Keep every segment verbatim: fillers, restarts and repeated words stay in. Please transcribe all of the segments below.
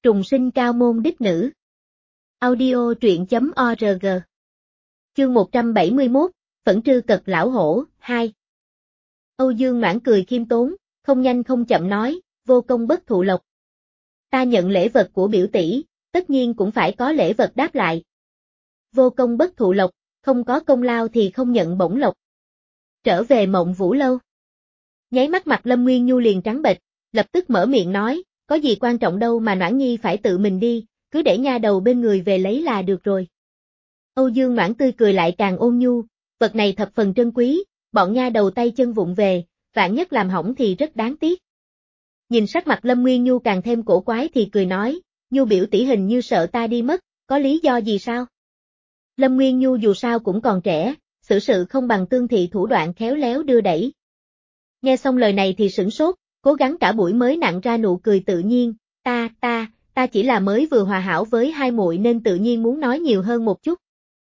Trùng sinh cao môn đích nữ. Audio truyện chấm org. Chương một trăm bảy mươi mốt, Phẫn trư cật lão hổ, hai. Âu Dương Mãn cười khiêm tốn, không nhanh không chậm nói, vô công bất thụ lộc. Ta nhận lễ vật của biểu tỷ, tất nhiên cũng phải có lễ vật đáp lại. Vô công bất thụ lộc, không có công lao thì không nhận bổng lộc. Trở về Mộng Vũ lâu. Nháy mắt mặt Lâm Nguyên Nhu liền trắng bệch, lập tức mở miệng nói, có gì quan trọng đâu mà Noãn Nhi phải tự mình đi, cứ để nha đầu bên người về lấy là được rồi. Âu Dương Noãn tươi cười lại càng ôn nhu, vật này thập phần trân quý, bọn nha đầu tay chân vụng về, vạn nhất làm hỏng thì rất đáng tiếc. Nhìn sắc mặt Lâm Nguyên Nhu càng thêm cổ quái thì cười nói, Nhu biểu tỷ hình như sợ ta đi mất, có lý do gì sao? Lâm Nguyên Nhu dù sao cũng còn trẻ, xử sự không bằng Tương Thị thủ đoạn khéo léo đưa đẩy. Nghe xong lời này thì sửng sốt, cố gắng cả buổi mới nặn ra nụ cười tự nhiên, ta, ta, ta chỉ là mới vừa hòa hảo với hai muội nên tự nhiên muốn nói nhiều hơn một chút.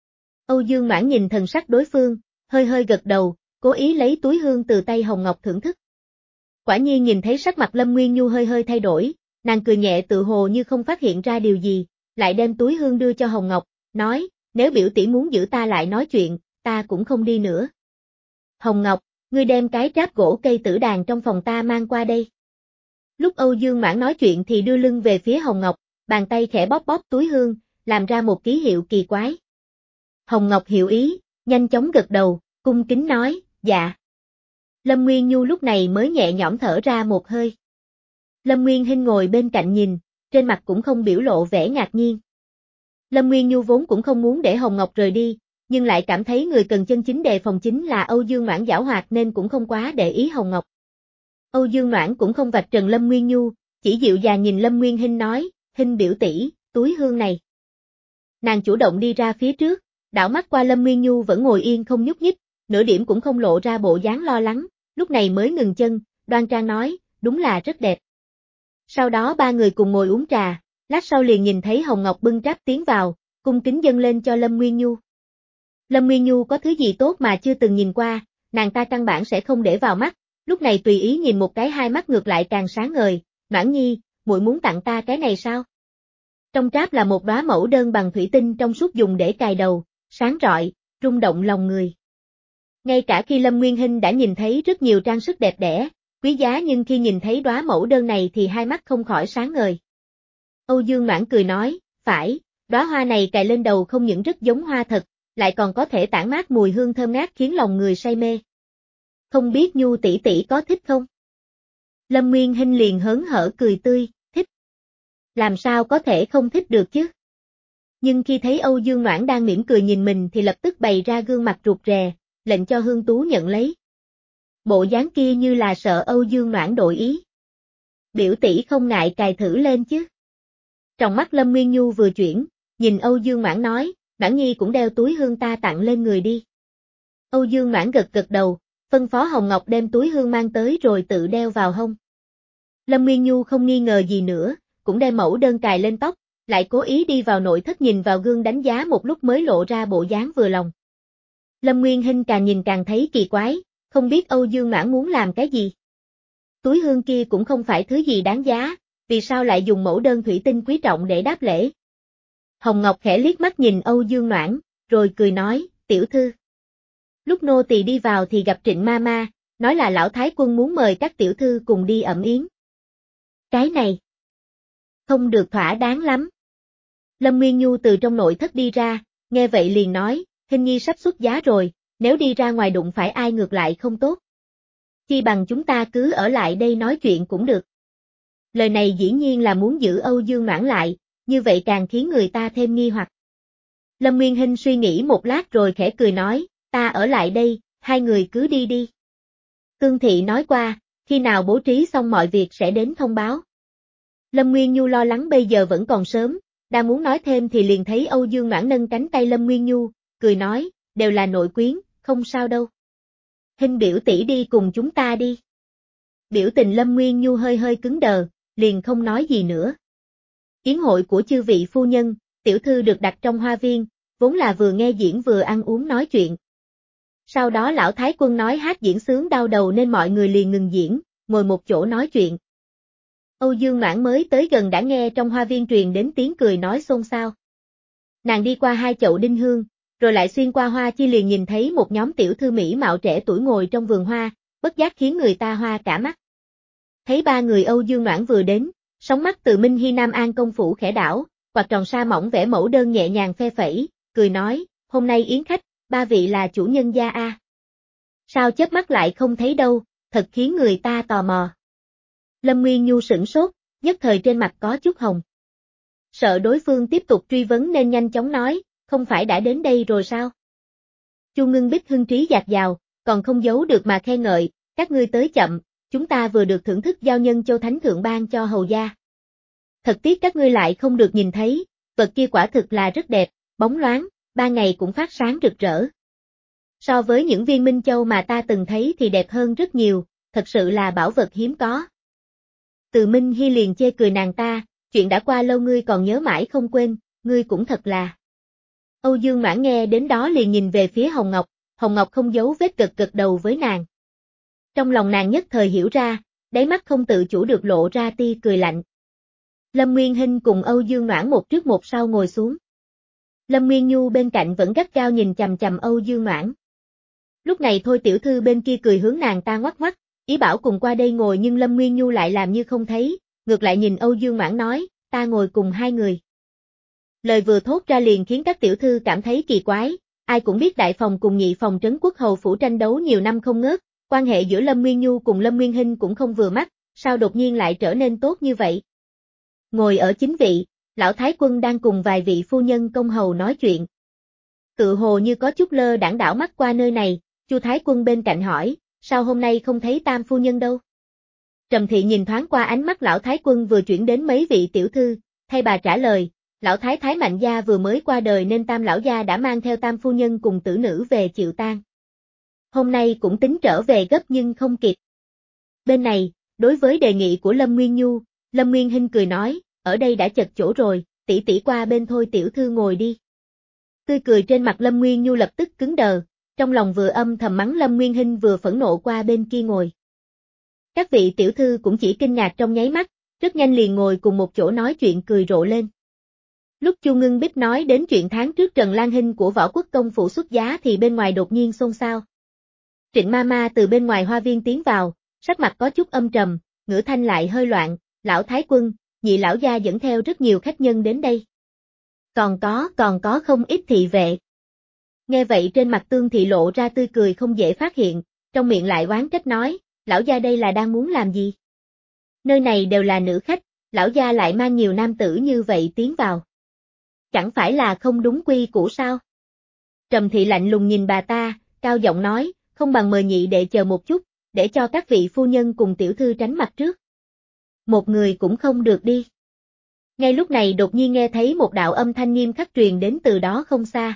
Âu Dương Mãn nhìn thần sắc đối phương, hơi hơi gật đầu, cố ý lấy túi hương từ tay Hồng Ngọc thưởng thức. Quả nhiên nhìn thấy sắc mặt Lâm Nguyên Nhu hơi hơi thay đổi, nàng cười nhẹ tự hồ như không phát hiện ra điều gì, lại đem túi hương đưa cho Hồng Ngọc, nói, nếu biểu tỷ muốn giữ ta lại nói chuyện, ta cũng không đi nữa. Hồng Ngọc, ngươi đem cái tráp gỗ cây tử đàn trong phòng ta mang qua đây. Lúc Âu Dương Mãn nói chuyện thì đưa lưng về phía Hồng Ngọc, bàn tay khẽ bóp bóp túi hương, làm ra một ký hiệu kỳ quái. Hồng Ngọc hiểu ý, nhanh chóng gật đầu, cung kính nói, dạ. Lâm Nguyên Nhu lúc này mới nhẹ nhõm thở ra một hơi. Lâm Nguyên Hinh ngồi bên cạnh nhìn, trên mặt cũng không biểu lộ vẻ ngạc nhiên. Lâm Nguyên Nhu vốn cũng không muốn để Hồng Ngọc rời đi, nhưng lại cảm thấy người cần chân chính đề phòng chính là Âu Dương Noãn giảo hoạt nên cũng không quá để ý Hồng Ngọc. Âu Dương Noãn cũng không vạch trần Lâm Nguyên Nhu, chỉ dịu dàng nhìn Lâm Nguyên Hinh nói, Hinh biểu tỷ, túi hương này. Nàng chủ động đi ra phía trước, đảo mắt qua Lâm Nguyên Nhu vẫn ngồi yên không nhúc nhích, nửa điểm cũng không lộ ra bộ dáng lo lắng, lúc này mới ngừng chân, đoan trang nói, đúng là rất đẹp. Sau đó ba người cùng ngồi uống trà, lát sau liền nhìn thấy Hồng Ngọc bưng tráp tiến vào, cung kính dâng lên cho Lâm Nguyên Nhu. Lâm Nguyên Nhu có thứ gì tốt mà chưa từng nhìn qua, nàng ta căn bản sẽ không để vào mắt, lúc này tùy ý nhìn một cái hai mắt ngược lại càng sáng ngời, Noãn Nhi, muội muốn tặng ta cái này sao? Trong tráp là một đóa mẫu đơn bằng thủy tinh trong suốt dùng để cài đầu, sáng rọi, rung động lòng người. Ngay cả khi Lâm Nguyên Hinh đã nhìn thấy rất nhiều trang sức đẹp đẽ, quý giá nhưng khi nhìn thấy đóa mẫu đơn này thì hai mắt không khỏi sáng ngời. Âu Dương Noãn cười nói, phải, đóa hoa này cài lên đầu không những rất giống hoa thật, lại còn có thể tản mát mùi hương thơm ngát khiến lòng người say mê. Không biết Nhu tỷ tỷ có thích không? Lâm Nguyên Hinh liền hớn hở cười tươi, thích. Làm sao có thể không thích được chứ? Nhưng khi thấy Âu Dương Noãn đang mỉm cười nhìn mình thì lập tức bày ra gương mặt rụt rè, lệnh cho Hương Tú nhận lấy. Bộ dáng kia như là sợ Âu Dương Noãn đổi ý. Biểu tỷ không ngại cài thử lên chứ? Trong mắt Lâm Nguyên Nhu vừa chuyển, nhìn Âu Dương Noãn nói, Noãn Nhi cũng đeo túi hương ta tặng lên người đi. Âu Dương Noãn gật gật đầu, phân phó Hồng Ngọc đem túi hương mang tới rồi tự đeo vào hông. Lâm Nguyên Nhu không nghi ngờ gì nữa, cũng đem mẫu đơn cài lên tóc, lại cố ý đi vào nội thất nhìn vào gương đánh giá một lúc mới lộ ra bộ dáng vừa lòng. Lâm Nguyên Hinh càng nhìn càng thấy kỳ quái, không biết Âu Dương Noãn muốn làm cái gì. Túi hương kia cũng không phải thứ gì đáng giá, vì sao lại dùng mẫu đơn thủy tinh quý trọng để đáp lễ. Hồng Ngọc khẽ liếc mắt nhìn Âu Dương Noãn, rồi cười nói, tiểu thư. Lúc nô tỳ đi vào thì gặp Trịnh ma ma, nói là lão thái quân muốn mời các tiểu thư cùng đi ẩm yến. Cái này không được thỏa đáng lắm. Lâm Nguyên Nhu từ trong nội thất đi ra, nghe vậy liền nói, Hinh Nhi sắp xuất giá rồi, nếu đi ra ngoài đụng phải ai ngược lại không tốt. Chi bằng chúng ta cứ ở lại đây nói chuyện cũng được. Lời này dĩ nhiên là muốn giữ Âu Dương Noãn lại, như vậy càng khiến người ta thêm nghi hoặc. Lâm Nguyên Hinh suy nghĩ một lát rồi khẽ cười nói, ta ở lại đây, hai người cứ đi đi. Tương Thị nói qua, khi nào bố trí xong mọi việc sẽ đến thông báo. Lâm Nguyên Nhu lo lắng bây giờ vẫn còn sớm, đang muốn nói thêm thì liền thấy Âu Dương Noãn nâng cánh tay Lâm Nguyên Nhu, cười nói, đều là nội quyến, không sao đâu. Hinh biểu tỷ đi cùng chúng ta đi. Biểu tình Lâm Nguyên Nhu hơi hơi cứng đờ, liền không nói gì nữa. Yến hội của chư vị phu nhân, tiểu thư được đặt trong hoa viên, vốn là vừa nghe diễn vừa ăn uống nói chuyện. Sau đó lão thái quân nói hát diễn sướng đau đầu nên mọi người liền ngừng diễn, ngồi một chỗ nói chuyện. Âu Dương Noãn mới tới gần đã nghe trong hoa viên truyền đến tiếng cười nói xôn xao. Nàng đi qua hai chậu đinh hương, rồi lại xuyên qua hoa chi liền nhìn thấy một nhóm tiểu thư mỹ mạo trẻ tuổi ngồi trong vườn hoa, bất giác khiến người ta hoa cả mắt. Thấy ba người Âu Dương Noãn vừa đến, sóng mắt từ Minh Hy Nam An công phủ khẽ đảo, quạt tròn sa mỏng vẽ mẫu đơn nhẹ nhàng phe phẩy, cười nói, hôm nay yến khách, ba vị là chủ nhân gia a. Sao chớp mắt lại không thấy đâu, thật khiến người ta tò mò. Lâm Nguyên Nhu sửng sốt, nhất thời trên mặt có chút hồng. Sợ đối phương tiếp tục truy vấn nên nhanh chóng nói, không phải đã đến đây rồi sao? Chu Ngưng Bích hưng trí dạt dào, còn không giấu được mà khen ngợi, các ngươi tới chậm, chúng ta vừa được thưởng thức giao nhân Châu Thánh Thượng ban cho hầu gia. Thật tiếc các ngươi lại không được nhìn thấy, vật kia quả thực là rất đẹp, bóng loáng, ban ngày cũng phát sáng rực rỡ. So với những viên minh châu mà ta từng thấy thì đẹp hơn rất nhiều, thật sự là bảo vật hiếm có. Từ Minh Hy liền chê cười nàng ta, chuyện đã qua lâu ngươi còn nhớ mãi không quên, ngươi cũng thật là. Âu Dương Noãn nghe đến đó liền nhìn về phía Hồng Ngọc, Hồng Ngọc không giấu vết gật gật đầu với nàng. Trong lòng nàng nhất thời hiểu ra, đáy mắt không tự chủ được lộ ra tia cười lạnh. Lâm Nguyên Hinh cùng Âu Dương Noãn một trước một sau ngồi xuống. Lâm Nguyên Nhu bên cạnh vẫn gắt gao nhìn chằm chằm Âu Dương Noãn. Lúc này thôi tiểu thư bên kia cười hướng nàng ta ngoắc ngoắc, ý bảo cùng qua đây ngồi nhưng Lâm Nguyên Nhu lại làm như không thấy, ngược lại nhìn Âu Dương Noãn nói, ta ngồi cùng hai người. Lời vừa thốt ra liền khiến các tiểu thư cảm thấy kỳ quái, ai cũng biết đại phòng cùng nhị phòng trấn quốc hầu phủ tranh đấu nhiều năm không ngớt, quan hệ giữa Lâm Nguyên Nhu cùng Lâm Nguyên Hinh cũng không vừa mắt, sao đột nhiên lại trở nên tốt như vậy? Ngồi ở chính vị, lão thái quân đang cùng vài vị phu nhân công hầu nói chuyện. Tự hồ như có chút lơ đãng đảo mắt qua nơi này, Chu thái quân bên cạnh hỏi, sao hôm nay không thấy tam phu nhân đâu? Trầm thị nhìn thoáng qua ánh mắt lão thái quân vừa chuyển đến mấy vị tiểu thư, thay bà trả lời, lão thái thái Mạnh gia vừa mới qua đời nên tam lão gia đã mang theo tam phu nhân cùng tử nữ về chịu tang. Hôm nay cũng tính trở về gấp nhưng không kịp. Bên này, đối với đề nghị của Lâm Nguyên Nhu, Lâm Nguyên Hinh cười nói, ở đây đã chật chỗ rồi, tỷ tỷ qua bên thôi tiểu thư ngồi đi. Tươi cười trên mặt Lâm Nguyên Nhu lập tức cứng đờ, trong lòng vừa âm thầm mắng Lâm Nguyên Hinh vừa phẫn nộ qua bên kia ngồi. Các vị tiểu thư cũng chỉ kinh ngạc trong nháy mắt, rất nhanh liền ngồi cùng một chỗ nói chuyện cười rộ lên. Lúc Chu Ngưng Bích nói đến chuyện tháng trước Trần Lan Hinh của Võ Quốc công phủ xuất giá thì bên ngoài đột nhiên xôn xao. Trịnh ma ma từ bên ngoài hoa viên tiến vào, sắc mặt có chút âm trầm, ngữ thanh lại hơi loạn, lão thái quân, nhị lão gia dẫn theo rất nhiều khách nhân đến đây. Còn có, còn có không ít thị vệ. Nghe vậy trên mặt Tương Thị lộ ra tươi cười không dễ phát hiện, trong miệng lại oán trách nói, lão gia đây là đang muốn làm gì? Nơi này đều là nữ khách, lão gia lại mang nhiều nam tử như vậy tiến vào. Chẳng phải là không đúng quy củ sao? Trầm Thị lạnh lùng nhìn bà ta, cao giọng nói, không bằng mời nhị đệ chờ một chút, để cho các vị phu nhân cùng tiểu thư tránh mặt trước. Một người cũng không được đi. Ngay lúc này đột nhiên nghe thấy một đạo âm thanh nghiêm khắc truyền đến từ đó không xa.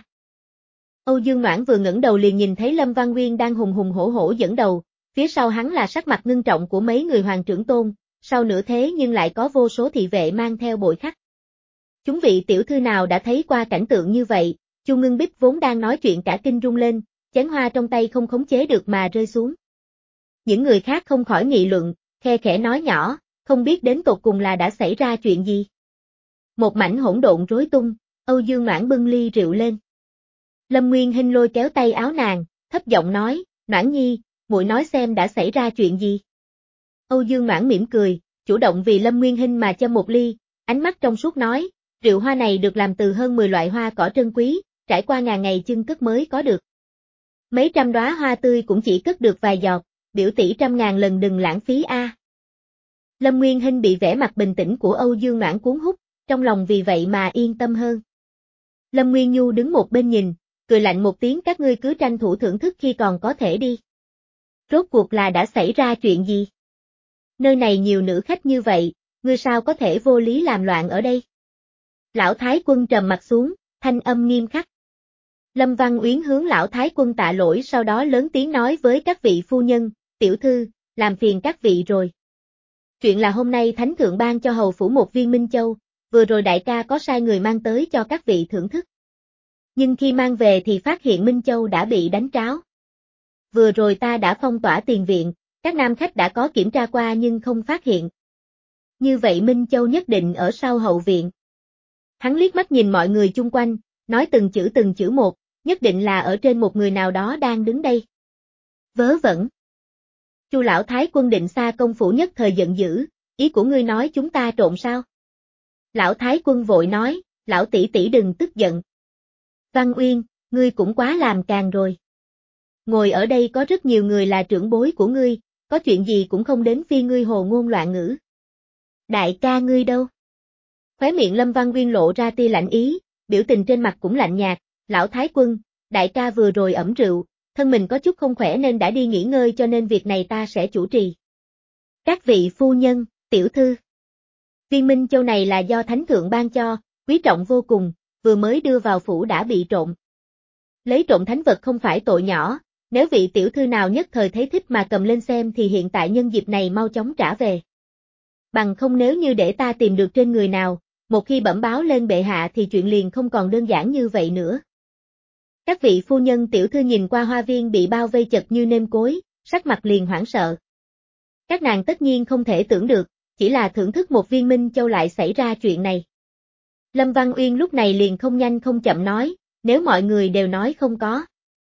Âu Dương Noãn vừa ngẩng đầu liền nhìn thấy Lâm Văn Nguyên đang hùng hùng hổ hổ dẫn đầu, phía sau hắn là sắc mặt ngưng trọng của mấy người hoàng trưởng tôn, sau nửa thế nhưng lại có vô số thị vệ mang theo bội khách. Chúng vị tiểu thư nào đã thấy qua cảnh tượng như vậy, Chu Ngưng Bích vốn đang nói chuyện cả kinh rung lên, chén hoa trong tay không khống chế được mà rơi xuống. Những người khác không khỏi nghị luận, khe khẽ nói nhỏ, không biết đến tột cùng là đã xảy ra chuyện gì. Một mảnh hỗn độn rối tung, Âu Dương Noãn bưng ly rượu lên. Lâm Nguyên Hinh lôi kéo tay áo nàng, thấp giọng nói, Noãn nhi, muội nói xem đã xảy ra chuyện gì. Âu Dương Noãn mỉm cười, chủ động vì Lâm Nguyên Hinh mà châm một ly, ánh mắt trong suốt nói, rượu hoa này được làm từ hơn mười loại hoa cỏ trân quý, trải qua ngàn ngày chưng cất mới có được. Mấy trăm đóa hoa tươi cũng chỉ cất được vài giọt, biểu tỷ trăm ngàn lần đừng lãng phí a. Lâm Nguyên Hinh bị vẻ mặt bình tĩnh của Âu Dương Noãn cuốn hút, trong lòng vì vậy mà yên tâm hơn. Lâm Nguyên Nhu đứng một bên nhìn, cười lạnh một tiếng, các ngươi cứ tranh thủ thưởng thức khi còn có thể đi. Rốt cuộc là đã xảy ra chuyện gì? Nơi này nhiều nữ khách như vậy, ngươi sao có thể vô lý làm loạn ở đây? Lão Thái quân trầm mặt xuống, thanh âm nghiêm khắc. Lâm Văn Uyển hướng Lão Thái quân tạ lỗi, sau đó lớn tiếng nói với các vị phu nhân, tiểu thư, làm phiền các vị rồi. Chuyện là hôm nay Thánh Thượng ban cho hầu phủ một viên Minh Châu, vừa rồi đại ca có sai người mang tới cho các vị thưởng thức. Nhưng khi mang về thì phát hiện Minh Châu đã bị đánh tráo. Vừa rồi ta đã phong tỏa tiền viện, các nam khách đã có kiểm tra qua nhưng không phát hiện. Như vậy Minh Châu nhất định ở sau hậu viện. Hắn liếc mắt nhìn mọi người chung quanh, nói từng chữ từng chữ một, nhất định là ở trên một người nào đó đang đứng đây. Vớ vẩn. Chu lão thái quân Định Xa công phủ nhất thời giận dữ, ý của ngươi nói chúng ta trộn sao? Lão thái quân vội nói, lão tỷ tỷ đừng tức giận. Văn Uyên, ngươi cũng quá làm càng rồi. Ngồi ở đây có rất nhiều người là trưởng bối của ngươi, có chuyện gì cũng không đến phi ngươi hồ ngôn loạn ngữ. Đại ca ngươi đâu? Khóe miệng Lâm Văn Uyên lộ ra tia lạnh ý, biểu tình trên mặt cũng lạnh nhạt, lão thái quân, đại ca vừa rồi ẩm rượu, thân mình có chút không khỏe nên đã đi nghỉ ngơi cho nên việc này ta sẽ chủ trì. Các vị phu nhân, tiểu thư. Viên Minh Châu này là do Thánh Thượng ban cho, quý trọng vô cùng, vừa mới đưa vào phủ đã bị trộm. Lấy trộm thánh vật không phải tội nhỏ, nếu vị tiểu thư nào nhất thời thấy thích mà cầm lên xem thì hiện tại nhân dịp này mau chóng trả về. Bằng không nếu như để ta tìm được trên người nào, một khi bẩm báo lên bệ hạ thì chuyện liền không còn đơn giản như vậy nữa. Các vị phu nhân tiểu thư nhìn qua hoa viên bị bao vây chật như nêm cối, sắc mặt liền hoảng sợ. Các nàng tất nhiên không thể tưởng được, chỉ là thưởng thức một viên Minh Châu lại xảy ra chuyện này. Lâm Văn Uyên lúc này liền không nhanh không chậm nói, nếu mọi người đều nói không có.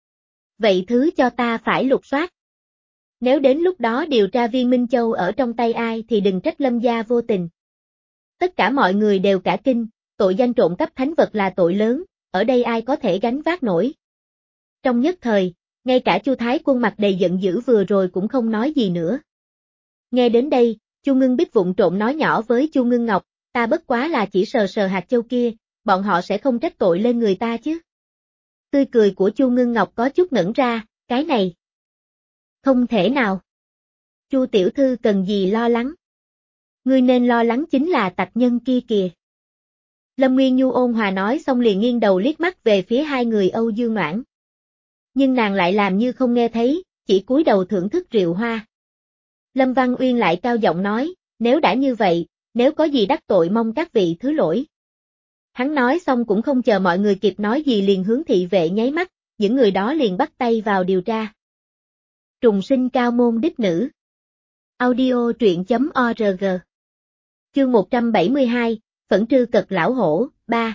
Vậy thứ cho ta phải lục soát. Nếu đến lúc đó điều tra viên Minh Châu ở trong tay ai thì đừng trách Lâm gia vô tình. Tất cả mọi người đều cả kinh, tội danh trộm cắp thánh vật là tội lớn, ở đây ai có thể gánh vác nổi. Trong nhất thời, ngay cả Chu Thái Quân mặt đầy giận dữ vừa rồi cũng không nói gì nữa. Nghe đến đây, Chu Ngưng Bích vụng trộm nói nhỏ với Chu Ngưng Ngọc, ta bất quá là chỉ sờ sờ hạt châu kia, bọn họ sẽ không trách tội lên người ta chứ. Tươi cười của Chu Ngưng Ngọc có chút ngẩn ra, cái này. Không thể nào. Chu tiểu thư cần gì lo lắng. Ngươi nên lo lắng chính là tặc nhân kia kìa. Lâm Nguyên Nhu ôn hòa nói xong liền nghiêng đầu liếc mắt về phía hai người Âu Dương Noãn. Nhưng nàng lại làm như không nghe thấy, chỉ cúi đầu thưởng thức rượu hoa. Lâm Văn Uyên lại cao giọng nói, nếu đã như vậy, nếu có gì đắc tội mong các vị thứ lỗi. Hắn nói xong cũng không chờ mọi người kịp nói gì liền hướng thị vệ nháy mắt, những người đó liền bắt tay vào điều tra. Trùng sinh cao môn đích nữ. Audio truyện chấm org. Chương một trăm bảy mươi hai, Phẫn trư cật lão hổ, ba.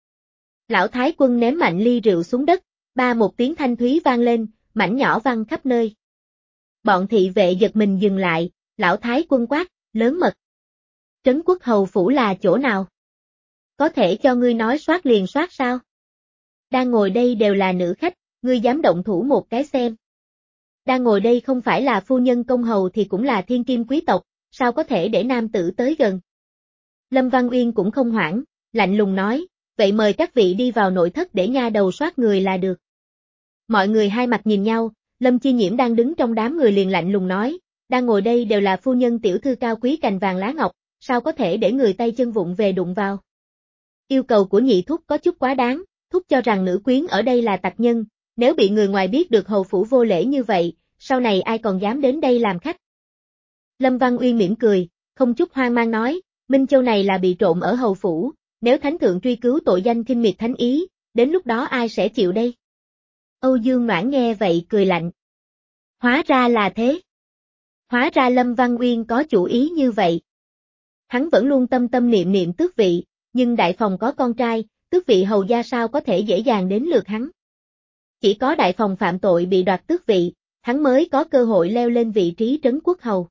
Lão Thái Quân ném mạnh ly rượu xuống đất, ba một tiếng thanh thúy vang lên, mảnh nhỏ văng khắp nơi. Bọn thị vệ giật mình dừng lại, Lão Thái Quân quát, lớn mật. Trấn Quốc Hầu Phủ là chỗ nào? Có thể cho ngươi nói soát liền soát sao? Đang ngồi đây đều là nữ khách, ngươi dám động thủ một cái xem. Đang ngồi đây không phải là phu nhân công hầu thì cũng là thiên kim quý tộc, sao có thể để nam tử tới gần? Lâm Văn Uyên cũng không hoảng, lạnh lùng nói, vậy mời các vị đi vào nội thất để nha đầu soát người là được. Mọi người hai mặt nhìn nhau, Lâm Chi Nhiễm đang đứng trong đám người liền lạnh lùng nói, đang ngồi đây đều là phu nhân tiểu thư cao quý cành vàng lá ngọc, sao có thể để người tay chân vụng về đụng vào. Yêu cầu của nhị thúc có chút quá đáng, thúc cho rằng nữ quyến ở đây là tặc nhân, nếu bị người ngoài biết được hầu phủ vô lễ như vậy, sau này ai còn dám đến đây làm khách. Lâm Văn Uyên mỉm cười, không chút hoang mang nói, Minh Châu này là bị trộm ở hầu phủ, nếu thánh thượng truy cứu tội danh khinh miệt thánh ý, đến lúc đó ai sẽ chịu đây? Âu Dương Noãn nghe vậy cười lạnh. Hóa ra là thế. Hóa ra Lâm Văn Uyên có chủ ý như vậy. Hắn vẫn luôn tâm tâm niệm niệm tước vị, nhưng đại phòng có con trai, tước vị hầu gia sao có thể dễ dàng đến lượt hắn. Chỉ có đại phòng phạm tội bị đoạt tước vị, hắn mới có cơ hội leo lên vị trí trấn quốc hầu.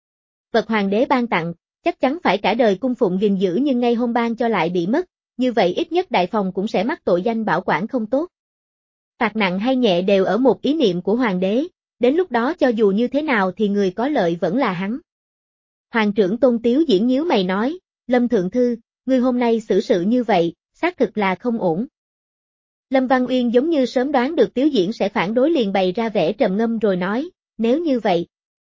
Vật hoàng đế ban tặng, chắc chắn phải cả đời cung phụng gìn giữ nhưng ngay hôm ban cho lại bị mất, như vậy ít nhất đại phòng cũng sẽ mắc tội danh bảo quản không tốt. Phạt nặng hay nhẹ đều ở một ý niệm của hoàng đế, đến lúc đó cho dù như thế nào thì người có lợi vẫn là hắn. Hoàng trưởng Tôn Tiếu Diễn nhíu mày nói, Lâm Thượng Thư, ngươi hôm nay xử sự như vậy, xác thực là không ổn. Lâm Văn Uyên giống như sớm đoán được Tiếu Diễn sẽ phản đối liền bày ra vẻ trầm ngâm rồi nói, nếu như vậy,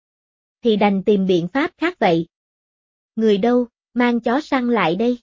thì đành tìm biện pháp khác vậy. Người đâu, mang chó săn lại đây.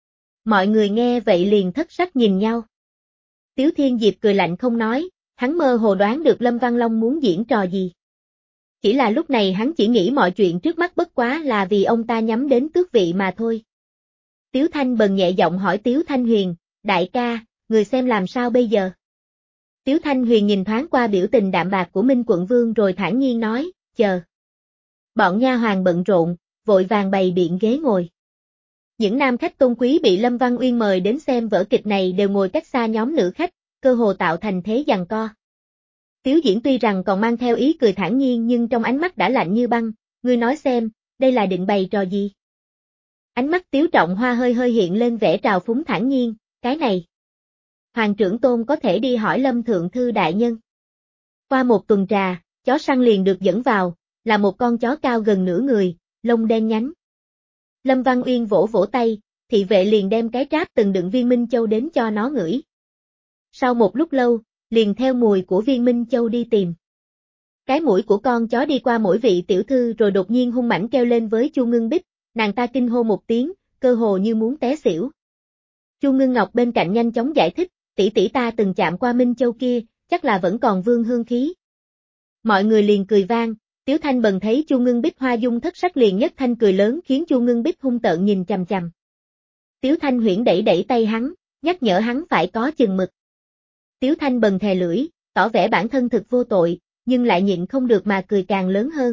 Mọi người nghe vậy liền thất sắc nhìn nhau. Tiếu Thiên Diệp cười lạnh không nói, hắn mơ hồ đoán được Lâm Văn Long muốn diễn trò gì. Chỉ là lúc này hắn chỉ nghĩ mọi chuyện trước mắt bất quá là vì ông ta nhắm đến tước vị mà thôi. Tiếu Thanh Bần nhẹ giọng hỏi Tiếu Thanh Huyền, đại ca, người xem làm sao bây giờ? Tiếu Thanh Huyền nhìn thoáng qua biểu tình đạm bạc của Minh Quận Vương rồi thản nhiên nói, chờ. Bọn nha hoàn bận rộn, vội vàng bày biện ghế ngồi. Những nam khách tôn quý bị Lâm Văn Uyên mời đến xem vở kịch này đều ngồi cách xa nhóm nữ khách, cơ hồ tạo thành thế giằng co. Tiếu Diễn tuy rằng còn mang theo ý cười thản nhiên nhưng trong ánh mắt đã lạnh như băng, ngươi nói xem, đây là định bày trò gì? Ánh mắt Tiếu Trọng Hoa hơi hơi hiện lên vẻ trào phúng thản nhiên, cái này. Hoàng trưởng tôn có thể đi hỏi Lâm Thượng Thư đại nhân. Qua một tuần trà, chó săn liền được dẫn vào, là một con chó cao gần nửa người, lông đen nhánh. Lâm Văn Uyên vỗ vỗ tay, thị vệ liền đem cái tráp từng đựng viên minh châu đến cho nó ngửi. Sau một lúc lâu, liền theo mùi của viên minh châu đi tìm. Cái mũi của con chó đi qua mỗi vị tiểu thư rồi đột nhiên hung mãnh kêu lên với Chu Ngưng Bích, nàng ta kinh hô một tiếng, cơ hồ như muốn té xỉu. Chu Ngưng Ngọc bên cạnh nhanh chóng giải thích, tỷ tỷ ta từng chạm qua minh châu kia, chắc là vẫn còn vương hương khí. Mọi người liền cười vang, Tiếu Thanh Bần thấy Chu Ngưng Bích hoa dung thất sắc liền nhất thanh cười lớn khiến Chu Ngưng Bích hung tợn nhìn chằm chằm. Tiếu Thanh Huyễn đẩy đẩy tay hắn, nhắc nhở hắn phải có chừng mực. Tiếu Thanh Bần thè lưỡi, tỏ vẻ bản thân thực vô tội, nhưng lại nhịn không được mà cười càng lớn hơn.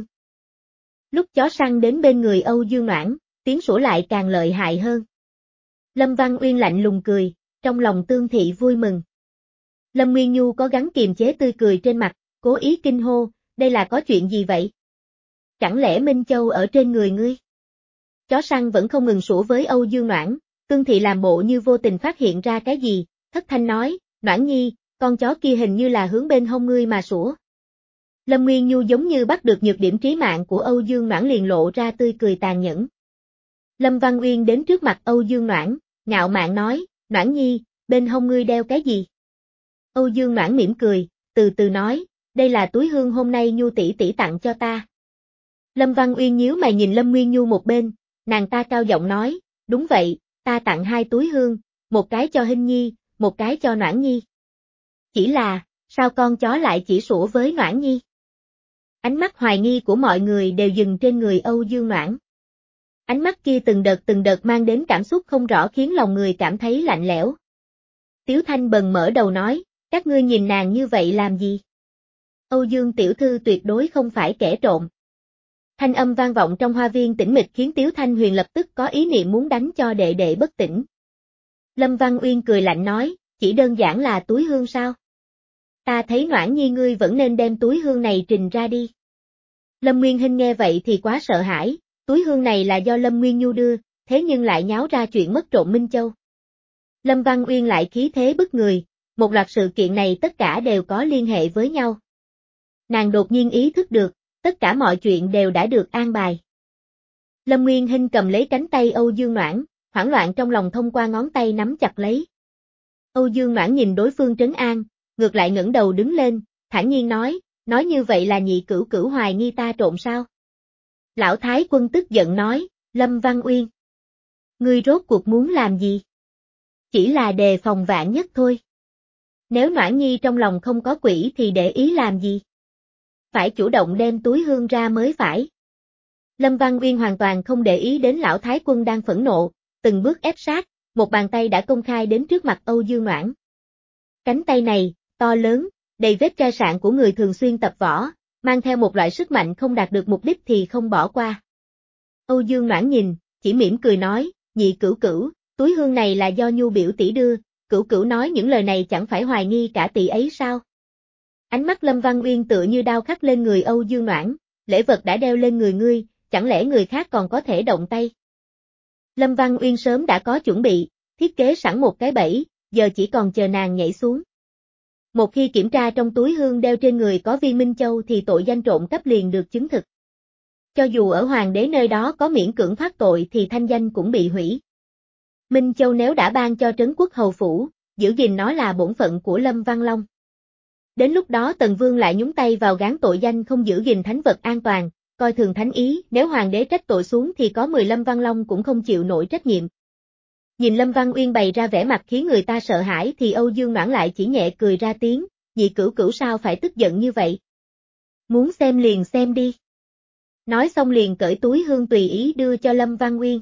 Lúc chó săn đến bên người Âu Dương Noãn, tiếng sủa lại càng lợi hại hơn. Lâm Văn Uyên lạnh lùng cười, trong lòng Tương Thị vui mừng. Lâm Nguyên Nhu có gắng kiềm chế tươi cười trên mặt, cố ý kinh hô, đây là có chuyện gì vậy? Chẳng lẽ Minh Châu ở trên người ngươi? Chó săn vẫn không ngừng sủa với Âu Dương Noãn, Tương Thị làm bộ như vô tình phát hiện ra cái gì, thất thanh nói, Noãn Nhi, con chó kia hình như là hướng bên hông ngươi mà sủa. Lâm Nguyên Nhu giống như bắt được nhược điểm trí mạng của Âu Dương Noãn liền lộ ra tươi cười tàn nhẫn. Lâm Văn Uyên đến trước mặt Âu Dương Noãn, ngạo mạn nói, Noãn Nhi, bên hông ngươi đeo cái gì? Âu Dương Noãn mỉm cười, từ từ nói, đây là túi hương hôm nay Nhu tỷ tỷ tặng cho ta. Lâm Văn Uyên nhíu mày nhìn Lâm Nguyên Nhu một bên, nàng ta cao giọng nói, đúng vậy, ta tặng hai túi hương, một cái cho Hinh Nhi, một cái cho Noãn Nhi. Chỉ là, sao con chó lại chỉ sủa với Noãn Nhi? Ánh mắt hoài nghi của mọi người đều dừng trên người Âu Dương Noãn. Ánh mắt kia từng đợt từng đợt mang đến cảm xúc không rõ khiến lòng người cảm thấy lạnh lẽo. Tiếu Thanh Bần mở đầu nói, các ngươi nhìn nàng như vậy làm gì? Âu Dương tiểu thư tuyệt đối không phải kẻ trộm. Thanh âm vang vọng trong hoa viên tĩnh mịch khiến Tiếu Thanh Huyền lập tức có ý niệm muốn đánh cho đệ đệ bất tỉnh. Lâm Văn Uyên cười lạnh nói, chỉ đơn giản là túi hương sao? Ta thấy Noãn Nhi ngươi vẫn nên đem túi hương này trình ra đi. Lâm Nguyên Hinh nghe vậy thì quá sợ hãi, túi hương này là do Lâm Nguyên Nhu đưa, thế nhưng lại nháo ra chuyện mất trộm Minh Châu. Lâm Văn Uyên lại khí thế bức người, một loạt sự kiện này tất cả đều có liên hệ với nhau. Nàng đột nhiên ý thức được, tất cả mọi chuyện đều đã được an bài. Lâm Nguyên Hinh cầm lấy cánh tay Âu Dương Noãn, hoảng loạn trong lòng thông qua ngón tay nắm chặt lấy. Âu Dương Noãn nhìn đối phương trấn an, ngược lại ngẩng đầu đứng lên, thản nhiên nói, nói như vậy là nhị cửu cửu hoài nghi ta trộm sao? Lão Thái Quân tức giận nói, Lâm Văn Uyên. Ngươi rốt cuộc muốn làm gì? Chỉ là đề phòng vạn nhất thôi. Nếu Noãn Nhi trong lòng không có quỷ thì để ý làm gì? Phải chủ động đem túi hương ra mới phải. Lâm Văn Uyên hoàn toàn không để ý đến Lão Thái Quân đang phẫn nộ, từng bước ép sát, một bàn tay đã công khai đến trước mặt Âu Dương Noãn. Cánh tay này, to lớn, đầy vết chai sạn của người thường xuyên tập võ, mang theo một loại sức mạnh không đạt được mục đích thì không bỏ qua. Âu Dương Noãn nhìn, chỉ mỉm cười nói, nhị cửu cửu, túi hương này là do Nhu biểu tỷ đưa, cửu cửu nói những lời này chẳng phải hoài nghi cả tỷ ấy sao? Ánh mắt Lâm Văn Uyên tựa như đao khắc lên người Âu Dương Noãn, lễ vật đã đeo lên người ngươi, chẳng lẽ người khác còn có thể động tay? Lâm Văn Uyên sớm đã có chuẩn bị, thiết kế sẵn một cái bẫy, giờ chỉ còn chờ nàng nhảy xuống. Một khi kiểm tra trong túi hương đeo trên người có viên Minh Châu thì tội danh trộm cắp liền được chứng thực. Cho dù ở hoàng đế nơi đó có miễn cưỡng thoát tội thì thanh danh cũng bị hủy. Minh Châu nếu đã ban cho Trấn Quốc Hầu Phủ, giữ gìn nó là bổn phận của Lâm Văn Long. Đến lúc đó Tần Vương lại nhúng tay vào gán tội danh không giữ gìn thánh vật an toàn, coi thường thánh ý, nếu hoàng đế trách tội xuống thì có mười Lâm Văn Long cũng không chịu nổi trách nhiệm. Nhìn Lâm Văn Uyên bày ra vẻ mặt khiến người ta sợ hãi thì Âu Dương Noãn lại chỉ nhẹ cười ra tiếng, nhị cửu cửu sao phải tức giận như vậy? Muốn xem liền xem đi. Nói xong liền cởi túi hương tùy ý đưa cho Lâm Văn Uyên.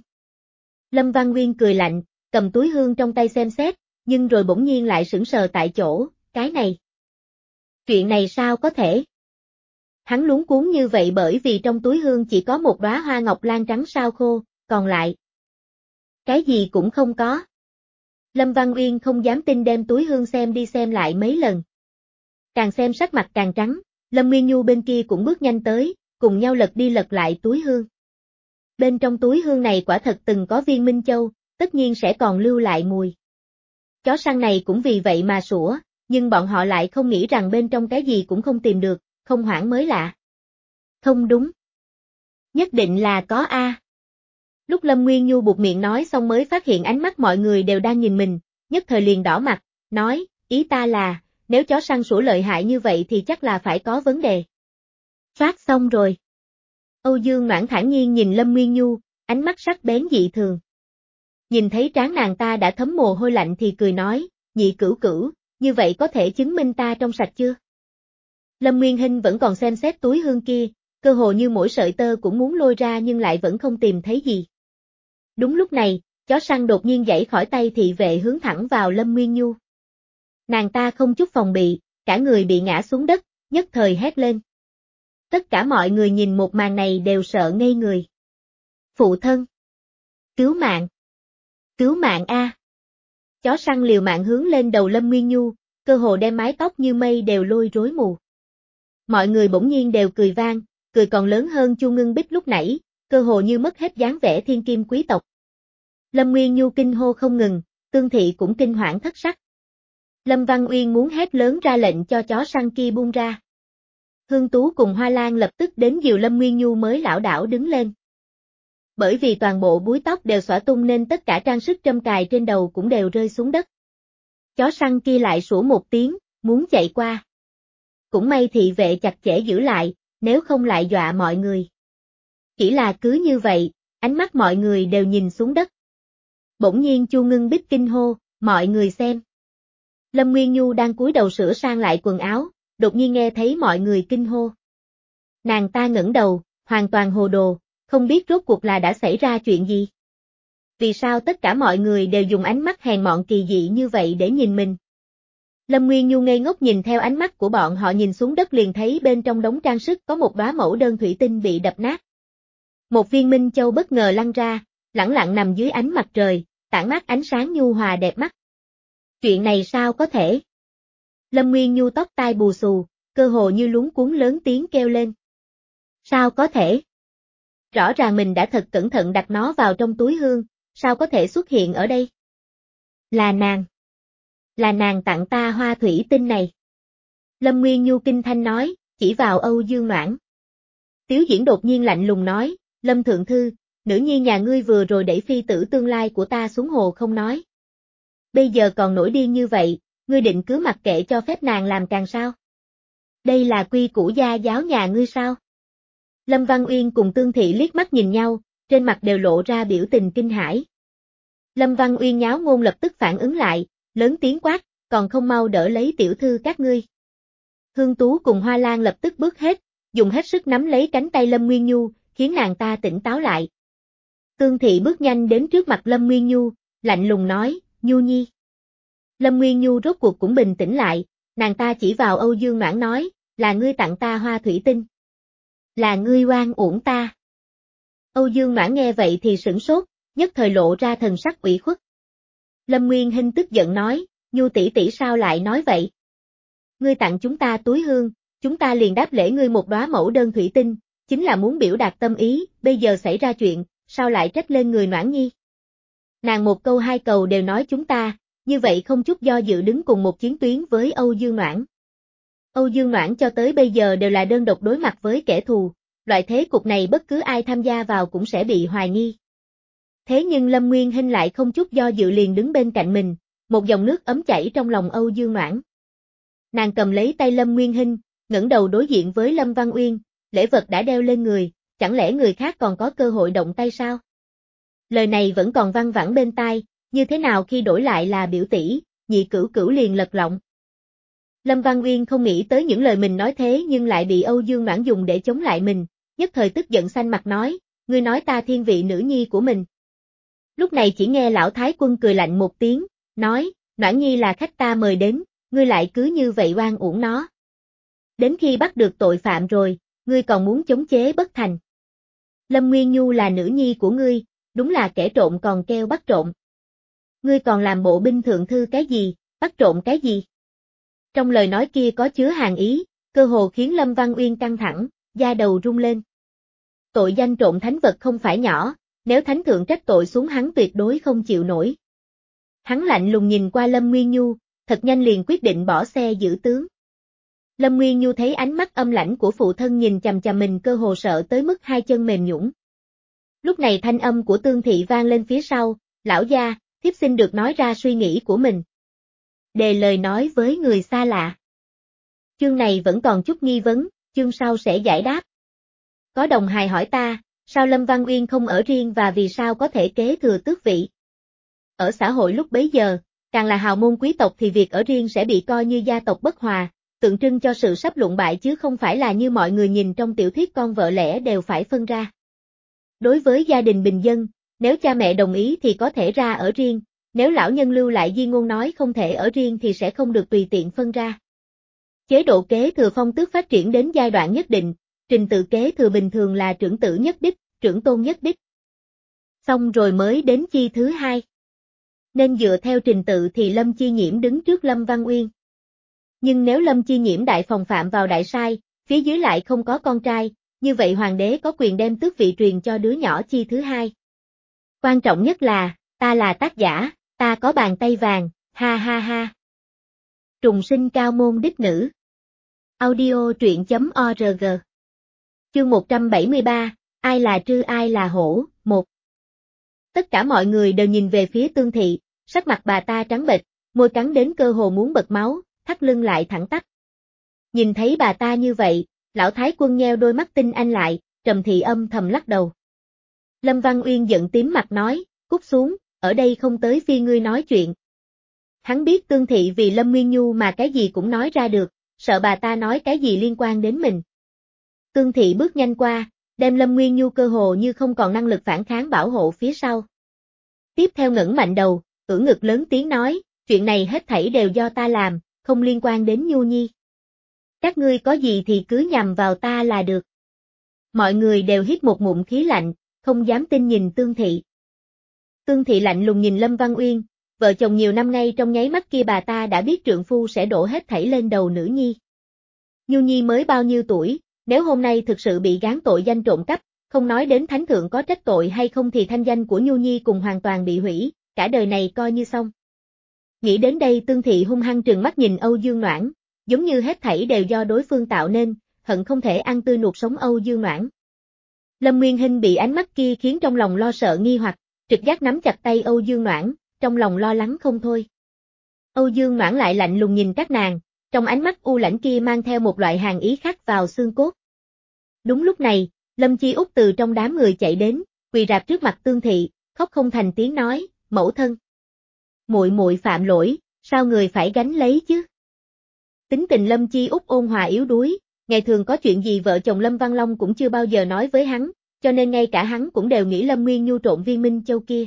Lâm Văn Uyên cười lạnh, cầm túi hương trong tay xem xét, nhưng rồi bỗng nhiên lại sững sờ tại chỗ, cái này. Chuyện này sao có thể? Hắn luống cuống như vậy bởi vì trong túi hương chỉ có một đóa hoa ngọc lan trắng sao khô, còn lại cái gì cũng không có. Lâm Văn Uyên không dám tin đem túi hương xem đi xem lại mấy lần. Càng xem sắc mặt càng trắng, Lâm Nguyên Nhu bên kia cũng bước nhanh tới, cùng nhau lật đi lật lại túi hương. Bên trong túi hương này quả thật từng có viên minh châu, tất nhiên sẽ còn lưu lại mùi. Chó săn này cũng vì vậy mà sủa, nhưng bọn họ lại không nghĩ rằng bên trong cái gì cũng không tìm được, không hoảng mới lạ. Không đúng. Nhất định là có A. Lúc Lâm Nguyên Nhu buột miệng nói xong mới phát hiện ánh mắt mọi người đều đang nhìn mình, nhất thời liền đỏ mặt, nói, ý ta là, nếu chó săn sủa lợi hại như vậy thì chắc là phải có vấn đề. Phát xong rồi. Âu Dương Noãn thản nhiên nhìn Lâm Nguyên Nhu, ánh mắt sắc bén dị thường. Nhìn thấy trán nàng ta đã thấm mồ hôi lạnh thì cười nói, nhị cửu cửu, như vậy có thể chứng minh ta trong sạch chưa? Lâm Nguyên Hinh vẫn còn xem xét túi hương kia, cơ hồ như mỗi sợi tơ cũng muốn lôi ra nhưng lại vẫn không tìm thấy gì. Đúng lúc này, chó săn đột nhiên giãy khỏi tay thị vệ hướng thẳng vào Lâm Nguyên Nhu. Nàng ta không chút phòng bị, cả người bị ngã xuống đất, nhất thời hét lên. Tất cả mọi người nhìn một màn này đều sợ ngây người. Phụ thân! Cứu mạng! Cứu mạng A! Chó săn liều mạng hướng lên đầu Lâm Nguyên Nhu, cơ hồ đem mái tóc như mây đều lôi rối mù. Mọi người bỗng nhiên đều cười vang, cười còn lớn hơn Chu Ngưng Bích lúc nãy, cơ hồ như mất hết dáng vẻ thiên kim quý tộc. Lâm Nguyên Nhu kinh hô không ngừng, Tương Thị cũng kinh hoảng thất sắc. Lâm Văn Uyên muốn hét lớn ra lệnh cho chó săn kia buông ra. Hương Tú cùng Hoa Lan lập tức đến dìu Lâm Nguyên Nhu mới lảo đảo đứng lên. Bởi vì toàn bộ búi tóc đều xõa tung nên tất cả trang sức trâm cài trên đầu cũng đều rơi xuống đất. Chó săn kia lại sủa một tiếng, muốn chạy qua. Cũng may thị vệ chặt chẽ giữ lại, nếu không lại dọa mọi người. Chỉ là cứ như vậy, ánh mắt mọi người đều nhìn xuống đất. Bỗng nhiên Chu Ngưng Bích kinh hô, mọi người xem. Lâm Nguyên Nhu đang cúi đầu sửa sang lại quần áo, đột nhiên nghe thấy mọi người kinh hô. Nàng ta ngẩng đầu, hoàn toàn hồ đồ, không biết rốt cuộc là đã xảy ra chuyện gì. Vì sao tất cả mọi người đều dùng ánh mắt hèn mọn kỳ dị như vậy để nhìn mình? Lâm Nguyên Nhu ngây ngốc nhìn theo ánh mắt của bọn họ nhìn xuống đất liền thấy bên trong đống trang sức có một đóa mẫu đơn thủy tinh bị đập nát. Một viên minh châu bất ngờ lăn ra, lẳng lặng nằm dưới ánh mặt trời, tản mát ánh sáng nhu hòa đẹp mắt. Chuyện này sao có thể? Lâm Nguyên Nhu tóc tai bù xù, cơ hồ như luống cuống lớn tiếng kêu lên. Sao có thể? Rõ ràng mình đã thật cẩn thận đặt nó vào trong túi hương, sao có thể xuất hiện ở đây? Là nàng. Là nàng tặng ta hoa thủy tinh này. Lâm Nguyên Nhu kinh thanh nói, chỉ vào Âu Dương Noãn. Tiếu Diễn đột nhiên lạnh lùng nói, Lâm Thượng Thư, nữ nhi nhà ngươi vừa rồi đẩy phi tử tương lai của ta xuống hồ không nói. Bây giờ còn nổi điên như vậy, ngươi định cứ mặc kệ cho phép nàng làm càng sao? Đây là quy củ gia giáo nhà ngươi sao? Lâm Văn Uyên cùng Tương Thị liếc mắt nhìn nhau, trên mặt đều lộ ra biểu tình kinh hãi. Lâm Văn Uyên nháo ngôn lập tức phản ứng lại, lớn tiếng quát, còn không mau đỡ lấy tiểu thư các ngươi. Hương Tú cùng Hoa Lan lập tức bước hết, dùng hết sức nắm lấy cánh tay Lâm Nguyên Nhu, khiến nàng ta tỉnh táo lại. Tương Thị bước nhanh đến trước mặt Lâm Nguyên Nhu, lạnh lùng nói, Nhu Nhi. Lâm Nguyên Nhu rốt cuộc cũng bình tĩnh lại, nàng ta chỉ vào Âu Dương Noãn nói, là ngươi tặng ta hoa thủy tinh. Là ngươi oan uổng ta. Âu Dương Noãn nghe vậy thì sửng sốt, nhất thời lộ ra thần sắc ủy khuất. Lâm Nguyên Hinh tức giận nói, Nhu tỷ tỷ sao lại nói vậy? Ngươi tặng chúng ta túi hương, chúng ta liền đáp lễ ngươi một đóa mẫu đơn thủy tinh, chính là muốn biểu đạt tâm ý, bây giờ xảy ra chuyện, sao lại trách lên người Noãn Nhi? Nàng một câu hai cầu đều nói chúng ta, như vậy không chút do dự đứng cùng một chiến tuyến với Âu Dương Noãn. Âu Dương Noãn cho tới bây giờ đều là đơn độc đối mặt với kẻ thù, loại thế cục này bất cứ ai tham gia vào cũng sẽ bị hoài nghi. Thế nhưng Lâm Nguyên Hinh lại không chút do dự liền đứng bên cạnh mình, một dòng nước ấm chảy trong lòng Âu Dương Noãn. Nàng cầm lấy tay Lâm Nguyên Hinh, ngẩng đầu đối diện với Lâm Văn Uyên, lễ vật đã đeo lên người, chẳng lẽ người khác còn có cơ hội động tay sao? Lời này vẫn còn văng vẳng bên tai, như thế nào khi đổi lại là biểu tỷ, nhị cửu cửu liền lật lọng. Lâm Văn Uyên không nghĩ tới những lời mình nói thế nhưng lại bị Âu Dương Noãn dùng để chống lại mình, nhất thời tức giận xanh mặt nói, ngươi nói ta thiên vị nữ nhi của mình. Lúc này chỉ nghe lão thái quân cười lạnh một tiếng, nói, Noãn Nhi là khách ta mời đến, ngươi lại cứ như vậy oan uổng nó. Đến khi bắt được tội phạm rồi, ngươi còn muốn chống chế bất thành. Lâm Nguyên Nhu là nữ nhi của ngươi, đúng là kẻ trộm còn keo bắt trộm. Ngươi còn làm bộ binh thượng thư cái gì, bắt trộm cái gì? Trong lời nói kia có chứa hàn ý, cơ hồ khiến Lâm Văn Uyên căng thẳng, da đầu rung lên. Tội danh trộm thánh vật không phải nhỏ, nếu thánh thượng trách tội xuống hắn tuyệt đối không chịu nổi. Hắn lạnh lùng nhìn qua Lâm Nguyên Nhu, thật nhanh liền quyết định bỏ xe giữ tướng. Lâm Nguyên Nhu thấy ánh mắt âm lãnh của phụ thân nhìn chằm chằm mình cơ hồ sợ tới mức hai chân mềm nhũn. Lúc này thanh âm của Tương Thị vang lên phía sau, lão gia, thiếp xin được nói ra suy nghĩ của mình. Đề lời nói với người xa lạ. Chương này vẫn còn chút nghi vấn, chương sau sẽ giải đáp. Có đồng hài hỏi ta, sao Lâm Văn Uyên không ở riêng và vì sao có thể kế thừa tước vị? Ở xã hội lúc bấy giờ, càng là hào môn quý tộc thì việc ở riêng sẽ bị coi như gia tộc bất hòa, tượng trưng cho sự sắp lụng bại chứ không phải là như mọi người nhìn trong tiểu thuyết con vợ lẽ đều phải phân ra. Đối với gia đình bình dân, nếu cha mẹ đồng ý thì có thể ra ở riêng, nếu lão nhân lưu lại di ngôn nói không thể ở riêng thì sẽ không được tùy tiện phân ra. Chế độ kế thừa phong tước phát triển đến giai đoạn nhất định, trình tự kế thừa bình thường là trưởng tử nhất đích, trưởng tôn nhất đích. Xong rồi mới đến chi thứ hai. Nên dựa theo trình tự thì Lâm Chi Nhiễm đứng trước Lâm Văn Uyên. Nhưng nếu Lâm Chi Nhiễm đại phòng phạm vào đại sai, phía dưới lại không có con trai, như vậy hoàng đế có quyền đem tước vị truyền cho đứa nhỏ chi thứ hai. Quan trọng nhất là, ta là tác giả, ta có bàn tay vàng, ha ha ha. Trùng sinh cao môn đích nữ. Audio truyện chấm org. Chương một trăm bảy mươi ba, ai là trư ai là hổ, một. Tất cả mọi người đều nhìn về phía Tương Thị, sắc mặt bà ta trắng bệch, môi cắn đến cơ hồ muốn bật máu, thắt lưng lại thẳng tắp. Nhìn thấy bà ta như vậy, lão thái quân nheo đôi mắt tinh anh lại, Trầm Thị âm thầm lắc đầu. Lâm Văn Uyên giận tím mặt nói, cút xuống, ở đây không tới phiên ngươi nói chuyện. Hắn biết Tương Thị vì Lâm Nguyên Nhu mà cái gì cũng nói ra được, sợ bà ta nói cái gì liên quan đến mình. Tương Thị bước nhanh qua, đem Lâm Nguyên Nhu cơ hồ như không còn năng lực phản kháng bảo hộ phía sau. Tiếp theo ngẩng mạnh đầu, ưỡn ngực lớn tiếng nói, chuyện này hết thảy đều do ta làm, không liên quan đến Nhu Nhi. Các ngươi có gì thì cứ nhằm vào ta là được. Mọi người đều hít một ngụm khí lạnh, không dám tin nhìn Tương Thị. Tương Thị lạnh lùng nhìn Lâm Văn Uyên, vợ chồng nhiều năm nay trong nháy mắt kia bà ta đã biết trượng phu sẽ đổ hết thảy lên đầu nữ nhi. Nhu Nhi mới bao nhiêu tuổi, nếu hôm nay thực sự bị gán tội danh trộm cắp, không nói đến thánh thượng có trách tội hay không thì thanh danh của Nhu Nhi cùng hoàn toàn bị hủy, cả đời này coi như xong. Nghĩ đến đây Tương Thị hung hăng trừng mắt nhìn Âu Dương Noãn, giống như hết thảy đều do đối phương tạo nên, hận không thể ăn tươi nuốt sống Âu Dương Noãn. Lâm Nguyên Hinh bị ánh mắt kia khiến trong lòng lo sợ nghi hoặc, trực giác nắm chặt tay Âu Dương Noãn, trong lòng lo lắng không thôi. Âu Dương Noãn lại lạnh lùng nhìn các nàng, trong ánh mắt u lãnh kia mang theo một loại hàn ý khắc vào xương cốt. Đúng lúc này, Lâm Chi Út từ trong đám người chạy đến, quỳ rạp trước mặt Tương Thị, khóc không thành tiếng nói, mẫu thân. Muội muội phạm lỗi, sao người phải gánh lấy chứ? Tính tình Lâm Chi Út ôn hòa yếu đuối, ngày thường có chuyện gì vợ chồng Lâm Văn Long cũng chưa bao giờ nói với hắn, cho nên ngay cả hắn cũng đều nghĩ Lâm Nguyên Nhu trộn viên Minh Châu kia.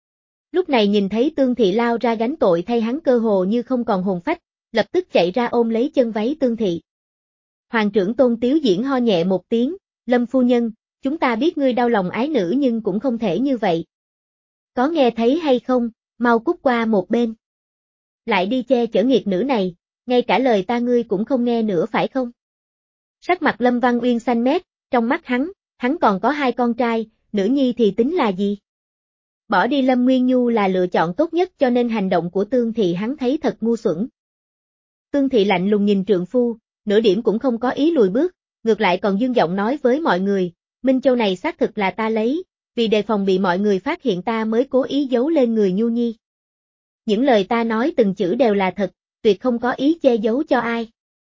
Lúc này nhìn thấy Tương Thị lao ra gánh tội thay hắn cơ hồ như không còn hồn phách, lập tức chạy ra ôm lấy chân váy Tương Thị. Hoàng trưởng Tôn Tiếu Diễn ho nhẹ một tiếng, Lâm phu nhân, chúng ta biết ngươi đau lòng ái nữ nhưng cũng không thể như vậy. Có nghe thấy hay không, mau cút qua một bên. Lại đi che chở nghiệt nữ này, ngay cả lời ta ngươi cũng không nghe nữa phải không? Sắc mặt Lâm Văn Uyên xanh mét, trong mắt hắn, hắn còn có hai con trai, nữ nhi thì tính là gì? Bỏ đi Lâm Nguyên Nhu là lựa chọn tốt nhất cho nên hành động của Tương Thị hắn thấy thật ngu xuẩn. Tương Thị lạnh lùng nhìn trượng phu, nửa điểm cũng không có ý lùi bước, ngược lại còn dương giọng nói với mọi người, Minh Châu này xác thực là ta lấy, vì đề phòng bị mọi người phát hiện ta mới cố ý giấu lên người Nhu Nhi. Những lời ta nói từng chữ đều là thật, tuyệt không có ý che giấu cho ai.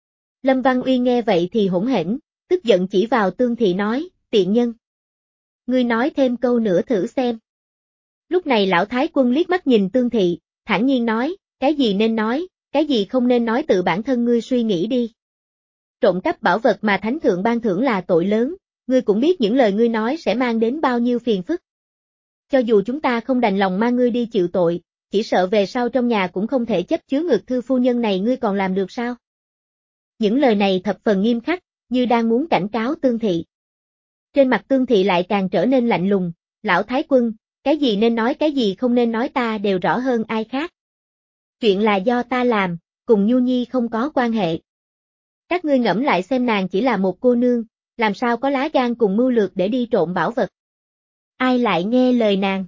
Lâm Văn Uyên nghe vậy thì hỗn hển, tức giận chỉ vào Tương Thị nói, tiện nhân. Ngươi nói thêm câu nữa thử xem. Lúc này lão thái quân liếc mắt nhìn Tương Thị, thản nhiên nói, cái gì nên nói, cái gì không nên nói tự bản thân ngươi suy nghĩ đi. Trộm cắp bảo vật mà thánh thượng ban thưởng là tội lớn, ngươi cũng biết những lời ngươi nói sẽ mang đến bao nhiêu phiền phức. Cho dù chúng ta không đành lòng mang ngươi đi chịu tội, chỉ sợ về sau trong nhà cũng không thể chấp chứa ngược thư phu nhân này ngươi còn làm được sao? Những lời này thập phần nghiêm khắc, như đang muốn cảnh cáo Tương Thị. Trên mặt Tương Thị lại càng trở nên lạnh lùng, lão thái quân, cái gì nên nói cái gì không nên nói ta đều rõ hơn ai khác. Chuyện là do ta làm, cùng Nhu Nhi không có quan hệ. Các ngươi ngẫm lại xem nàng chỉ là một cô nương, làm sao có lá gan cùng mưu lược để đi trộm bảo vật. Ai lại nghe lời nàng?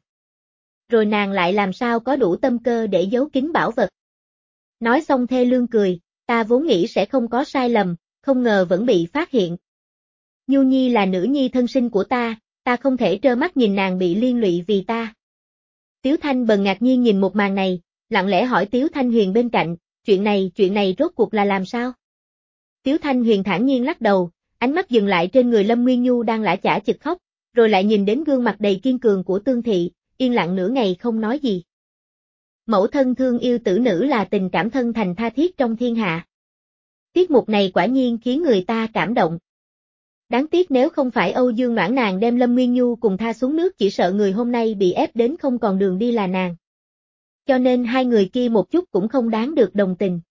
Rồi nàng lại làm sao có đủ tâm cơ để giấu kín bảo vật. Nói xong thê lương cười, ta vốn nghĩ sẽ không có sai lầm, không ngờ vẫn bị phát hiện. Nhu Nhi là nữ nhi thân sinh của ta, ta không thể trơ mắt nhìn nàng bị liên lụy vì ta. Tiếu Thanh Bần ngạc nhiên nhìn một màn này, lặng lẽ hỏi Tiếu Thanh Huyền bên cạnh, chuyện này, chuyện này rốt cuộc là làm sao? Tiếu Thanh Huyền thản nhiên lắc đầu, ánh mắt dừng lại trên người Lâm Nguyên Nhu đang lã chả chực khóc, rồi lại nhìn đến gương mặt đầy kiên cường của Tương Thị, yên lặng nửa ngày không nói gì. Mẫu thân thương yêu tử nữ là tình cảm thân thành tha thiết trong thiên hạ. Tiết mục này quả nhiên khiến người ta cảm động. Đáng tiếc nếu không phải Âu Dương Noãn nàng đem Lâm Nguyên Nhu cùng tha xuống nước, chỉ sợ người hôm nay bị ép đến không còn đường đi là nàng. Cho nên hai người kia một chút cũng không đáng được đồng tình.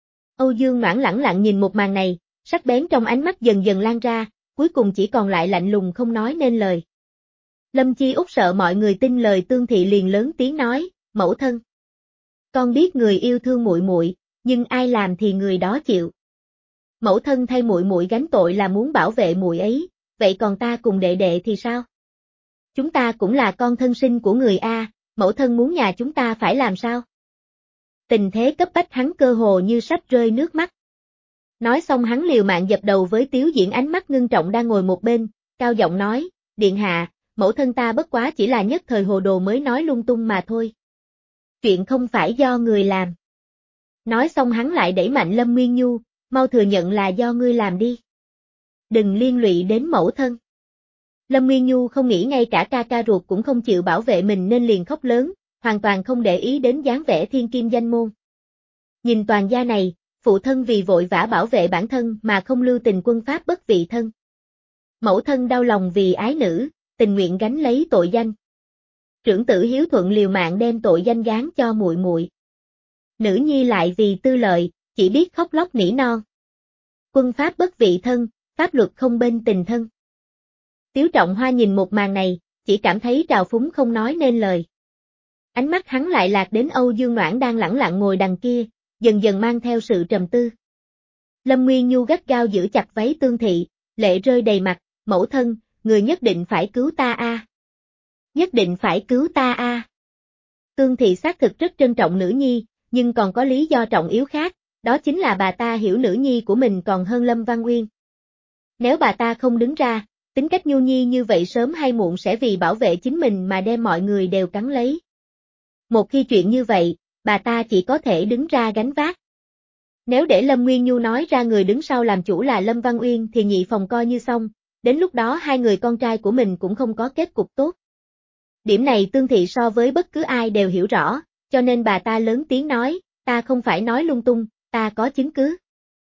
Âu Dương Noãn lẳng lặng nhìn một màn này, sắc bén trong ánh mắt dần dần lan ra, cuối cùng chỉ còn lại lạnh lùng không nói nên lời. Lâm Chi Út sợ mọi người tin lời Tương Thị liền lớn tiếng nói, mẫu thân. Con biết người yêu thương muội muội, nhưng ai làm thì người đó chịu. Mẫu thân thay muội muội gánh tội là muốn bảo vệ muội ấy, vậy còn ta cùng đệ đệ thì sao? Chúng ta cũng là con thân sinh của người A, mẫu thân muốn nhà chúng ta phải làm sao? Tình thế cấp bách hắn cơ hồ như sắp rơi nước mắt. Nói xong hắn liều mạng dập đầu với Tiếu Diễn ánh mắt ngưng trọng đang ngồi một bên, cao giọng nói, điện hạ, mẫu thân ta bất quá chỉ là nhất thời hồ đồ mới nói lung tung mà thôi. Chuyện không phải do người làm. Nói xong hắn lại đẩy mạnh Lâm Nguyên Nhu, mau thừa nhận là do ngươi làm đi. Đừng liên lụy đến mẫu thân. Lâm Nguyên Nhu không nghĩ ngay cả ca ca ruột cũng không chịu bảo vệ mình nên liền khóc lớn, hoàn toàn không để ý đến dáng vẻ thiên kim danh môn. Nhìn toàn gia này, phụ thân vì vội vã bảo vệ bản thân mà không lưu tình quân pháp bất vị thân. Mẫu thân đau lòng vì ái nữ, tình nguyện gánh lấy tội danh. Trưởng tử hiếu thuận liều mạng đem tội danh gán cho muội muội. Nữ nhi lại vì tư lợi, chỉ biết khóc lóc nỉ non. Quân pháp bất vị thân, pháp luật không bên tình thân. Tiếu Trọng Hoa nhìn một màn này, chỉ cảm thấy trào phúng không nói nên lời. Ánh mắt hắn lại lạc đến Âu Dương Noãn đang lẳng lặng ngồi đằng kia, dần dần mang theo sự trầm tư. Lâm Nguyên Nhu gắt gao giữ chặt váy Tương Thị, lệ rơi đầy mặt, mẫu thân, người nhất định phải cứu ta a. Nhất định phải cứu ta a. Tương Thị xác thực rất trân trọng nữ nhi, nhưng còn có lý do trọng yếu khác, đó chính là bà ta hiểu nữ nhi của mình còn hơn Lâm Văn Uyên. Nếu bà ta không đứng ra, tính cách nhu nhi như vậy sớm hay muộn sẽ vì bảo vệ chính mình mà đem mọi người đều cắn lấy. Một khi chuyện như vậy, bà ta chỉ có thể đứng ra gánh vác. Nếu để Lâm Nguyên Nhu nói ra người đứng sau làm chủ là Lâm Văn Uyên thì nhị phòng coi như xong, đến lúc đó hai người con trai của mình cũng không có kết cục tốt. Điểm này Tương Thị so với bất cứ ai đều hiểu rõ, cho nên bà ta lớn tiếng nói, ta không phải nói lung tung, ta có chứng cứ.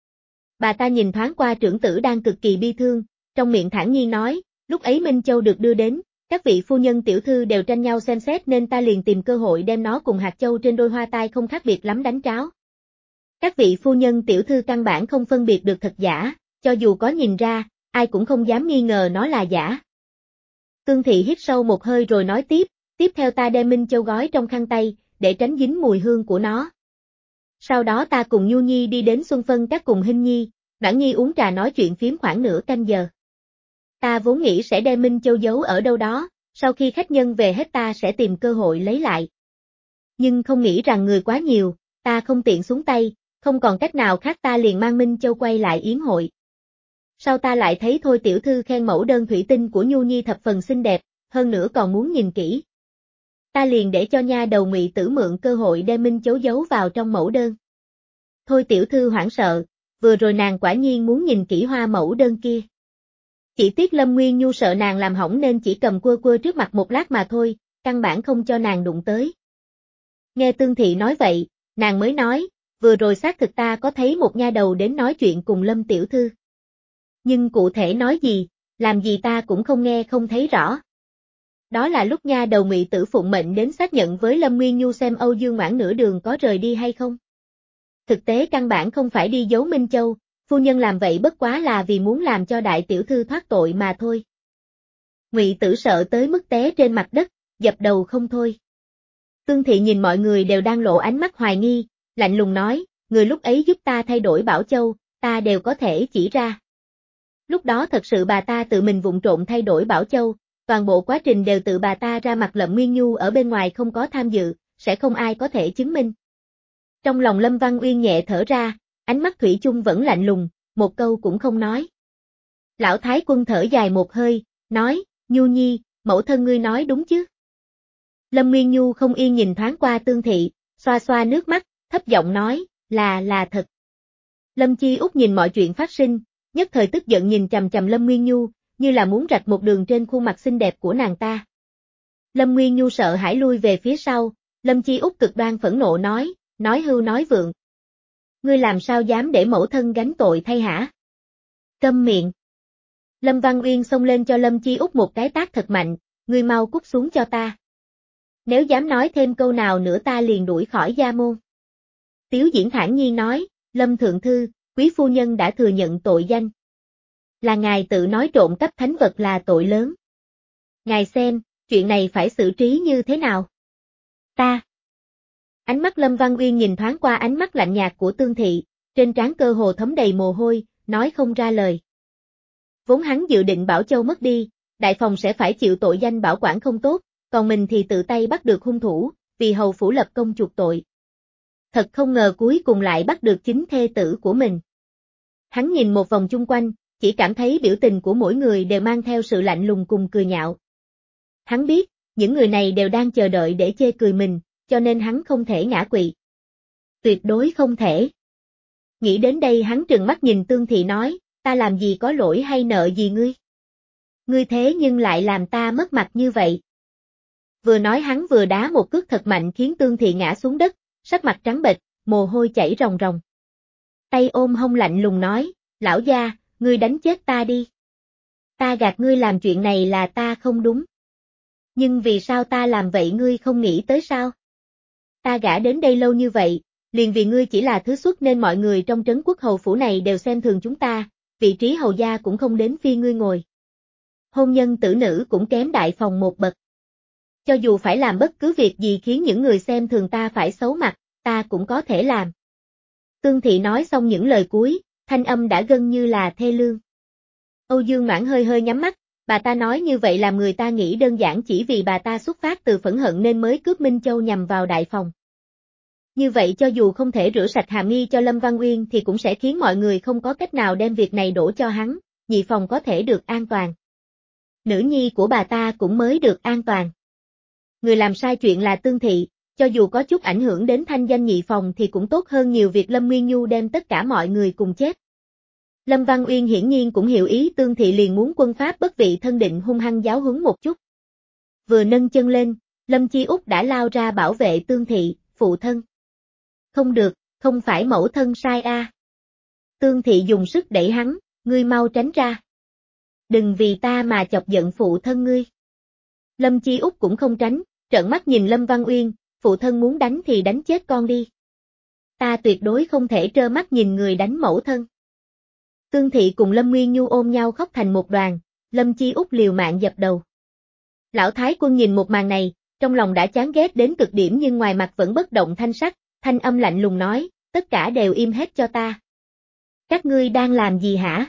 Bà ta nhìn thoáng qua trưởng tử đang cực kỳ bi thương, trong miệng thản nhiên nói, lúc ấy Minh Châu được đưa đến, các vị phu nhân tiểu thư đều tranh nhau xem xét nên ta liền tìm cơ hội đem nó cùng hạt châu trên đôi hoa tai không khác biệt lắm đánh tráo. Các vị phu nhân tiểu thư căn bản không phân biệt được thật giả, cho dù có nhìn ra, ai cũng không dám nghi ngờ nó là giả. Tương Thị hít sâu một hơi rồi nói tiếp, tiếp theo ta đem Minh Châu gói trong khăn tay, để tránh dính mùi hương của nó. Sau đó ta cùng Nhu Nhi đi đến Xuân Phân các cùng Hinh Nhi, Noãn Nhi uống trà nói chuyện phiếm khoảng nửa canh giờ. Ta vốn nghĩ sẽ đem Minh Châu giấu ở đâu đó, sau khi khách nhân về hết ta sẽ tìm cơ hội lấy lại. Nhưng không nghĩ rằng người quá nhiều, ta không tiện xuống tay, không còn cách nào khác ta liền mang Minh Châu quay lại yến hội. Sau ta lại thấy Thôi tiểu thư khen mẫu đơn thủy tinh của Nhu Nhi thập phần xinh đẹp, hơn nữa còn muốn nhìn kỹ. Ta liền để cho nha đầu Ngụy Tử mượn cơ hội đem Minh Châu giấu vào trong mẫu đơn. Thôi tiểu thư hoảng sợ, vừa rồi nàng quả nhiên muốn nhìn kỹ hoa mẫu đơn kia. Chỉ tiếc Lâm Nguyên Nhu sợ nàng làm hỏng nên chỉ cầm quơ quơ trước mặt một lát mà thôi, căn bản không cho nàng đụng tới. Nghe Tương Thị nói vậy, nàng mới nói, vừa rồi xác thực ta có thấy một nha đầu đến nói chuyện cùng Lâm tiểu thư. Nhưng cụ thể nói gì, làm gì ta cũng không nghe không thấy rõ. Đó là lúc nha đầu Ngụy Tử phụng mệnh đến xác nhận với Lâm Nguyên Nhu xem Âu Dương Noãn nửa đường có rời đi hay không. Thực tế căn bản không phải đi giấu Minh Châu, phu nhân làm vậy bất quá là vì muốn làm cho đại tiểu thư thoát tội mà thôi. Ngụy Tử sợ tới mức té trên mặt đất, dập đầu không thôi. Tương Thị nhìn mọi người đều đang lộ ánh mắt hoài nghi, lạnh lùng nói, người lúc ấy giúp ta thay đổi Bảo Châu, ta đều có thể chỉ ra. Lúc đó thật sự bà ta tự mình vụng trộn thay đổi Bảo Châu, toàn bộ quá trình đều tự bà ta ra mặt, Lâm Nguyên Nhu ở bên ngoài không có tham dự, sẽ không ai có thể chứng minh. Trong lòng Lâm Văn Uyên nhẹ thở ra, ánh mắt thủy chung vẫn lạnh lùng, một câu cũng không nói. Lão Thái Quân thở dài một hơi, nói, Nhu Nhi, mẫu thân ngươi nói đúng chứ? Lâm Nguyên Nhu không yên nhìn thoáng qua Tương Thị, xoa xoa nước mắt, thấp giọng nói, là là thật. Lâm Chi Út nhìn mọi chuyện phát sinh, nhất thời tức giận nhìn chằm chằm Lâm Nguyên Nhu, như là muốn rạch một đường trên khuôn mặt xinh đẹp của nàng ta. Lâm Nguyên Nhu sợ hãi lui về phía sau, Lâm Chi Út cực đoan phẫn nộ nói, nói hưu nói vượng. Ngươi làm sao dám để mẫu thân gánh tội thay hả? Câm miệng. Lâm Văn Uyên xông lên cho Lâm Chi Út một cái tát thật mạnh, ngươi mau cút xuống cho ta. Nếu dám nói thêm câu nào nữa ta liền đuổi khỏi gia môn. Tiếu Diễn thản nhiên nói, Lâm Thượng Thư, quý phu nhân đã thừa nhận tội danh. Là ngài tự nói trộm cắp thánh vật là tội lớn. Ngài xem, chuyện này phải xử trí như thế nào? Ta. Ánh mắt Lâm Văn Uyên nhìn thoáng qua ánh mắt lạnh nhạt của Tương Thị, trên trán cơ hồ thấm đầy mồ hôi, nói không ra lời. Vốn hắn dự định Bảo Châu mất đi, đại phòng sẽ phải chịu tội danh bảo quản không tốt, còn mình thì tự tay bắt được hung thủ, vì hầu phủ lập công chuộc tội. Thật không ngờ cuối cùng lại bắt được chính thê tử của mình. Hắn nhìn một vòng chung quanh, chỉ cảm thấy biểu tình của mỗi người đều mang theo sự lạnh lùng cùng cười nhạo. Hắn biết, những người này đều đang chờ đợi để chê cười mình, cho nên hắn không thể ngã quỵ. Tuyệt đối không thể. Nghĩ đến đây hắn trừng mắt nhìn Tương Thị nói, ta làm gì có lỗi hay nợ gì ngươi? Ngươi thế nhưng lại làm ta mất mặt như vậy. Vừa nói hắn vừa đá một cước thật mạnh khiến Tương Thị ngã xuống đất, sắc mặt trắng bệch, mồ hôi chảy ròng ròng. Tay ôm hông lạnh lùng nói, lão gia, ngươi đánh chết ta đi. Ta gạt ngươi làm chuyện này là ta không đúng. Nhưng vì sao ta làm vậy ngươi không nghĩ tới sao? Ta gả đến đây lâu như vậy, liền vì ngươi chỉ là thứ xuất nên mọi người trong trấn quốc hầu phủ này đều xem thường chúng ta, vị trí hầu gia cũng không đến phiên ngươi ngồi. Hôn nhân tử nữ cũng kém đại phòng một bậc. Cho dù phải làm bất cứ việc gì khiến những người xem thường ta phải xấu mặt, ta cũng có thể làm. Tương Thị nói xong những lời cuối, thanh âm đã gần như là thê lương. Âu Dương Noãn hơi hơi nhắm mắt, bà ta nói như vậy làm người ta nghĩ đơn giản chỉ vì bà ta xuất phát từ phẫn hận nên mới cướp Minh Châu nhằm vào đại phòng. Như vậy cho dù không thể rửa sạch hàm nghi cho Lâm Văn Uyên thì cũng sẽ khiến mọi người không có cách nào đem việc này đổ cho hắn, nhị phòng có thể được an toàn. Nữ nhi của bà ta cũng mới được an toàn. Người làm sai chuyện là Tương Thị, cho dù có chút ảnh hưởng đến thanh danh nhị phòng thì cũng tốt hơn nhiều việc Lâm Nguyên Nhu đem tất cả mọi người cùng chết. Lâm Văn Uyên hiển nhiên cũng hiểu ý Tương Thị liền muốn quân pháp bất vị thân định hung hăng giáo huấn một chút. Vừa nâng chân lên, Lâm Chi Út đã lao ra bảo vệ Tương Thị, phụ thân. Không được, không phải mẫu thân sai a. À. Tương Thị dùng sức đẩy hắn, ngươi mau tránh ra. Đừng vì ta mà chọc giận phụ thân ngươi. Lâm Chi Út cũng không tránh, trợn mắt nhìn Lâm Văn Uyên, phụ thân muốn đánh thì đánh chết con đi. Ta tuyệt đối không thể trơ mắt nhìn người đánh mẫu thân. Tương Thị cùng Lâm Nguyên Nhu ôm nhau khóc thành một đoàn, Lâm Chi Út liều mạng dập đầu. Lão Thái Quân nhìn một màn này, trong lòng đã chán ghét đến cực điểm nhưng ngoài mặt vẫn bất động thanh sắc, thanh âm lạnh lùng nói, tất cả đều im hết cho ta. Các ngươi đang làm gì hả?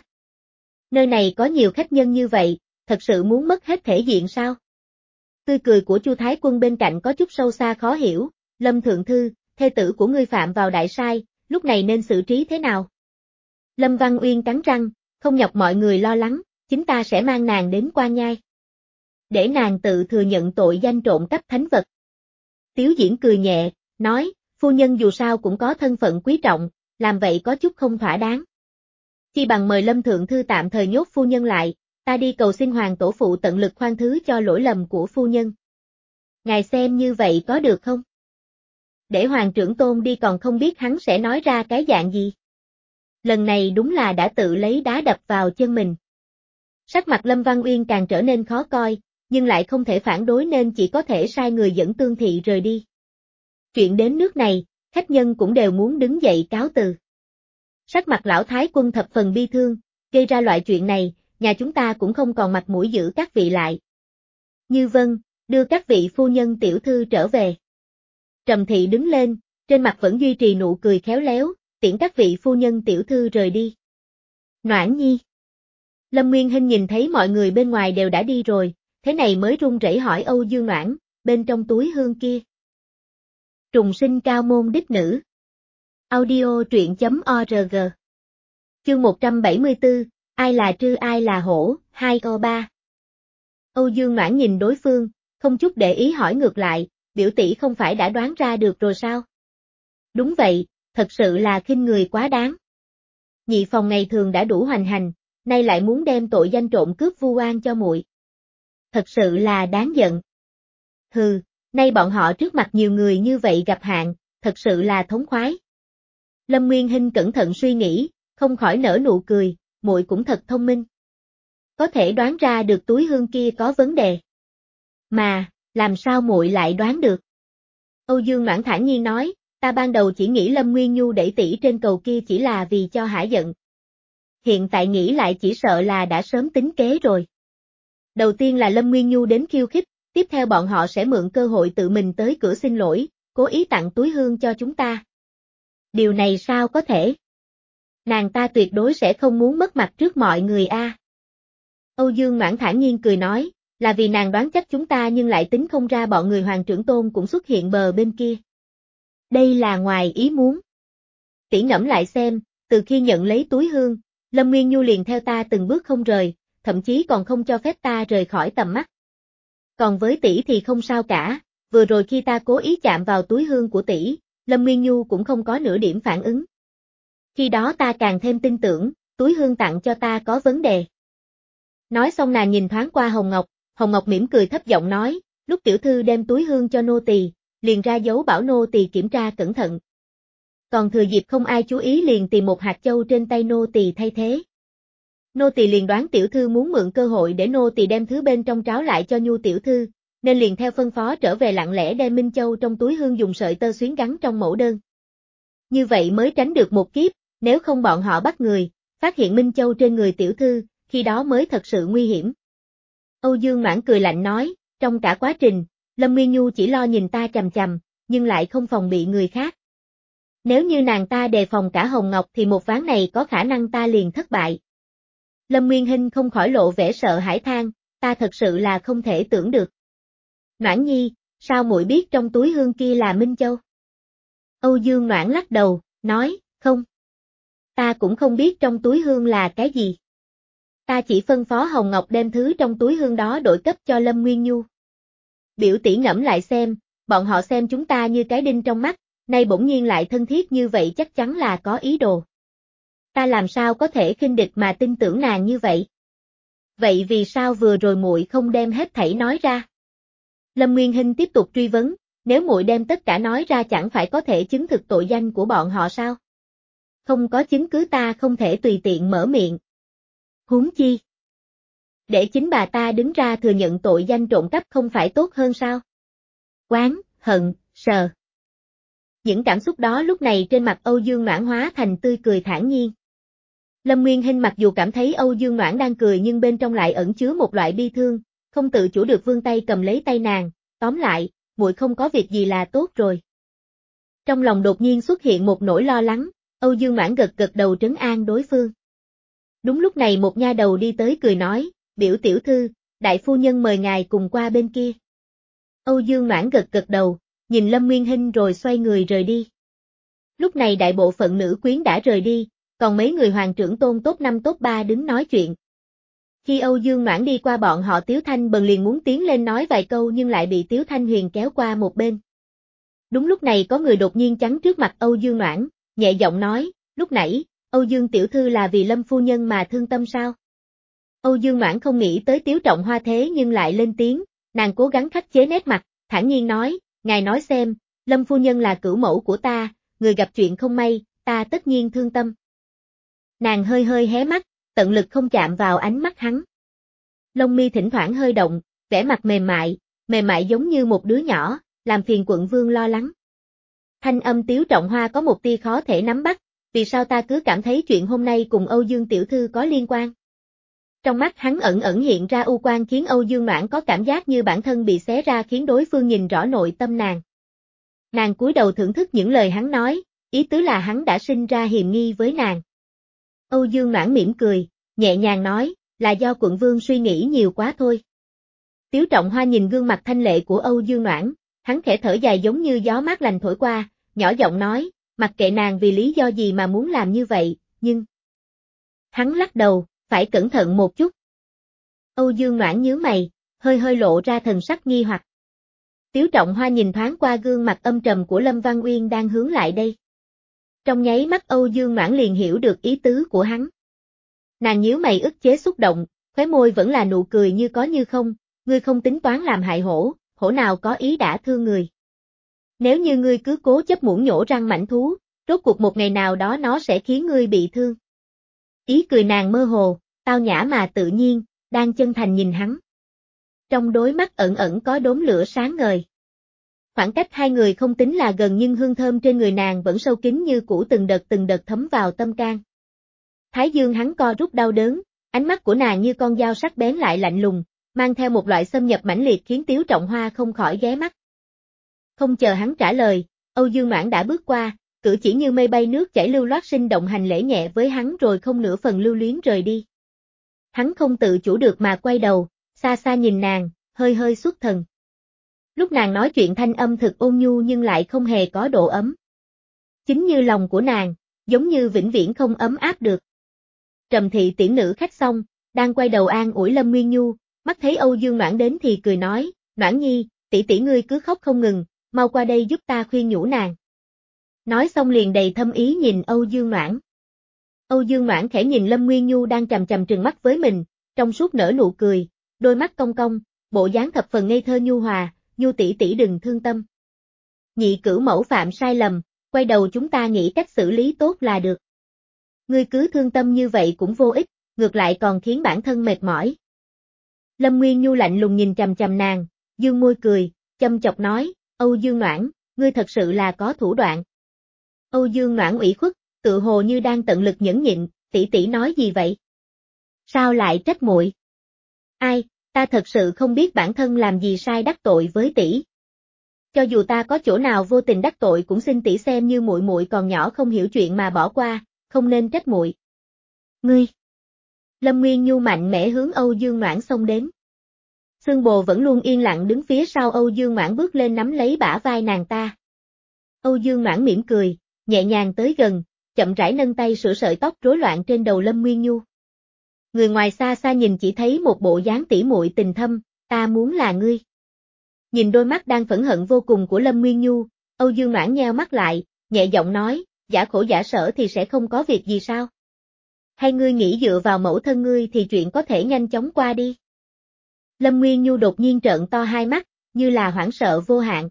Nơi này có nhiều khách nhân như vậy, thật sự muốn mất hết thể diện sao? Tươi cười của Chu Thái Quân bên cạnh có chút sâu xa khó hiểu, Lâm Thượng Thư, thê tử của ngươi phạm vào đại sai, lúc này nên xử trí thế nào? Lâm Văn Uyên cắn răng, không nhọc mọi người lo lắng, chính ta sẽ mang nàng đến Quan Nhai. Để nàng tự thừa nhận tội danh trộm cắp thánh vật. Tiếu Diễn cười nhẹ, nói, phu nhân dù sao cũng có thân phận quý trọng, làm vậy có chút không thỏa đáng. Chi bằng mời Lâm Thượng Thư tạm thời nhốt phu nhân lại, ta đi cầu xin Hoàng Tổ Phụ tận lực khoan thứ cho lỗi lầm của phu nhân. Ngài xem như vậy có được không? Để Hoàng trưởng tôn đi còn không biết hắn sẽ nói ra cái dạng gì. Lần này đúng là đã tự lấy đá đập vào chân mình. Sắc mặt Lâm Văn Uyên càng trở nên khó coi, nhưng lại không thể phản đối nên chỉ có thể sai người dẫn Tương Thị rời đi. Chuyện đến nước này, khách nhân cũng đều muốn đứng dậy cáo từ. Sắc mặt lão thái quân thập phần bi thương, gây ra loại chuyện này, nhà chúng ta cũng không còn mặt mũi giữ các vị lại. Như vâng, đưa các vị phu nhân tiểu thư trở về. Trầm Thị đứng lên, trên mặt vẫn duy trì nụ cười khéo léo, tiễn các vị phu nhân tiểu thư rời đi. Noãn Nhi. Lâm Nguyên Hinh nhìn thấy mọi người bên ngoài đều đã đi rồi, thế này mới run rẩy hỏi Âu Dương Noãn, bên trong túi hương kia. Trùng sinh cao môn đích nữ. Audio truyện chấm org. Chương một trăm bảy mươi tư, ai là trư ai là hổ, hai o ba. Âu Dương Noãn nhìn đối phương, không chút để ý hỏi ngược lại, biểu tỷ không phải đã đoán ra được rồi sao? Đúng vậy, thật sự là khinh người quá đáng. Nhị phòng ngày thường đã đủ hoành hành, nay lại muốn đem tội danh trộm cướp vu oan cho muội. Thật sự là đáng giận. Hừ, nay bọn họ trước mặt nhiều người như vậy gặp hạn, thật sự là thống khoái. Lâm Nguyên Hinh cẩn thận suy nghĩ, không khỏi nở nụ cười, muội cũng thật thông minh. Có thể đoán ra được túi hương kia có vấn đề. Mà, làm sao muội lại đoán được? Âu Dương Noãn thản nhiên nói, ta ban đầu chỉ nghĩ Lâm Nguyên Nhu đẩy tỷ trên cầu kia chỉ là vì cho hả giận. Hiện tại nghĩ lại chỉ sợ là đã sớm tính kế rồi. Đầu tiên là Lâm Nguyên Nhu đến khiêu khích, tiếp theo bọn họ sẽ mượn cơ hội tự mình tới cửa xin lỗi, cố ý tặng túi hương cho chúng ta. Điều này sao có thể? Nàng ta tuyệt đối sẽ không muốn mất mặt trước mọi người a. À. Âu Dương Noãn thản nhiên cười nói, là vì nàng đoán chắc chúng ta nhưng lại tính không ra bọn người Hoàng trưởng tôn cũng xuất hiện bờ bên kia. Đây là ngoài ý muốn. Tỷ ngẫm lại xem, từ khi nhận lấy túi hương, Lâm Nguyên Nhu liền theo ta từng bước không rời, thậm chí còn không cho phép ta rời khỏi tầm mắt. Còn với tỷ thì không sao cả, vừa rồi khi ta cố ý chạm vào túi hương của tỷ, Lâm Nguyên Nhu cũng không có nửa điểm phản ứng. Khi đó ta càng thêm tin tưởng, túi hương tặng cho ta có vấn đề. Nói xong nàng nhìn thoáng qua Hồng Ngọc, Hồng Ngọc mỉm cười thấp giọng nói, lúc tiểu thư đem túi hương cho nô tỳ, liền ra dấu bảo nô tỳ kiểm tra cẩn thận. Còn thừa dịp không ai chú ý liền tìm một hạt châu trên tay nô tỳ thay thế. Nô tỳ liền đoán tiểu thư muốn mượn cơ hội để nô tỳ đem thứ bên trong tráo lại cho Nhu tiểu thư, nên liền theo phân phó trở về lặng lẽ đem Minh Châu trong túi hương dùng sợi tơ xuyến gắn trong mẫu đơn. Như vậy mới tránh được một kiếp, nếu không bọn họ bắt người, phát hiện Minh Châu trên người tiểu thư, khi đó mới thật sự nguy hiểm. Âu Dương Noãn cười lạnh nói, trong cả quá trình, Lâm Nguyên Nhu chỉ lo nhìn ta chằm chằm, nhưng lại không phòng bị người khác. Nếu như nàng ta đề phòng cả Hồng Ngọc thì một ván này có khả năng ta liền thất bại. Lâm Nguyên Hinh không khỏi lộ vẻ sợ hãi than, ta thật sự là không thể tưởng được. Noãn Nhi, sao muội biết trong túi hương kia là Minh Châu? Âu Dương Noãn lắc đầu, nói, không. Ta cũng không biết trong túi hương là cái gì. Ta chỉ phân phó Hồng Ngọc đem thứ trong túi hương đó đổi cấp cho Lâm Nguyên Nhu. Biểu tỷ ngẫm lại xem, bọn họ xem chúng ta như cái đinh trong mắt, nay bỗng nhiên lại thân thiết như vậy chắc chắn là có ý đồ. Ta làm sao có thể khinh địch mà tin tưởng nàng như vậy? Vậy vì sao vừa rồi muội không đem hết thảy nói ra? Lâm Nguyên Hinh tiếp tục truy vấn, nếu muội đem tất cả nói ra chẳng phải có thể chứng thực tội danh của bọn họ sao? Không có chứng cứ ta không thể tùy tiện mở miệng. Huống chi. Để chính bà ta đứng ra thừa nhận tội danh trộm cắp không phải tốt hơn sao? Oán, hận, sờ. Những cảm xúc đó lúc này trên mặt Âu Dương Noãn hóa thành tươi cười thản nhiên. Lâm Nguyên Hinh mặc dù cảm thấy Âu Dương Noãn đang cười nhưng bên trong lại ẩn chứa một loại bi thương, không tự chủ được vươn tay cầm lấy tay nàng, tóm lại, muội không có việc gì là tốt rồi. Trong lòng đột nhiên xuất hiện một nỗi lo lắng, Âu Dương Noãn gật gật đầu trấn an đối phương. Đúng lúc này một nha đầu đi tới cười nói, biểu tiểu thư, đại phu nhân mời ngài cùng qua bên kia. Âu Dương Noãn gật gật đầu, nhìn Lâm Nguyên Hinh rồi xoay người rời đi. Lúc này đại bộ phận nữ quyến đã rời đi, còn mấy người hoàng trưởng tôn top năm top ba đứng nói chuyện. Khi Âu Dương Noãn đi qua bọn họ Tiếu Thanh Bần liền muốn tiến lên nói vài câu nhưng lại bị Tiếu Thanh Huyền kéo qua một bên. Đúng lúc này có người đột nhiên chắn trước mặt Âu Dương Noãn, nhẹ giọng nói, lúc nãy, Âu Dương tiểu thư là vì Lâm phu nhân mà thương tâm sao? Âu Dương Noãn không nghĩ tới Tiếu Trọng Hoa thế nhưng lại lên tiếng, nàng cố gắng khắc chế nét mặt, thản nhiên nói, ngài nói xem, Lâm phu nhân là cửu mẫu của ta, người gặp chuyện không may, ta tất nhiên thương tâm. Nàng hơi hơi hé mắt, tận lực không chạm vào ánh mắt hắn. Lông mi thỉnh thoảng hơi động, vẻ mặt mềm mại, mềm mại giống như một đứa nhỏ, làm phiền quận vương lo lắng. Thanh âm Tiếu Trọng Hoa có một tia khó thể nắm bắt, vì sao ta cứ cảm thấy chuyện hôm nay cùng Âu Dương tiểu thư có liên quan? Trong mắt hắn ẩn ẩn hiện ra u quang khiến Âu Dương Noãn có cảm giác như bản thân bị xé ra khiến đối phương nhìn rõ nội tâm nàng. Nàng cúi đầu thưởng thức những lời hắn nói, ý tứ là hắn đã sinh ra hiềm nghi với nàng. Âu Dương Noãn mỉm cười, nhẹ nhàng nói, là do quận vương suy nghĩ nhiều quá thôi. Tiếu Trọng Hoa nhìn gương mặt thanh lệ của Âu Dương Noãn, hắn khẽ thở dài giống như gió mát lành thổi qua, nhỏ giọng nói, mặc kệ nàng vì lý do gì mà muốn làm như vậy, nhưng... Hắn lắc đầu, phải cẩn thận một chút. Âu Dương Noãn nhướng mày, hơi hơi lộ ra thần sắc nghi hoặc. Tiếu Trọng Hoa nhìn thoáng qua gương mặt âm trầm của Lâm Văn Uyên đang hướng lại đây. Trong nháy mắt Âu Dương Noãn liền hiểu được ý tứ của hắn. Nàng nhíu mày ức chế xúc động, khóe môi vẫn là nụ cười như có như không, ngươi không tính toán làm hại hổ, hổ nào có ý đã thương người. Nếu như ngươi cứ cố chấp muỗng nhổ răng mảnh thú, rốt cuộc một ngày nào đó nó sẽ khiến ngươi bị thương. Ý cười nàng mơ hồ, tao nhã mà tự nhiên, đang chân thành nhìn hắn. Trong đôi mắt ẩn ẩn có đốm lửa sáng ngời. Khoảng cách hai người không tính là gần nhưng hương thơm trên người nàng vẫn sâu kín như cũ từng đợt từng đợt thấm vào tâm can. Thái dương hắn co rút đau đớn, ánh mắt của nàng như con dao sắc bén lại lạnh lùng, mang theo một loại xâm nhập mãnh liệt khiến Tiếu Trọng Hoa không khỏi ghé mắt. Không chờ hắn trả lời, Âu Dương Noãn đã bước qua, cử chỉ như mây bay nước chảy lưu loát sinh động hành lễ nhẹ với hắn rồi không nửa phần lưu luyến rời đi. Hắn không tự chủ được mà quay đầu, xa xa nhìn nàng, hơi hơi xuất thần. Lúc nàng nói chuyện thanh âm thực ôn nhu nhưng lại không hề có độ ấm. Chính như lòng của nàng, giống như vĩnh viễn không ấm áp được. Trầm thị tiễn nữ khách xong, đang quay đầu an ủi Lâm Nguyên Nhu, mắt thấy Âu Dương Noãn đến thì cười nói, Noãn nhi, tỷ tỷ ngươi cứ khóc không ngừng, mau qua đây giúp ta khuyên nhủ nàng. Nói xong liền đầy thâm ý nhìn Âu Dương Noãn. Âu Dương Noãn khẽ nhìn Lâm Nguyên Nhu đang chằm chằm trừng mắt với mình, trong suốt nở nụ cười, đôi mắt cong cong, bộ dáng thập phần ngây thơ nhu hòa, Nhu tỷ tỷ đừng thương tâm. Nhị cửu mẫu phạm sai lầm, quay đầu chúng ta nghĩ cách xử lý tốt là được. Ngươi cứ thương tâm như vậy cũng vô ích, ngược lại còn khiến bản thân mệt mỏi. Lâm Nguyên Nhu lạnh lùng nhìn chằm chằm nàng, dương môi cười, châm chọc nói, Âu Dương Noãn, ngươi thật sự là có thủ đoạn. Âu Dương Noãn ủy khuất, tự hồ như đang tận lực nhẫn nhịn, tỷ tỷ nói gì vậy? Sao lại trách muội? Ai, ta thật sự không biết bản thân làm gì sai đắc tội với tỷ. Cho dù ta có chỗ nào vô tình đắc tội cũng xin tỷ xem như muội muội còn nhỏ không hiểu chuyện mà bỏ qua, không nên trách muội. Ngươi. Lâm Nguyên Nhu mạnh mẽ hướng Âu Dương Noãn xông đến. Xương Bồ vẫn luôn yên lặng đứng phía sau Âu Dương Noãn bước lên nắm lấy bả vai nàng ta. Âu Dương Noãn mỉm cười, nhẹ nhàng tới gần, chậm rãi nâng tay sửa sợi tóc rối loạn trên đầu Lâm Nguyên Nhu. Người ngoài xa xa nhìn chỉ thấy một bộ dáng tỉ muội tình thâm, ta muốn là ngươi. Nhìn đôi mắt đang phẫn hận vô cùng của Lâm Nguyên Nhu, Âu Dương Noãn nheo mắt lại, nhẹ giọng nói, giả khổ giả sở thì sẽ không có việc gì sao? Hay ngươi nghĩ dựa vào mẫu thân ngươi thì chuyện có thể nhanh chóng qua đi? Lâm Nguyên Nhu đột nhiên trợn to hai mắt, như là hoảng sợ vô hạn.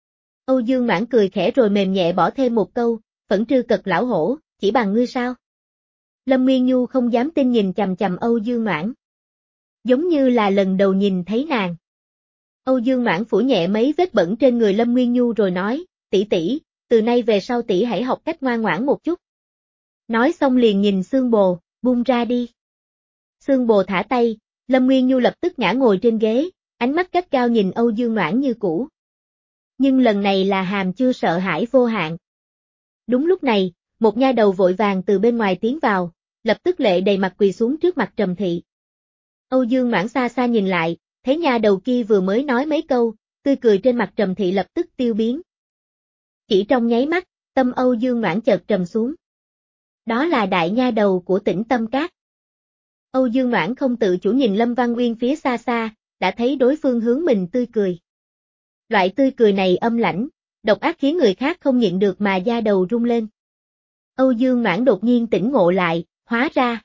Âu Dương Noãn cười khẽ rồi mềm nhẹ bỏ thêm một câu, phẫn trư cật lão hổ, chỉ bằng ngươi sao? Lâm Nguyên Nhu không dám tin nhìn chằm chằm Âu Dương Noãn. Giống như là lần đầu nhìn thấy nàng. Âu Dương Noãn phủ nhẹ mấy vết bẩn trên người Lâm Nguyên Nhu rồi nói, tỷ tỷ, từ nay về sau tỷ hãy học cách ngoan ngoãn một chút. Nói xong liền nhìn Xương Bồ, buông ra đi. Xương Bồ thả tay, Lâm Nguyên Nhu lập tức ngã ngồi trên ghế, ánh mắt gắt gao nhìn Âu Dương Noãn như cũ. Nhưng lần này là hàm chưa sợ hãi vô hạn. Đúng lúc này, một nha đầu vội vàng từ bên ngoài tiến vào, lập tức lệ đầy mặt quỳ xuống trước mặt Trầm thị. Âu Dương Noãn xa xa nhìn lại, thấy nha đầu kia vừa mới nói mấy câu, tươi cười trên mặt Trầm thị lập tức tiêu biến. Chỉ trong nháy mắt, tâm Âu Dương Noãn chợt trầm xuống. Đó là đại nha đầu của tỉnh Tâm Cát. Âu Dương Noãn không tự chủ nhìn Lâm Văn Uyên phía xa xa, đã thấy đối phương hướng mình tươi cười. Loại tươi cười này âm lãnh, độc ác khiến người khác không nhịn được mà da đầu rung lên. Âu Dương Noãn đột nhiên tỉnh ngộ lại, hóa ra.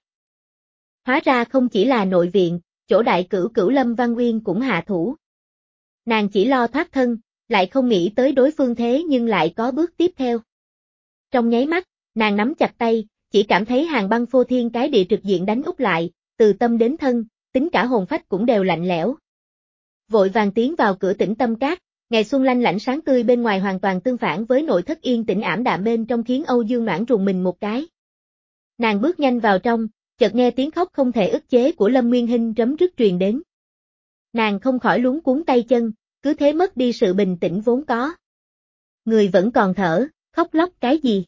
Hóa ra không chỉ là nội viện, chỗ đại cửu cửu Lâm Văn Uyên cũng hạ thủ. Nàng chỉ lo thoát thân, lại không nghĩ tới đối phương thế nhưng lại có bước tiếp theo. Trong nháy mắt, nàng nắm chặt tay, chỉ cảm thấy hàng băng phô thiên cái địa trực diện đánh úp lại, từ tâm đến thân, tính cả hồn phách cũng đều lạnh lẽo. Vội vàng tiến vào cửa tỉnh Tâm Cát, Ngày xuân lanh lảnh sáng tươi bên ngoài hoàn toàn tương phản với nội thất yên tĩnh ảm đạm bên trong khiến Âu Dương Noãn rùng mình một cái. Nàng bước nhanh vào trong, chợt nghe tiếng khóc không thể ức chế của Lâm Nguyên Hinh rấm rứt truyền đến. Nàng không khỏi luống cuống tay chân, cứ thế mất đi sự bình tĩnh vốn có. Người vẫn còn thở, khóc lóc cái gì?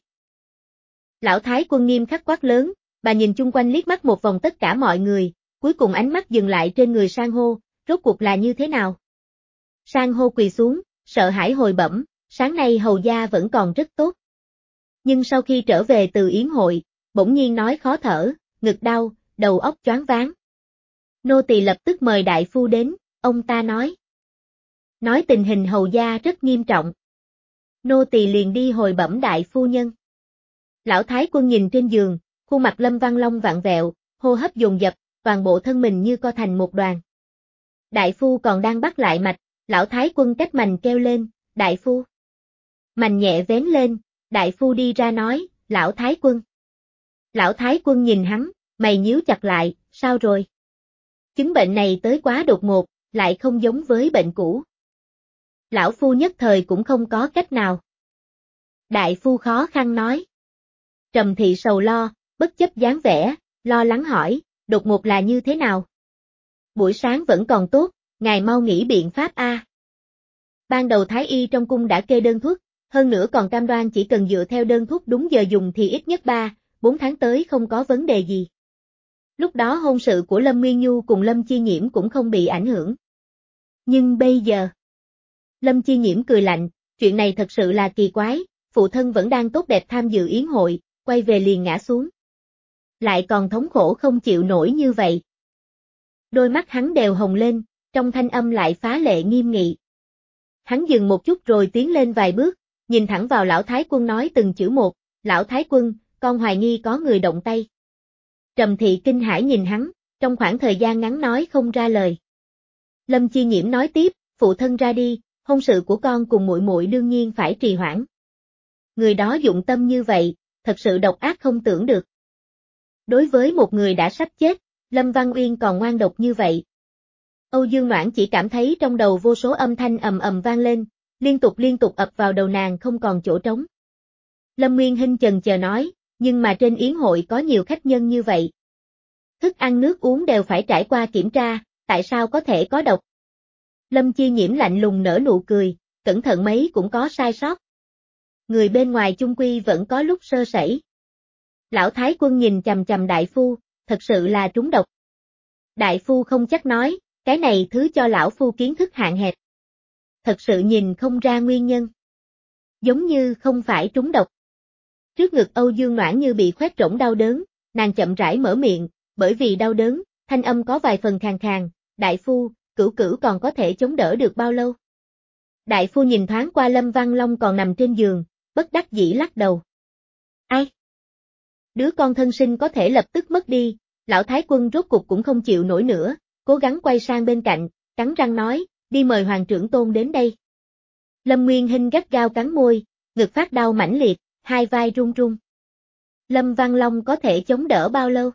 Lão Thái Quân nghiêm khắc quát lớn, bà nhìn chung quanh liếc mắt một vòng tất cả mọi người, cuối cùng ánh mắt dừng lại trên người Sang Hô, rốt cuộc là như thế nào? Sang Hô quỳ xuống, sợ hãi hồi bẩm, sáng nay hầu gia vẫn còn rất tốt. Nhưng sau khi trở về từ yến hội, bỗng nhiên nói khó thở, ngực đau, đầu óc choáng váng. Nô tỳ lập tức mời đại phu đến, ông ta nói. Nói tình hình hầu gia rất nghiêm trọng. Nô tỳ liền đi hồi bẩm đại phu nhân. Lão Thái Quân nhìn trên giường, khuôn mặt Lâm Văn Long vặn vẹo, hô hấp dồn dập, toàn bộ thân mình như co thành một đoàn. Đại phu còn đang bắt lại mạch, Lão Thái Quân cách mành kêu lên, đại phu. Mành nhẹ vén lên, đại phu đi ra nói, Lão Thái Quân. Lão Thái Quân nhìn hắn, mày nhíu chặt lại, sao rồi? Chứng bệnh này tới quá đột ngột, lại không giống với bệnh cũ. Lão phu nhất thời cũng không có cách nào. Đại phu khó khăn nói. Trầm Thị sầu lo, bất chấp dáng vẻ, lo lắng hỏi, đột ngột là như thế nào? Buổi sáng vẫn còn tốt, ngài mau nghĩ biện pháp a. Ban đầu Thái Y trong cung đã kê đơn thuốc, hơn nữa còn cam đoan chỉ cần dựa theo đơn thuốc đúng giờ dùng thì ít nhất ba, bốn tháng tới không có vấn đề gì. Lúc đó hôn sự của Lâm Nguyên Nhu cùng Lâm Chi Nhiễm cũng không bị ảnh hưởng. Nhưng bây giờ... Lâm Chi Nhiễm cười lạnh, chuyện này thật sự là kỳ quái, phụ thân vẫn đang tốt đẹp tham dự yến hội, quay về liền ngã xuống. Lại còn thống khổ không chịu nổi như vậy. Đôi mắt hắn đều hồng lên, trong thanh âm lại phá lệ nghiêm nghị. Hắn dừng một chút rồi tiến lên vài bước, nhìn thẳng vào Lão Thái Quân nói từng chữ một, Lão Thái Quân, con hoài nghi có người động tay. Trầm Thị kinh hãi nhìn hắn, trong khoảng thời gian ngắn nói không ra lời. Lâm Chi Nhiễm nói tiếp, phụ thân ra đi, hôn sự của con cùng muội muội đương nhiên phải trì hoãn. Người đó dụng tâm như vậy, thật sự độc ác không tưởng được. Đối với một người đã sắp chết, Lâm Văn Uyên còn ngoan độc như vậy. Âu Dương Noãn chỉ cảm thấy trong đầu vô số âm thanh ầm ầm vang lên, liên tục liên tục ập vào đầu nàng không còn chỗ trống. Lâm Nguyên Hinh chần chờ nói, nhưng mà trên yến hội có nhiều khách nhân như vậy. Thức ăn nước uống đều phải trải qua kiểm tra, tại sao có thể có độc? Lâm Chi Nhiễm lạnh lùng nở nụ cười, cẩn thận mấy cũng có sai sót. Người bên ngoài chung quy vẫn có lúc sơ sẩy. Lão Thái Quân nhìn chằm chằm đại phu, thật sự là trúng độc. Đại phu không chắc nói, cái này thứ cho lão phu kiến thức hạn hẹp. Thật sự nhìn không ra nguyên nhân. Giống như không phải trúng độc. Trước ngực Âu Dương Noãn như bị khoét rỗng đau đớn, nàng chậm rãi mở miệng, bởi vì đau đớn, thanh âm có vài phần khàn khàn, đại phu, Cửu Cửu còn có thể chống đỡ được bao lâu? Đại phu nhìn thoáng qua Lâm Văn Long còn nằm trên giường, bất đắc dĩ lắc đầu. Ai? Đứa con thân sinh có thể lập tức mất đi, Lão Thái Quân rốt cục cũng không chịu nổi nữa, cố gắng quay sang bên cạnh, cắn răng nói, đi mời Hoàng trưởng tôn đến đây. Lâm Nguyên Hinh gắt gao cắn môi, ngực phát đau mãnh liệt, hai vai run run. Lâm Văn Long có thể chống đỡ bao lâu?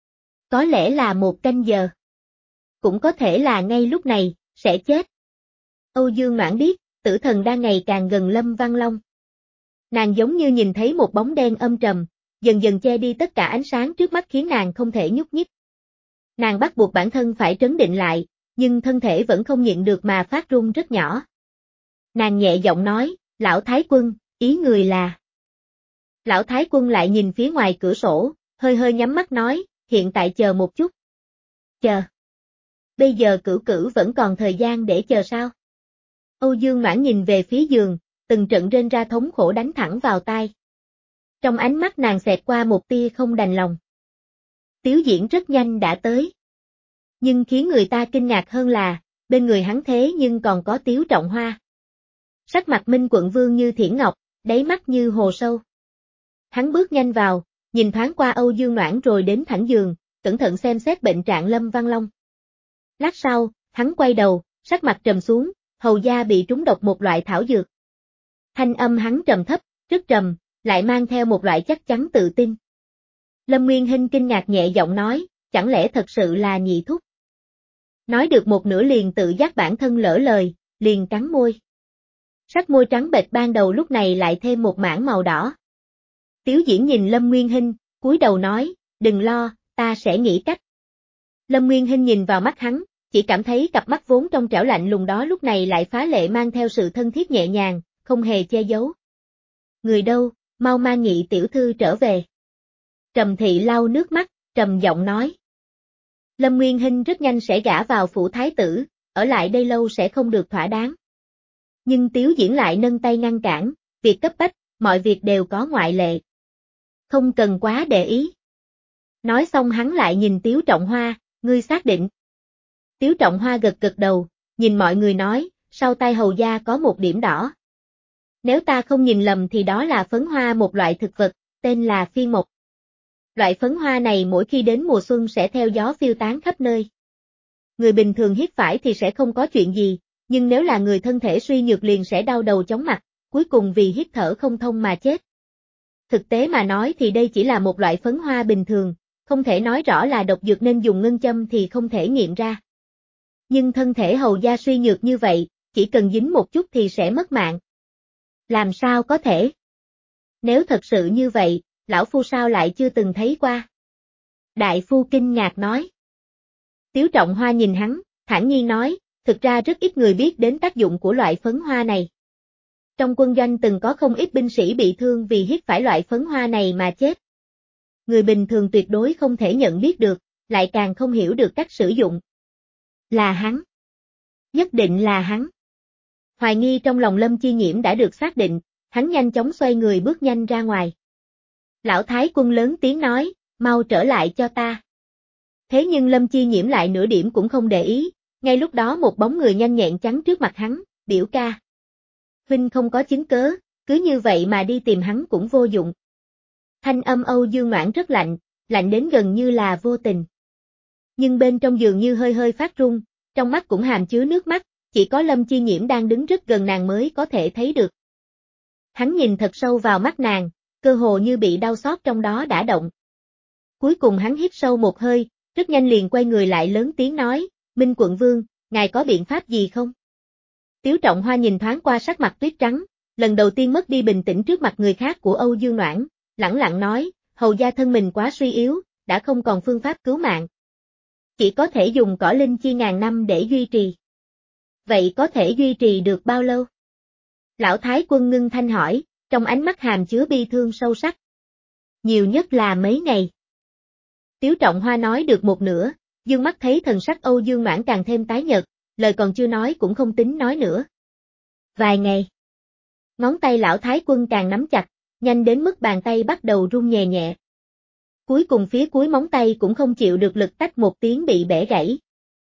Có lẽ là một canh giờ. Cũng có thể là ngay lúc này, sẽ chết. Âu Dương Noãn biết, tử thần đang ngày càng gần Lâm Văn Long. Nàng giống như nhìn thấy một bóng đen âm trầm, dần dần che đi tất cả ánh sáng trước mắt khiến nàng không thể nhúc nhích. Nàng bắt buộc bản thân phải trấn định lại, nhưng thân thể vẫn không nhịn được mà phát run rất nhỏ. Nàng nhẹ giọng nói, Lão Thái Quân, ý người là... Lão Thái Quân lại nhìn phía ngoài cửa sổ, hơi hơi nhắm mắt nói, hiện tại chờ một chút. Chờ. Bây giờ Cửu Cửu vẫn còn thời gian để chờ sao? Âu Dương Noãn nhìn về phía giường, từng trận rên ra thống khổ đánh thẳng vào tai. Trong ánh mắt nàng xẹt qua một tia không đành lòng. Tiếu Diễn rất nhanh đã tới. Nhưng khiến người ta kinh ngạc hơn là, bên người hắn thế nhưng còn có Tiếu Trọng Hoa. Sắc mặt Minh Quận Vương như thiển ngọc, đáy mắt như hồ sâu. Hắn bước nhanh vào, nhìn thoáng qua Âu Dương Noãn rồi đến thẳng giường, cẩn thận xem xét bệnh trạng Lâm Văn Long. Lát sau, hắn quay đầu, sắc mặt trầm xuống, hầu gia bị trúng độc một loại thảo dược. Thanh âm hắn trầm thấp, rất trầm, lại mang theo một loại chắc chắn tự tin. Lâm Nguyên Hinh kinh ngạc nhẹ giọng nói, chẳng lẽ thật sự là nhị thúc? Nói được một nửa liền tự giác bản thân lỡ lời, liền cắn môi. Sắc môi trắng bệch ban đầu lúc này lại thêm một mảng màu đỏ. Tiếu Diễn nhìn Lâm Nguyên Hinh, cúi đầu nói, đừng lo, ta sẽ nghĩ cách. Lâm Nguyên Hinh nhìn vào mắt hắn, chỉ cảm thấy cặp mắt vốn trong trẻo lạnh lùng đó lúc này lại phá lệ mang theo sự thân thiết nhẹ nhàng, không hề che giấu. Người đâu, mau mang Nhị tiểu thư trở về. Trầm Thị lau nước mắt, trầm giọng nói. Lâm Nguyên Hinh rất nhanh sẽ gả vào phủ thái tử, ở lại đây lâu sẽ không được thỏa đáng. Nhưng Tiếu Diễn lại nâng tay ngăn cản, việc cấp bách, mọi việc đều có ngoại lệ. Không cần quá để ý. Nói xong hắn lại nhìn Tiếu Trọng Hoa, ngươi xác định. Tiếu Trọng Hoa gật gật đầu, nhìn mọi người nói, sau tay hầu gia có một điểm đỏ. Nếu ta không nhìn lầm thì đó là phấn hoa, một loại thực vật, tên là phiên mộc. Loại phấn hoa này mỗi khi đến mùa xuân sẽ theo gió phiêu tán khắp nơi. Người bình thường hít phải thì sẽ không có chuyện gì, nhưng nếu là người thân thể suy nhược liền sẽ đau đầu chóng mặt, cuối cùng vì hít thở không thông mà chết. Thực tế mà nói thì đây chỉ là một loại phấn hoa bình thường, không thể nói rõ là độc dược nên dùng ngân châm thì không thể nghiệm ra. Nhưng thân thể hầu gia suy nhược như vậy, chỉ cần dính một chút thì sẽ mất mạng. Làm sao có thể? Nếu thật sự như vậy, lão phu sao lại chưa từng thấy qua? Đại phu kinh ngạc nói. Tiếu Trọng Hoa nhìn hắn, thản nhiên nói, thực ra rất ít người biết đến tác dụng của loại phấn hoa này. Trong quân doanh từng có không ít binh sĩ bị thương vì hít phải loại phấn hoa này mà chết. Người bình thường tuyệt đối không thể nhận biết được, lại càng không hiểu được cách sử dụng. Là hắn. Nhất định là hắn. Hoài nghi trong lòng Lâm Chi Nhiễm đã được xác định, hắn nhanh chóng xoay người bước nhanh ra ngoài. Lão Thái Quân lớn tiếng nói, mau trở lại cho ta. Thế nhưng Lâm Chi Nhiễm lại nửa điểm cũng không để ý, ngay lúc đó một bóng người nhanh nhẹn chắn trước mặt hắn, biểu ca. Huynh không có chứng cớ, cứ như vậy mà đi tìm hắn cũng vô dụng. Thanh âm Âu Dương Noãn rất lạnh, lạnh đến gần như là vô tình. Nhưng bên trong dường như hơi hơi phát run, trong mắt cũng hàm chứa nước mắt, chỉ có Lâm Chi Nhiễm đang đứng rất gần nàng mới có thể thấy được. Hắn nhìn thật sâu vào mắt nàng, cơ hồ như bị đau xót trong đó đã động. Cuối cùng hắn hít sâu một hơi, rất nhanh liền quay người lại lớn tiếng nói, Minh Quận Vương, ngài có biện pháp gì không? Tiếu Trọng Hoa nhìn thoáng qua sắc mặt tuyết trắng, lần đầu tiên mất đi bình tĩnh trước mặt người khác của Âu Dương Noãn, lẳng lặng nói, hầu gia thân mình quá suy yếu, đã không còn phương pháp cứu mạng. Chỉ có thể dùng cỏ linh chi ngàn năm để duy trì. Vậy có thể duy trì được bao lâu? Lão Thái Quân ngưng thanh hỏi, trong ánh mắt hàm chứa bi thương sâu sắc. Nhiều nhất là mấy ngày. Tiếu Trọng Hoa nói được một nửa, dương mắt thấy thần sắc Âu Dương Noãn càng thêm tái nhợt, lời còn chưa nói cũng không tính nói nữa. Vài ngày. Ngón tay lão Thái Quân càng nắm chặt, nhanh đến mức bàn tay bắt đầu run nhẹ nhẹ. Cuối cùng phía cuối móng tay cũng không chịu được lực tách một tiếng bị bẻ gãy.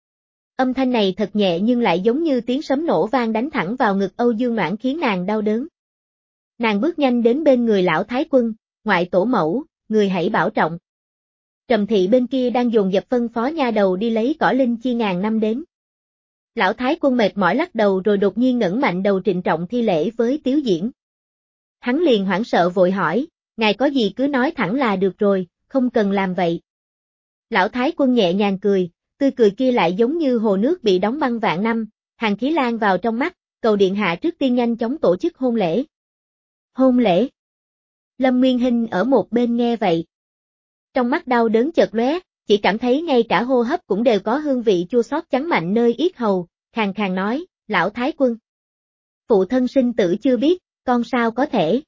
Âm thanh này thật nhẹ nhưng lại giống như tiếng sấm nổ vang đánh thẳng vào ngực Âu Dương Noãn khiến nàng đau đớn. Nàng bước nhanh đến bên người lão Thái Quân, ngoại tổ mẫu, người hãy bảo trọng. Trầm Thị bên kia đang dồn dập phân phó nha đầu đi lấy cỏ linh chi ngàn năm đến. Lão Thái Quân mệt mỏi lắc đầu rồi đột nhiên ngẩng mạnh đầu trịnh trọng thi lễ với Tiếu Diễn. Hắn liền hoảng sợ vội hỏi, ngài có gì cứ nói thẳng là được rồi, không cần làm vậy. Lão Thái Quân nhẹ nhàng cười, tươi cười kia lại giống như hồ nước bị đóng băng vạn năm, hàn khí lan vào trong mắt, cầu điện hạ trước tiên nhanh chóng tổ chức hôn lễ. Hôn lễ? Lâm Nguyên Hinh ở một bên nghe vậy. Trong mắt đau đớn chợt lóe, chỉ cảm thấy ngay cả hô hấp cũng đều có hương vị chua xót chắn mạnh nơi yết hầu, khàn khàn nói, lão Thái Quân. Phụ thân sinh tử chưa biết, con sao có thể.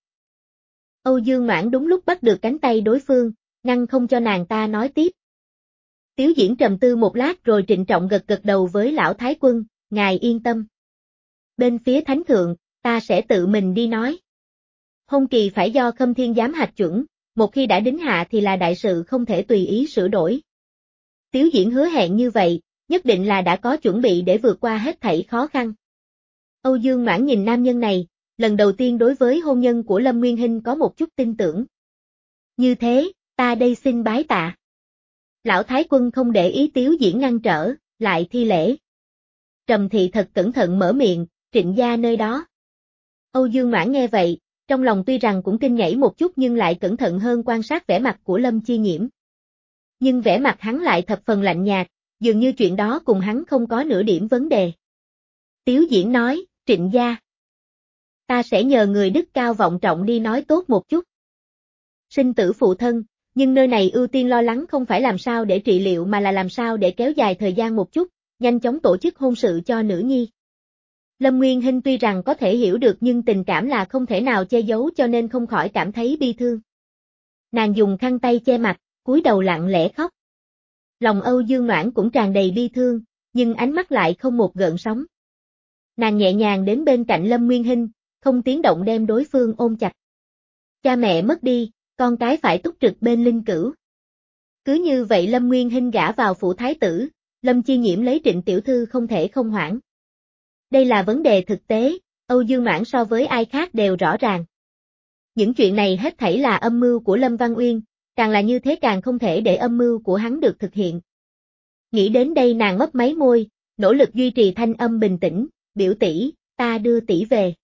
Âu Dương Noãn đúng lúc bắt được cánh tay đối phương, ngăn không cho nàng ta nói tiếp. Tiếu Diễn trầm tư một lát rồi trịnh trọng gật gật đầu với lão Thái Quân, ngài yên tâm. Bên phía thánh thượng, ta sẽ tự mình đi nói. Hôn kỳ phải do Khâm Thiên giám hạch chuẩn, một khi đã đính hạ thì là đại sự không thể tùy ý sửa đổi. Tiếu Diễn hứa hẹn như vậy, nhất định là đã có chuẩn bị để vượt qua hết thảy khó khăn. Âu Dương Noãn nhìn nam nhân này, lần đầu tiên đối với hôn nhân của Lâm Nguyên Hinh có một chút tin tưởng. Như thế, ta đây xin bái tạ. Lão Thái Quân không để ý Tiếu Diễn ngăn trở, lại thi lễ. Trầm Thị thật cẩn thận mở miệng, trịnh gia nơi đó. Âu Dương Noãn nghe vậy, trong lòng tuy rằng cũng kinh nhảy một chút nhưng lại cẩn thận hơn quan sát vẻ mặt của Lâm Chi Nhiễm. Nhưng vẻ mặt hắn lại thập phần lạnh nhạt, dường như chuyện đó cùng hắn không có nửa điểm vấn đề. Tiếu Diễn nói, trịnh gia. Ta sẽ nhờ người đức cao vọng trọng đi nói tốt một chút. Sinh tử phụ thân, nhưng nơi này ưu tiên lo lắng không phải làm sao để trị liệu mà là làm sao để kéo dài thời gian một chút, nhanh chóng tổ chức hôn sự cho nữ nhi. Lâm Nguyên Hinh tuy rằng có thể hiểu được nhưng tình cảm là không thể nào che giấu cho nên không khỏi cảm thấy bi thương. Nàng dùng khăn tay che mặt, cúi đầu lặng lẽ khóc. Lòng Âu Dương Noãn cũng tràn đầy bi thương, nhưng ánh mắt lại không một gợn sóng. Nàng nhẹ nhàng đến bên cạnh Lâm Nguyên Hinh, không tiếng động đem đối phương ôm chặt. Cha mẹ mất đi, con cái phải túc trực bên linh cữu. Cứ như vậy Lâm Nguyên Hinh gả vào phủ thái tử, Lâm Chi Nhiễm lấy Trịnh tiểu thư không thể không hoãn. Đây là vấn đề thực tế, Âu Dương Noãn so với ai khác đều rõ ràng. Những chuyện này hết thảy là âm mưu của Lâm Văn Uyên, càng là như thế càng không thể để âm mưu của hắn được thực hiện. Nghĩ đến đây nàng mấp máy môi, nỗ lực duy trì thanh âm bình tĩnh, biểu tỷ, ta đưa tỷ về.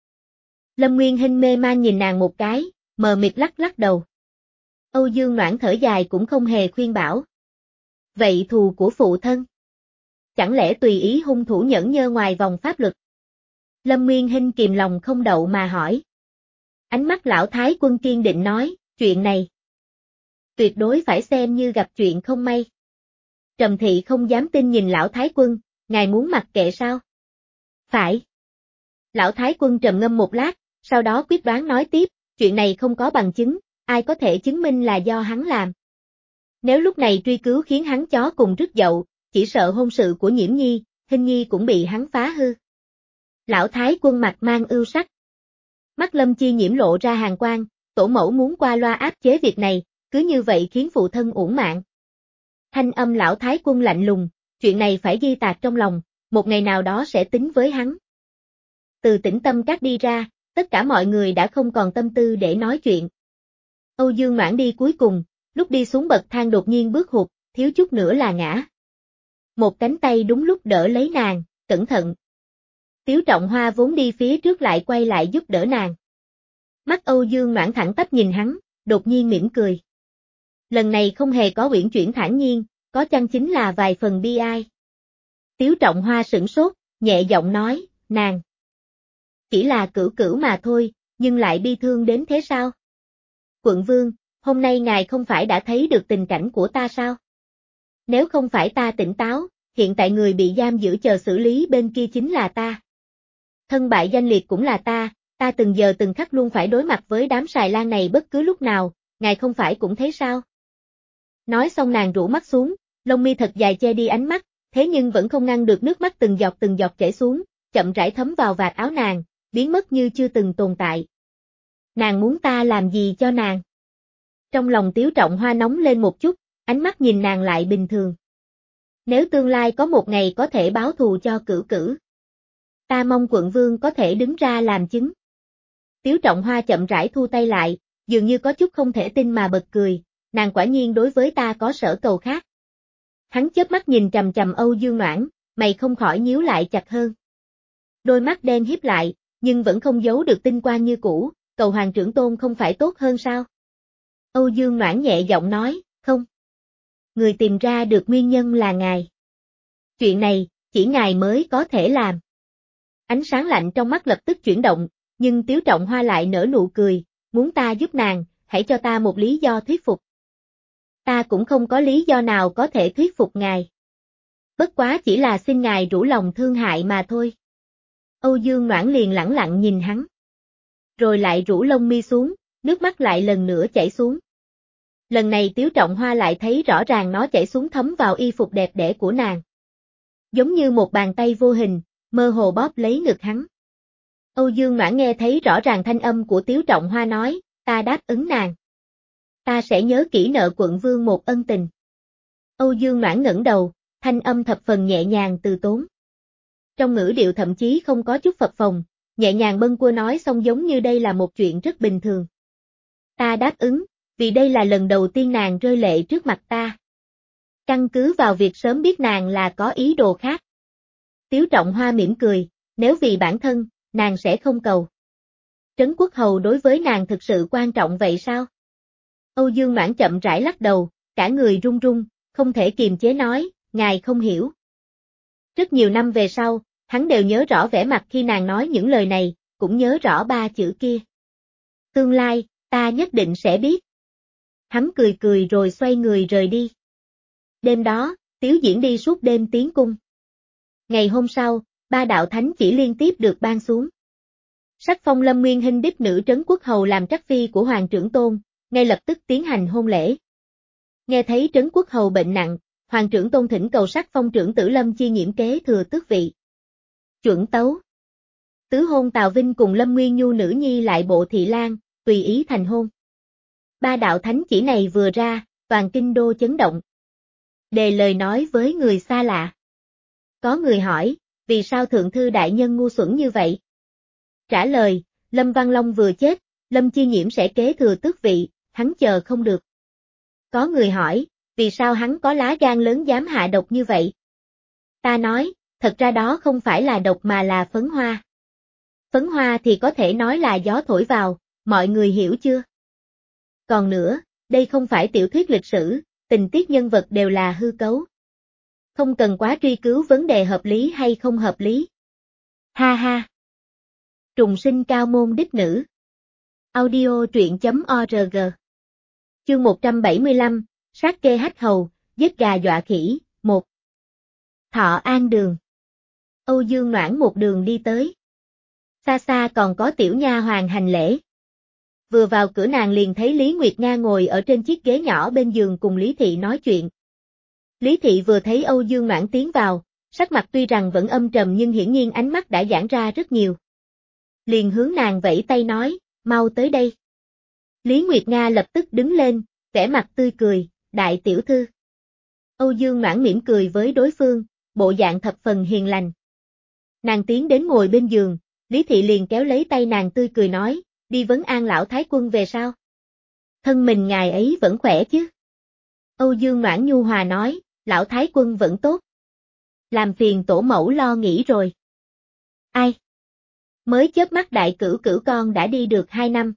Lâm Nguyên Hinh mê man nhìn nàng một cái, mờ mịt lắc lắc đầu. Âu Dương Noãn thở dài cũng không hề khuyên bảo. Vậy thù của phụ thân? Chẳng lẽ tùy ý hung thủ nhẫn nhơ ngoài vòng pháp luật? Lâm Nguyên Hinh kìm lòng không đậu mà hỏi. Ánh mắt lão thái quân kiên định nói, chuyện này tuyệt đối phải xem như gặp chuyện không may. Trầm Thị không dám tin nhìn lão thái quân, ngài muốn mặc kệ sao? Phải. Lão thái quân trầm ngâm một lát, sau đó quyết đoán nói tiếp, chuyện này không có bằng chứng, ai có thể chứng minh là do hắn làm. Nếu lúc này truy cứu khiến hắn chó cùng rứt dậu, chỉ sợ hôn sự của Nhiễm Nhi, Hinh Nhi cũng bị hắn phá hư. Lão thái quân mặt mang ưu sắc. Mắt Lâm Chi Nhiễm lộ ra hàn quang, tổ mẫu muốn qua loa áp chế việc này, cứ như vậy khiến phụ thân uổng mạng. Thanh âm lão thái quân lạnh lùng, chuyện này phải ghi tạc trong lòng, một ngày nào đó sẽ tính với hắn. Từ Tĩnh Tâm Các đi ra, tất cả mọi người đã không còn tâm tư để nói chuyện. Âu Dương Noãn đi cuối cùng, lúc đi xuống bậc thang đột nhiên bước hụt, thiếu chút nữa là ngã. Một cánh tay đúng lúc đỡ lấy nàng, cẩn thận. Tiếu Trọng Hoa vốn đi phía trước lại quay lại giúp đỡ nàng. Mắt Âu Dương Noãn thẳng tắp nhìn hắn, đột nhiên mỉm cười. Lần này không hề có uyển chuyển thản nhiên, có chăng chính là vài phần bi ai. Tiếu Trọng Hoa sửng sốt, nhẹ giọng nói, nàng. Chỉ là cửu cửu mà thôi, nhưng lại bi thương đến thế sao? Quận vương, hôm nay ngài không phải đã thấy được tình cảnh của ta sao? Nếu không phải ta tỉnh táo, hiện tại người bị giam giữ chờ xử lý bên kia chính là ta. Thân bại danh liệt cũng là ta, ta từng giờ từng khắc luôn phải đối mặt với đám xài lan này bất cứ lúc nào, ngài không phải cũng thấy sao? Nói xong nàng rũ mắt xuống, lông mi thật dài che đi ánh mắt, thế nhưng vẫn không ngăn được nước mắt từng giọt từng giọt chảy xuống, chậm rãi thấm vào vạt áo nàng, biến mất như chưa từng tồn tại. Nàng muốn ta làm gì cho nàng? Trong lòng Tiếu Trọng Hoa nóng lên một chút, ánh mắt nhìn nàng lại bình thường. Nếu tương lai có một ngày có thể báo thù cho cửu cửu, ta mong quận vương có thể đứng ra làm chứng. Tiếu Trọng Hoa chậm rãi thu tay lại, dường như có chút không thể tin mà bật cười, nàng quả nhiên đối với ta có sở cầu khác. Hắn chớp mắt nhìn trầm trầm Âu Dương Noãn, mày không khỏi nhíu lại chặt hơn. Đôi mắt đen híp lại, nhưng vẫn không giấu được tinh quang như cũ, cầu hoàng trưởng tôn không phải tốt hơn sao? Âu Dương Noãn nhẹ giọng nói, không. Người tìm ra được nguyên nhân là ngài. Chuyện này, chỉ ngài mới có thể làm. Ánh sáng lạnh trong mắt lập tức chuyển động, nhưng Tiếu Trọng Hoa lại nở nụ cười, muốn ta giúp nàng, hãy cho ta một lý do thuyết phục. Ta cũng không có lý do nào có thể thuyết phục ngài. Bất quá chỉ là xin ngài rủ lòng thương hại mà thôi. Âu Dương Noãn liền lẳng lặng nhìn hắn. Rồi lại rũ lông mi xuống, nước mắt lại lần nữa chảy xuống. Lần này Tiếu Trọng Hoa lại thấy rõ ràng nó chảy xuống thấm vào y phục đẹp đẽ của nàng. Giống như một bàn tay vô hình, mơ hồ bóp lấy ngực hắn. Âu Dương Noãn nghe thấy rõ ràng thanh âm của Tiếu Trọng Hoa nói, ta đáp ứng nàng. Ta sẽ nhớ kỹ nợ quận vương một ân tình. Âu Dương Noãn ngẩng đầu, thanh âm thập phần nhẹ nhàng từ tốn. Trong ngữ điệu thậm chí không có chút phập phồng, nhẹ nhàng bâng quơ nói xong giống như đây là một chuyện rất bình thường. Ta đáp ứng, vì đây là lần đầu tiên nàng rơi lệ trước mặt ta. Căn cứ vào việc sớm biết nàng là có ý đồ khác. Tiếu Trọng Hoa mỉm cười, nếu vì bản thân, nàng sẽ không cầu. Trấn Quốc Hầu đối với nàng thực sự quan trọng vậy sao? Âu Dương Noãn chậm rãi lắc đầu, cả người run run, không thể kiềm chế nói, ngài không hiểu. Rất nhiều năm về sau, hắn đều nhớ rõ vẻ mặt khi nàng nói những lời này, cũng nhớ rõ ba chữ kia. Tương lai, ta nhất định sẽ biết. Hắn cười cười rồi xoay người rời đi. Đêm đó, Tiếu diễn đi suốt đêm tiến cung. Ngày hôm sau, ba đạo thánh chỉ liên tiếp được ban xuống. Sắc phong Lâm Nguyên Hinh đích nữ trấn quốc hầu làm trắc phi của Hoàng trưởng tôn, ngay lập tức tiến hành hôn lễ. Nghe thấy trấn quốc hầu bệnh nặng, Hoàng trưởng tôn thỉnh cầu sắc phong trưởng tử Lâm Chi Nhiễm kế thừa tước vị. Chuẩn tấu. Tứ hôn Tào Vinh cùng Lâm Nguyên Nhu nữ nhi lại bộ thị lang, tùy ý thành hôn. Ba đạo thánh chỉ này vừa ra, toàn kinh đô chấn động. Đề lời nói với người xa lạ. Có người hỏi, vì sao thượng thư đại nhân ngu xuẩn như vậy? Trả lời, Lâm Văn Long vừa chết, Lâm Chi Nhiễm sẽ kế thừa tước vị, hắn chờ không được. Có người hỏi, vì sao hắn có lá gan lớn dám hạ độc như vậy? Ta nói, thật ra đó không phải là độc mà là phấn hoa. Phấn hoa thì có thể nói là gió thổi vào, mọi người hiểu chưa? Còn nữa, đây không phải tiểu thuyết lịch sử, tình tiết nhân vật đều là hư cấu. Không cần quá truy cứu vấn đề hợp lý hay không hợp lý. Ha ha. Trùng sinh cao môn đích nữ. Audio truyện chấm org. Chương một trăm bảy mươi lăm, sát kê hách hầu, giết gà dọa khỉ, một. Thọ An Đường. Âu Dương Noãn một đường đi tới. Xa xa còn có tiểu nha hoàn hành lễ. Vừa vào cửa nàng liền thấy Lý Nguyệt Nga ngồi ở trên chiếc ghế nhỏ bên giường cùng Lý Thị nói chuyện. Lý Thị vừa thấy Âu Dương Noãn tiến vào, sắc mặt tuy rằng vẫn âm trầm nhưng hiển nhiên ánh mắt đã giãn ra rất nhiều. Liền hướng nàng vẫy tay nói, mau tới đây. Lý Nguyệt Nga lập tức đứng lên, vẻ mặt tươi cười, đại tiểu thư. Âu Dương Noãn mỉm cười với đối phương, bộ dạng thập phần hiền lành. Nàng tiến đến ngồi bên giường, Lý Thị liền kéo lấy tay nàng tươi cười nói, đi vấn an lão thái quân về sao? Thân mình ngài ấy vẫn khỏe chứ? Âu Dương Noãn nhu hòa nói, lão thái quân vẫn tốt. Làm phiền tổ mẫu lo nghĩ rồi. Ai? Mới chớp mắt đại cửu cửu con đã đi được hai năm.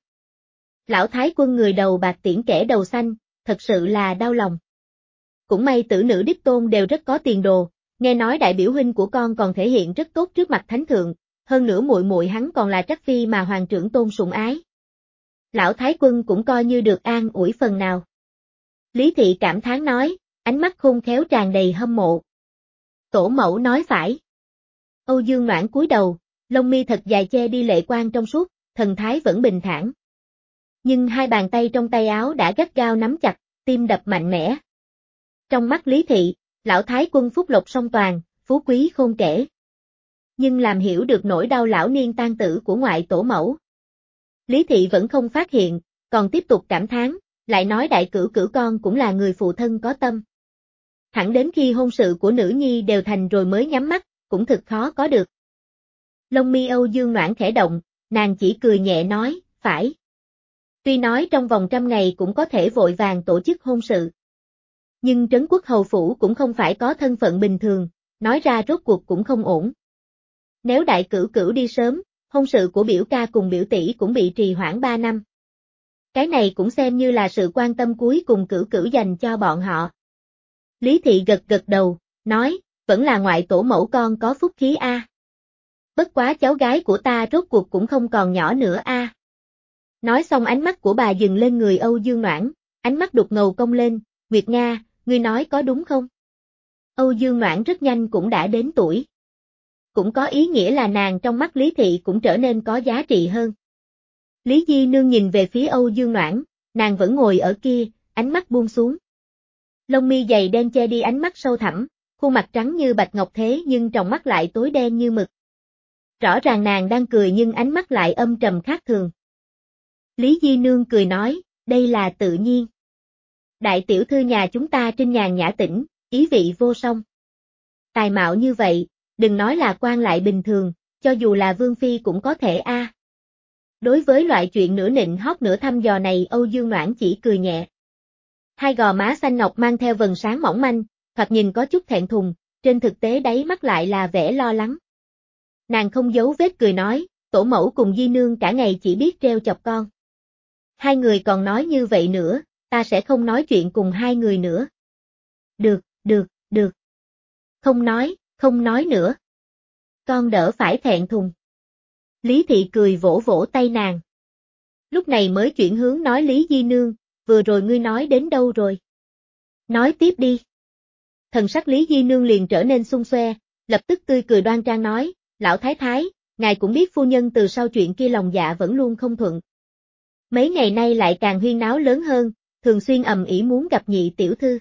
Lão thái quân người đầu bạc tiễn kẻ đầu xanh, thật sự là đau lòng. Cũng may tử nữ đích tôn đều rất có tiền đồ, nghe nói đại biểu huynh của con còn thể hiện rất tốt trước mặt thánh thượng, hơn nữa muội muội hắn còn là trắc phi mà hoàng trưởng tôn sủng ái. Lão thái quân cũng coi như được an ủi phần nào. Lý Thị cảm thán nói, ánh mắt khôn khéo tràn đầy hâm mộ. Tổ mẫu nói phải. Âu Dương Noãn cúi đầu, lông mi thật dài che đi lệ quang trong suốt, thần thái vẫn bình thản. Nhưng hai bàn tay trong tay áo đã gắt gao nắm chặt, tim đập mạnh mẽ. Trong mắt Lý Thị, lão thái quân phúc lộc song toàn, phú quý khôn kể. Nhưng làm hiểu được nỗi đau lão niên tang tử của ngoại tổ mẫu. Lý Thị vẫn không phát hiện, còn tiếp tục cảm thán, lại nói đại cửu cửu con cũng là người phụ thân có tâm. Thẳng đến khi hôn sự của nữ nhi đều thành rồi mới nhắm mắt, cũng thực khó có được. Lông mi Âu Dương Noãn khẽ động, nàng chỉ cười nhẹ nói, phải. Tuy nói trong vòng trăm ngày cũng có thể vội vàng tổ chức hôn sự. Nhưng trấn quốc hầu phủ cũng không phải có thân phận bình thường, nói ra rốt cuộc cũng không ổn. Nếu đại cửu cửu đi sớm, hôn sự của biểu ca cùng biểu tỷ cũng bị trì hoãn ba năm. Cái này cũng xem như là sự quan tâm cuối cùng cửu cửu dành cho bọn họ. Lý Thị gật gật đầu, nói, vẫn là ngoại tổ mẫu con có phúc khí a. Bất quá cháu gái của ta rốt cuộc cũng không còn nhỏ nữa a. Nói xong ánh mắt của bà dừng lên người Âu Dương Noãn, ánh mắt đục ngầu cong lên, Nguyệt Nga, ngươi nói có đúng không? Âu Dương Noãn rất nhanh cũng đã đến tuổi. Cũng có ý nghĩa là nàng trong mắt Lý Thị cũng trở nên có giá trị hơn. Lý Di Nương nhìn về phía Âu Dương Noãn, nàng vẫn ngồi ở kia, ánh mắt buông xuống. Lông mi dày đen che đi ánh mắt sâu thẳm, khuôn mặt trắng như bạch ngọc thế nhưng trong mắt lại tối đen như mực. Rõ ràng nàng đang cười nhưng ánh mắt lại âm trầm khác thường. Lý Di Nương cười nói, đây là tự nhiên. Đại tiểu thư nhà chúng ta trên nhàn nhã tĩnh, ý vị vô song. Tài mạo như vậy, đừng nói là quan lại bình thường, cho dù là vương phi cũng có thể a. À. Đối với loại chuyện nửa nịnh hót nửa thăm dò này Âu Dương Noãn chỉ cười nhẹ. Hai gò má xanh ngọc mang theo vầng sáng mỏng manh, thoạt nhìn có chút thẹn thùng, trên thực tế đáy mắt lại là vẻ lo lắng. Nàng không giấu vết cười nói, tổ mẫu cùng Di Nương cả ngày chỉ biết treo chọc con. Hai người còn nói như vậy nữa, ta sẽ không nói chuyện cùng hai người nữa. Được, được, được. Không nói, không nói nữa. Con đỡ phải thẹn thùng. Lý Thị cười vỗ vỗ tay nàng. Lúc này mới chuyển hướng nói Lý Di Nương, vừa rồi ngươi nói đến đâu rồi? Nói tiếp đi. Thần sắc Lý Di Nương liền trở nên xung xoe, lập tức tươi cười đoan trang nói, lão thái thái, ngài cũng biết phu nhân từ sau chuyện kia lòng dạ vẫn luôn không thuận. Mấy ngày nay lại càng huyên náo lớn hơn, thường xuyên ầm ĩ muốn gặp nhị tiểu thư.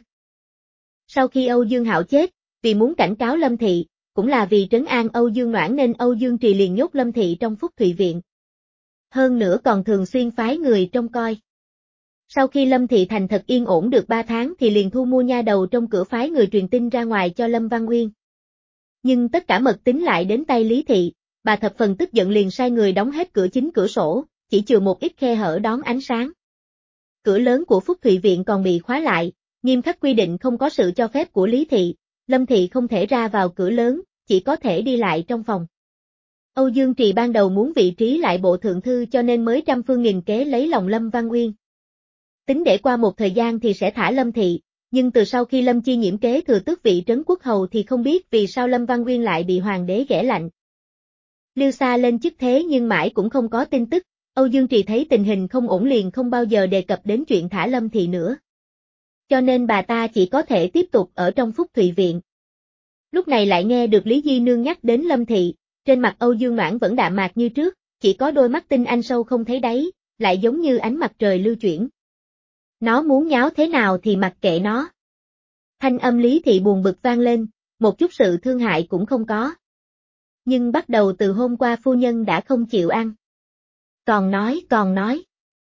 Sau khi Âu Dương Hạo chết, vì muốn cảnh cáo Lâm Thị, cũng là vì trấn an Âu Dương Noãn nên Âu Dương Trì liền nhốt Lâm Thị trong Phúc Thụy Viện. Hơn nữa còn thường xuyên phái người trông coi. Sau khi Lâm Thị thành thật yên ổn được ba tháng thì liền thu mua nha đầu trong cửa phái người truyền tin ra ngoài cho Lâm Văn Uyên. Nhưng tất cả mật tín lại đến tay Lý Thị, bà thập phần tức giận liền sai người đóng hết cửa chính cửa sổ, chỉ chừa một ít khe hở đón ánh sáng. Cửa lớn của Phúc Thụy Viện còn bị khóa lại, nghiêm khắc quy định không có sự cho phép của Lý Thị, Lâm Thị không thể ra vào cửa lớn, chỉ có thể đi lại trong phòng. Âu Dương Trì ban đầu muốn vị trí lại bộ thượng thư cho nên mới trăm phương nghìn kế lấy lòng Lâm Văn Uyên. Tính để qua một thời gian thì sẽ thả Lâm Thị, nhưng từ sau khi Lâm Chi nhiễm kế thừa tước vị trấn quốc hầu thì không biết vì sao Lâm Văn Uyên lại bị hoàng đế ghẻ lạnh. Liêu Sa lên chức thế nhưng mãi cũng không có tin tức, Âu Dương Trì thấy tình hình không ổn liền không bao giờ đề cập đến chuyện thả Lâm Thị nữa. Cho nên bà ta chỉ có thể tiếp tục ở trong Phúc Thụy Viện. Lúc này lại nghe được Lý Di Nương nhắc đến Lâm Thị, trên mặt Âu Dương Noãn vẫn đạm mạc như trước, chỉ có đôi mắt tinh anh sâu không thấy đáy, lại giống như ánh mặt trời lưu chuyển. Nó muốn nháo thế nào thì mặc kệ nó. Thanh âm Lý Thị buồn bực vang lên, một chút sự thương hại cũng không có. Nhưng bắt đầu từ hôm qua phu nhân đã không chịu ăn. Còn nói, còn nói.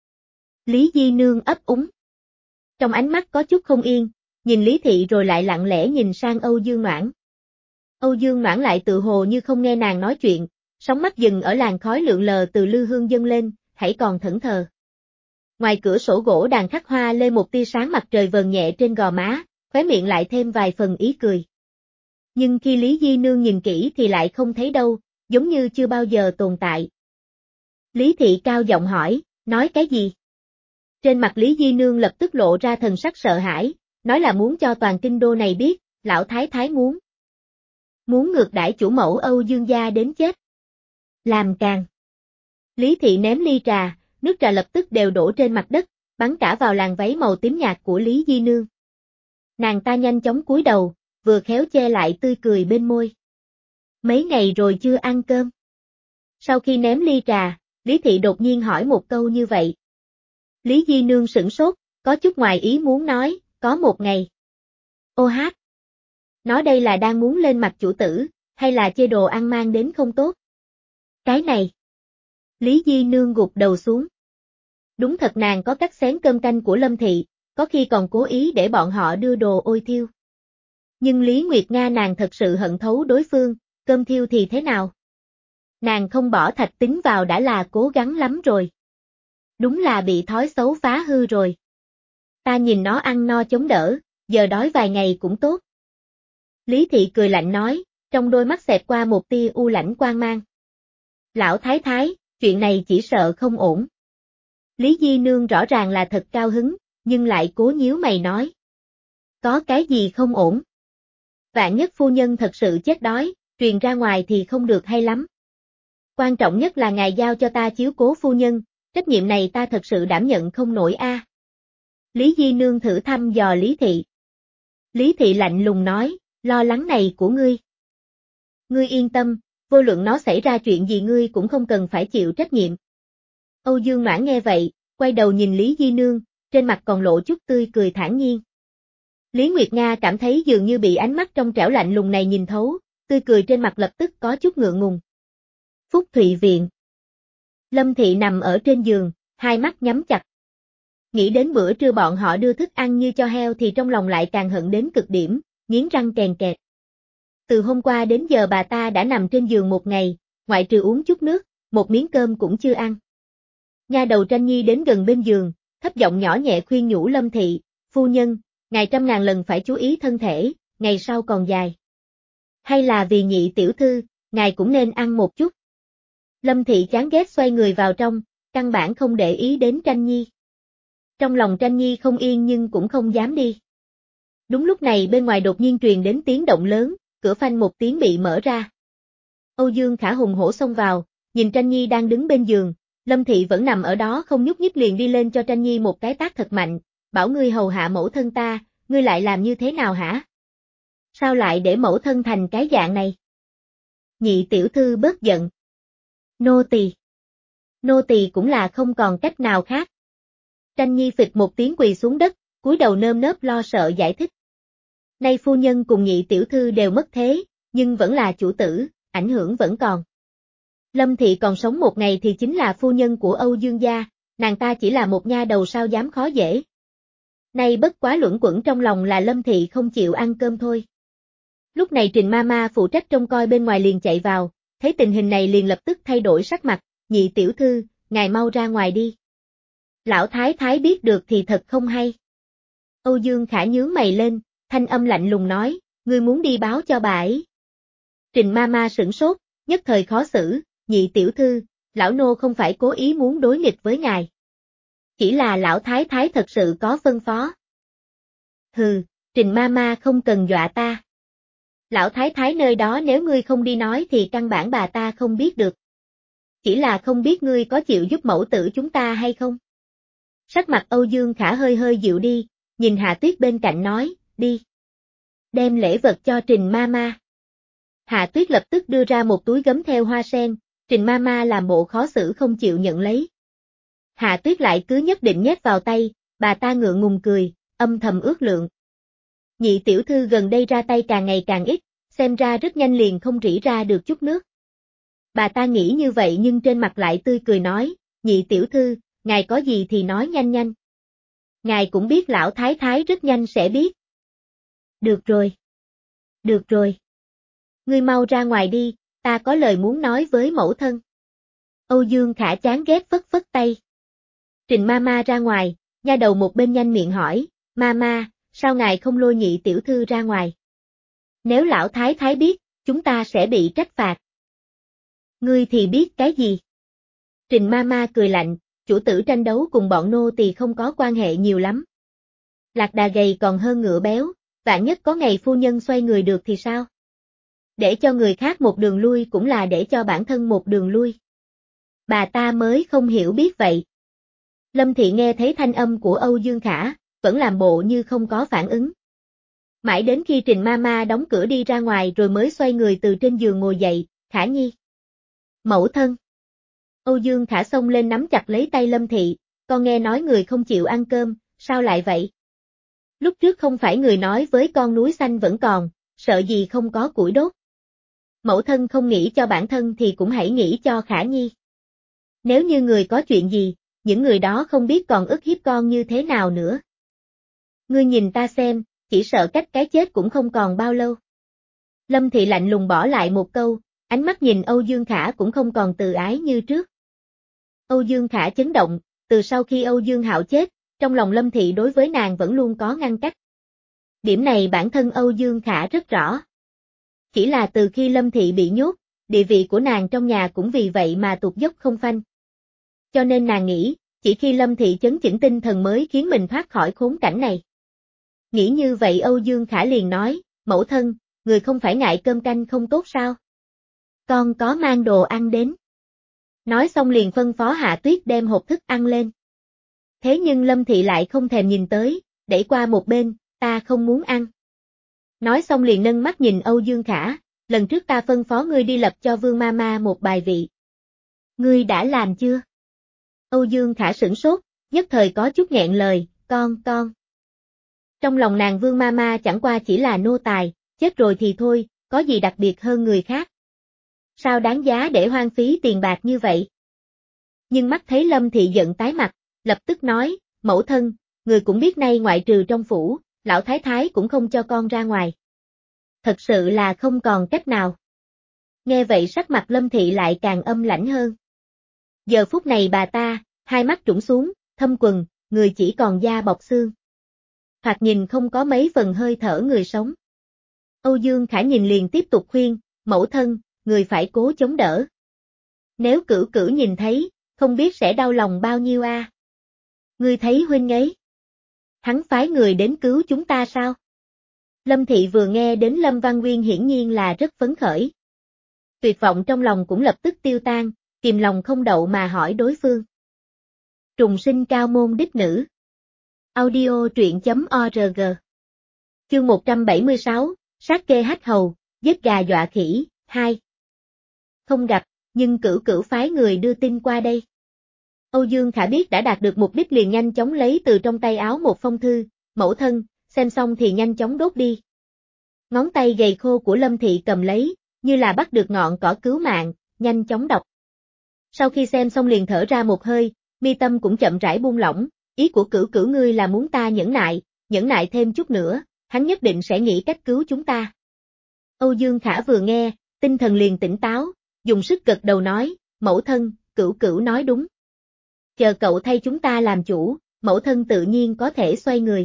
Lý Di Nương ấp úng. Trong ánh mắt có chút không yên, nhìn Lý Thị rồi lại lặng lẽ nhìn sang Âu Dương Noãn. Âu Dương Noãn lại tự hồ như không nghe nàng nói chuyện, sóng mắt dừng ở làn khói lượn lờ từ lư hương dâng lên, hãy còn thẫn thờ. Ngoài cửa sổ gỗ đàn khắc hoa lê một tia sáng mặt trời vờn nhẹ trên gò má, khóe miệng lại thêm vài phần ý cười. Nhưng khi Lý Di Nương nhìn kỹ thì lại không thấy đâu, giống như chưa bao giờ tồn tại. Lý Thị cao giọng hỏi, nói cái gì? Trên mặt Lý Di Nương lập tức lộ ra thần sắc sợ hãi, nói là muốn cho toàn kinh đô này biết, lão thái thái muốn. Muốn ngược đãi chủ mẫu Âu Dương gia đến chết. Làm càng. Lý Thị ném ly trà, nước trà lập tức đều đổ trên mặt đất, bắn cả vào làn váy màu tím nhạt của Lý Di Nương. Nàng ta nhanh chóng cúi đầu, vừa khéo che lại tươi cười bên môi. Mấy ngày rồi chưa ăn cơm. Sau khi ném ly trà, Lý Thị đột nhiên hỏi một câu như vậy. Lý Di Nương sửng sốt, có chút ngoài ý muốn nói, có một ngày. Ô hát. Nói đây là đang muốn lên mặt chủ tử, hay là chê đồ ăn mang đến không tốt? Cái này. Lý Di Nương gục đầu xuống. Đúng thật nàng có cắt xén cơm canh của Lâm Thị, có khi còn cố ý để bọn họ đưa đồ ôi thiêu. Nhưng Lý Nguyệt Nga nàng thật sự hận thấu đối phương, cơm thiêu thì thế nào? Nàng không bỏ thạch tính vào đã là cố gắng lắm rồi. Đúng là bị thói xấu phá hư rồi. Ta nhìn nó ăn no chống đỡ, giờ đói vài ngày cũng tốt. Lý Thị cười lạnh nói, trong đôi mắt xẹt qua một tia u lãnh quang mang. Lão thái thái, chuyện này chỉ sợ không ổn. Lý Di Nương rõ ràng là thật cao hứng, nhưng lại cố nhíu mày nói. Có cái gì không ổn? Vạn nhất phu nhân thật sự chết đói, truyền ra ngoài thì không được hay lắm. Quan trọng nhất là ngài giao cho ta chiếu cố phu nhân, trách nhiệm này ta thật sự đảm nhận không nổi a. À. Lý Di Nương thử thăm dò Lý Thị. Lý Thị lạnh lùng nói, lo lắng này của ngươi. Ngươi yên tâm, vô luận nó xảy ra chuyện gì ngươi cũng không cần phải chịu trách nhiệm. Âu Dương Noãn nghe vậy, quay đầu nhìn Lý Di Nương, trên mặt còn lộ chút tươi cười thản nhiên. Lý Nguyệt Nga cảm thấy dường như bị ánh mắt trong trẻo lạnh lùng này nhìn thấu, tươi cười trên mặt lập tức có chút ngượng ngùng. Phúc Thụy Viện. Lâm Thị nằm ở trên giường, hai mắt nhắm chặt. Nghĩ đến bữa trưa bọn họ đưa thức ăn như cho heo thì trong lòng lại càng hận đến cực điểm, nghiến răng kèn kẹt. Từ hôm qua đến giờ bà ta đã nằm trên giường một ngày, ngoại trừ uống chút nước, một miếng cơm cũng chưa ăn. Nha đầu Tranh Nhi đến gần bên giường, thấp giọng nhỏ nhẹ khuyên nhủ Lâm Thị, phu nhân, ngài trăm ngàn lần phải chú ý thân thể, ngày sau còn dài. Hay là vì nhị tiểu thư, ngài cũng nên ăn một chút. Lâm Thị chán ghét xoay người vào trong, căn bản không để ý đến Tranh Nhi. Trong lòng Tranh Nhi không yên nhưng cũng không dám đi. Đúng lúc này bên ngoài đột nhiên truyền đến tiếng động lớn, cửa phanh một tiếng bị mở ra. Âu Dương Khả hùng hổ xông vào, nhìn Tranh Nhi đang đứng bên giường, Lâm Thị vẫn nằm ở đó không nhúc nhích liền đi lên cho Tranh Nhi một cái tát thật mạnh, bảo ngươi hầu hạ mẫu thân ta, ngươi lại làm như thế nào hả? Sao lại để mẫu thân thành cái dạng này? Nhị tiểu thư bớt giận. Nô tỳ. Nô tỳ cũng là không còn cách nào khác. Tranh Nhi phịch một tiếng quỳ xuống đất, cúi đầu nơm nớp lo sợ giải thích. Nay phu nhân cùng nhị tiểu thư đều mất thế, nhưng vẫn là chủ tử, ảnh hưởng vẫn còn. Lâm Thị còn sống một ngày thì chính là phu nhân của Âu Dương gia, nàng ta chỉ là một nha đầu sao dám khó dễ. Nay bất quá luẩn quẩn trong lòng là Lâm Thị không chịu ăn cơm thôi. Lúc này Trình Mama phụ trách trông coi bên ngoài liền chạy vào, thấy tình hình này liền lập tức thay đổi sắc mặt, nhị tiểu thư, ngài mau ra ngoài đi. Lão thái thái biết được thì thật không hay. Âu Dương Khả nhướng mày lên, thanh âm lạnh lùng nói, ngươi muốn đi báo cho bà ấy. Trình Mama sửng sốt, nhất thời khó xử, nhị tiểu thư, lão nô không phải cố ý muốn đối nghịch với ngài. Chỉ là lão thái thái thật sự có phân phó. Hừ, Trình Mama không cần dọa ta. Lão thái thái nơi đó nếu ngươi không đi nói thì căn bản bà ta không biết được. Chỉ là không biết ngươi có chịu giúp mẫu tử chúng ta hay không? Sắc mặt Âu Dương Khả hơi hơi dịu đi, nhìn Hạ Tuyết bên cạnh nói, đi. Đem lễ vật cho Trình Mama. Hạ Tuyết lập tức đưa ra một túi gấm theo hoa sen, Trình Mama làm bộ khó xử không chịu nhận lấy. Hạ Tuyết lại cứ nhất định nhét vào tay, bà ta ngượng ngùng cười, âm thầm ước lượng. Nhị tiểu thư gần đây ra tay càng ngày càng ít, xem ra rất nhanh liền không rỉ ra được chút nước. Bà ta nghĩ như vậy nhưng trên mặt lại tươi cười nói, nhị tiểu thư, ngài có gì thì nói nhanh nhanh. Ngài cũng biết lão thái thái rất nhanh sẽ biết. Được rồi. Được rồi. Ngươi mau ra ngoài đi, ta có lời muốn nói với mẫu thân. Âu Dương Khả chán ghét phất phất tay. Trình Mama ra ngoài, nha đầu một bên nhanh miệng hỏi, Mama, sao ngài không lôi nhị tiểu thư ra ngoài? Nếu lão thái thái biết, chúng ta sẽ bị trách phạt. Ngươi thì biết cái gì? Trình Mama cười lạnh, chủ tử tranh đấu cùng bọn nô tỳ không có quan hệ nhiều lắm. Lạc đà gầy còn hơn ngựa béo, vạn nhất có ngày phu nhân xoay người được thì sao? Để cho người khác một đường lui cũng là để cho bản thân một đường lui. Bà ta mới không hiểu biết vậy. Lâm Thị nghe thấy thanh âm của Âu Dương Khả, vẫn làm bộ như không có phản ứng. Mãi đến khi Trình Mama đóng cửa đi ra ngoài rồi mới xoay người từ trên giường ngồi dậy, Khả Nhi. Mẫu thân. Âu Dương Khả xông lên nắm chặt lấy tay Lâm Thị, con nghe nói người không chịu ăn cơm, sao lại vậy? Lúc trước không phải người nói với con núi xanh vẫn còn, sợ gì không có củi đốt. Mẫu thân không nghĩ cho bản thân thì cũng hãy nghĩ cho Khả Nhi. Nếu như người có chuyện gì, những người đó không biết còn ức hiếp con như thế nào nữa. Ngươi nhìn ta xem, chỉ sợ cách cái chết cũng không còn bao lâu. Lâm Thị lạnh lùng bỏ lại một câu, ánh mắt nhìn Âu Dương Khả cũng không còn từ ái như trước. Âu Dương Khả chấn động, từ sau khi Âu Dương Hạo chết, trong lòng Lâm Thị đối với nàng vẫn luôn có ngăn cách. Điểm này bản thân Âu Dương Khả rất rõ. Chỉ là từ khi Lâm Thị bị nhốt, địa vị của nàng trong nhà cũng vì vậy mà tụt dốc không phanh. Cho nên nàng nghĩ, chỉ khi Lâm Thị chấn chỉnh tinh thần mới khiến mình thoát khỏi khốn cảnh này. Nghĩ như vậy Âu Dương Khả liền nói, mẫu thân, người không phải ngại cơm canh không tốt sao? Con có mang đồ ăn đến. Nói xong liền phân phó Hạ Tuyết đem hộp thức ăn lên. Thế nhưng Lâm Thị lại không thèm nhìn tới, đẩy qua một bên, ta không muốn ăn. Nói xong liền nâng mắt nhìn Âu Dương Khả, lần trước ta phân phó ngươi đi lập cho Vương Mama một bài vị. Ngươi đã làm chưa? Âu Dương Khả sửng sốt, nhất thời có chút nghẹn lời, con, con. Trong lòng nàng Vương Mama chẳng qua chỉ là nô tài, chết rồi thì thôi, có gì đặc biệt hơn người khác. Sao đáng giá để hoang phí tiền bạc như vậy? Nhưng mắt thấy Lâm Thị giận tái mặt, lập tức nói, mẫu thân, người cũng biết nay ngoại trừ trong phủ, lão thái thái cũng không cho con ra ngoài. Thật sự là không còn cách nào. Nghe vậy sắc mặt Lâm Thị lại càng âm lãnh hơn. Giờ phút này bà ta, hai mắt trũng xuống, thâm quần, người chỉ còn da bọc xương. Thoạt nhìn không có mấy phần hơi thở người sống. Âu Dương Khả nhìn liền tiếp tục khuyên, mẫu thân, người phải cố chống đỡ. Nếu Cửu Cửu nhìn thấy, không biết sẽ đau lòng bao nhiêu a. À? Ngươi thấy huynh ấy? Hắn phái người đến cứu chúng ta sao? Lâm Thị vừa nghe đến Lâm Văn Nguyên hiển nhiên là rất phấn khởi. Tuyệt vọng trong lòng cũng lập tức tiêu tan, kìm lòng không đậu mà hỏi đối phương. Trùng sinh cao môn đích nữ. Audio truyện.org. Chương một trăm bảy mươi sáu, sát kê hách hầu, giết gà dọa khỉ, hai. Không gặp, nhưng cửu cửu phái người đưa tin qua đây. Âu Dương Khả biết đã đạt được mục đích liền nhanh chóng lấy từ trong tay áo một phong thư, mẫu thân, xem xong thì nhanh chóng đốt đi. Ngón tay gầy khô của Lâm Thị cầm lấy, như là bắt được ngọn cỏ cứu mạng, nhanh chóng đọc. Sau khi xem xong liền thở ra một hơi, mi tâm cũng chậm rãi buông lỏng, ý của cửu cửu ngươi là muốn ta nhẫn nại, nhẫn nại thêm chút nữa, hắn nhất định sẽ nghĩ cách cứu chúng ta. Âu Dương Khả vừa nghe, tinh thần liền tỉnh táo, dùng sức gật đầu nói, mẫu thân, cửu cửu nói đúng. Chờ cậu thay chúng ta làm chủ, mẫu thân tự nhiên có thể xoay người.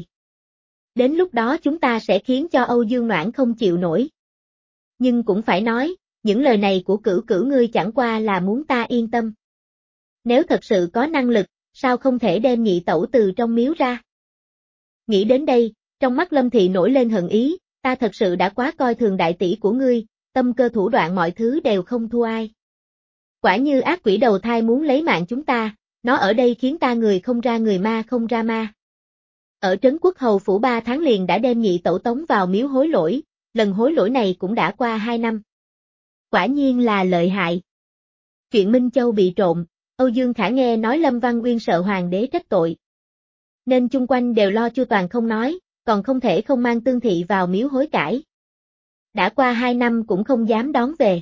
Đến lúc đó chúng ta sẽ khiến cho Âu Dương Noãn không chịu nổi. Nhưng cũng phải nói, những lời này của cửu cửu ngươi chẳng qua là muốn ta yên tâm. Nếu thật sự có năng lực, sao không thể đem nhị tẩu từ trong miếu ra? Nghĩ đến đây, trong mắt Lâm Thị nổi lên hận ý, ta thật sự đã quá coi thường đại tỷ của ngươi, tâm cơ thủ đoạn mọi thứ đều không thua ai. Quả như ác quỷ đầu thai muốn lấy mạng chúng ta, nó ở đây khiến ta người không ra người ma không ra ma. Ở Trấn Quốc Hầu Phủ ba tháng liền đã đem nhị tẩu tống vào miếu hối lỗi, lần hối lỗi này cũng đã qua hai năm. Quả nhiên là lợi hại. Chuyện Minh Châu bị trộm, Âu Dương Khả nghe nói Lâm Văn Uyên sợ hoàng đế trách tội. Nên chung quanh đều lo chu toàn không nói, còn không thể không mang Tương Thị vào miếu hối cải. Đã qua hai năm cũng không dám đón về.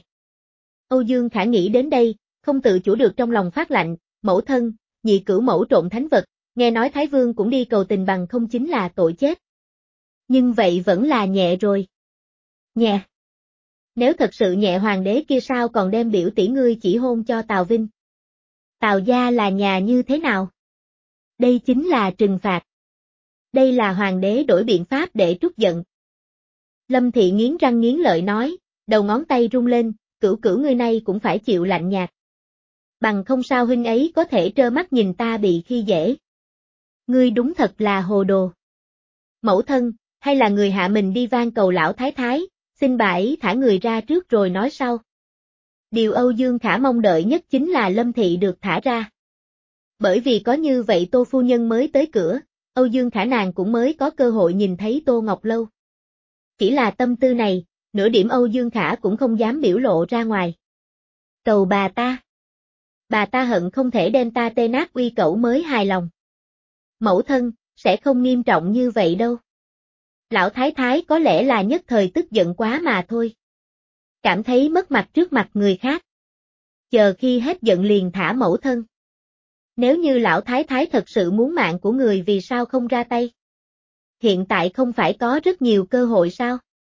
Âu Dương Khả nghĩ đến đây, không tự chủ được trong lòng phát lạnh, mẫu thân, nhị cửu mẫu trộm thánh vật, nghe nói Thái Vương cũng đi cầu tình bằng không chính là tội chết. Nhưng vậy vẫn là nhẹ rồi. Nhẹ. Nếu thật sự nhẹ hoàng đế kia sao còn đem biểu tỷ ngươi chỉ hôn cho Tào Vinh. Tào gia là nhà như thế nào? Đây chính là trừng phạt. Đây là hoàng đế đổi biện pháp để trút giận. Lâm Thị nghiến răng nghiến lợi nói, đầu ngón tay rung lên, cửu cửu ngươi này cũng phải chịu lạnh nhạt. Bằng không sao huynh ấy có thể trơ mắt nhìn ta bị khi dễ. Ngươi đúng thật là hồ đồ. Mẫu thân, hay là người hạ mình đi van cầu lão thái thái, xin bà ấy thả người ra trước rồi nói sau. Điều Âu Dương Khả mong đợi nhất chính là Lâm Thị được thả ra. Bởi vì có như vậy Tô phu nhân mới tới cửa, Âu Dương Khả nàng cũng mới có cơ hội nhìn thấy Tô Ngọc Lâu. Chỉ là tâm tư này, nửa điểm Âu Dương Khả cũng không dám biểu lộ ra ngoài. Cầu bà ta. Bà ta hận không thể đem ta tê nát uy cẩu mới hài lòng. Mẫu thân, sẽ không nghiêm trọng như vậy đâu. Lão thái thái có lẽ là nhất thời tức giận quá mà thôi. Cảm thấy mất mặt trước mặt người khác. Chờ khi hết giận liền thả mẫu thân. Nếu như lão thái thái thật sự muốn mạng của người vì sao không ra tay? Hiện tại không phải có rất nhiều cơ hội sao?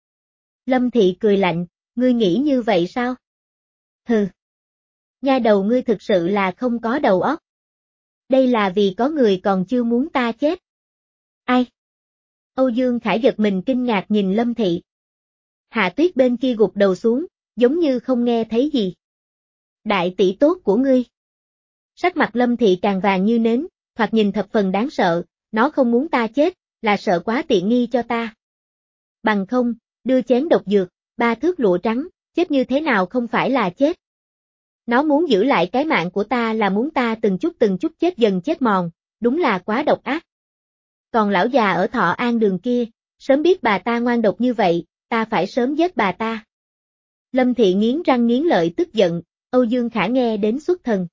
Lâm Thị cười lạnh, ngươi nghĩ như vậy sao? Hừ. Nha đầu ngươi thực sự là không có đầu óc. Đây là vì có người còn chưa muốn ta chết. Ai? Âu Dương Khả giật mình kinh ngạc nhìn Lâm Thị. Hạ Tuyết bên kia gục đầu xuống, giống như không nghe thấy gì. Đại tỷ tốt của ngươi. Sắc mặt Lâm Thị càng vàng như nến, thoạt nhìn thập phần đáng sợ, nó không muốn ta chết, là sợ quá tiện nghi cho ta. Bằng không, đưa chén độc dược, ba thước lụa trắng, chết như thế nào không phải là chết. Nó muốn giữ lại cái mạng của ta là muốn ta từng chút từng chút chết dần chết mòn, đúng là quá độc ác. Còn lão già ở Thọ An đường kia, sớm biết bà ta ngoan độc như vậy, ta phải sớm giết bà ta. Lâm Thị nghiến răng nghiến lợi tức giận, Âu Dương Khả nghe đến xuất thần.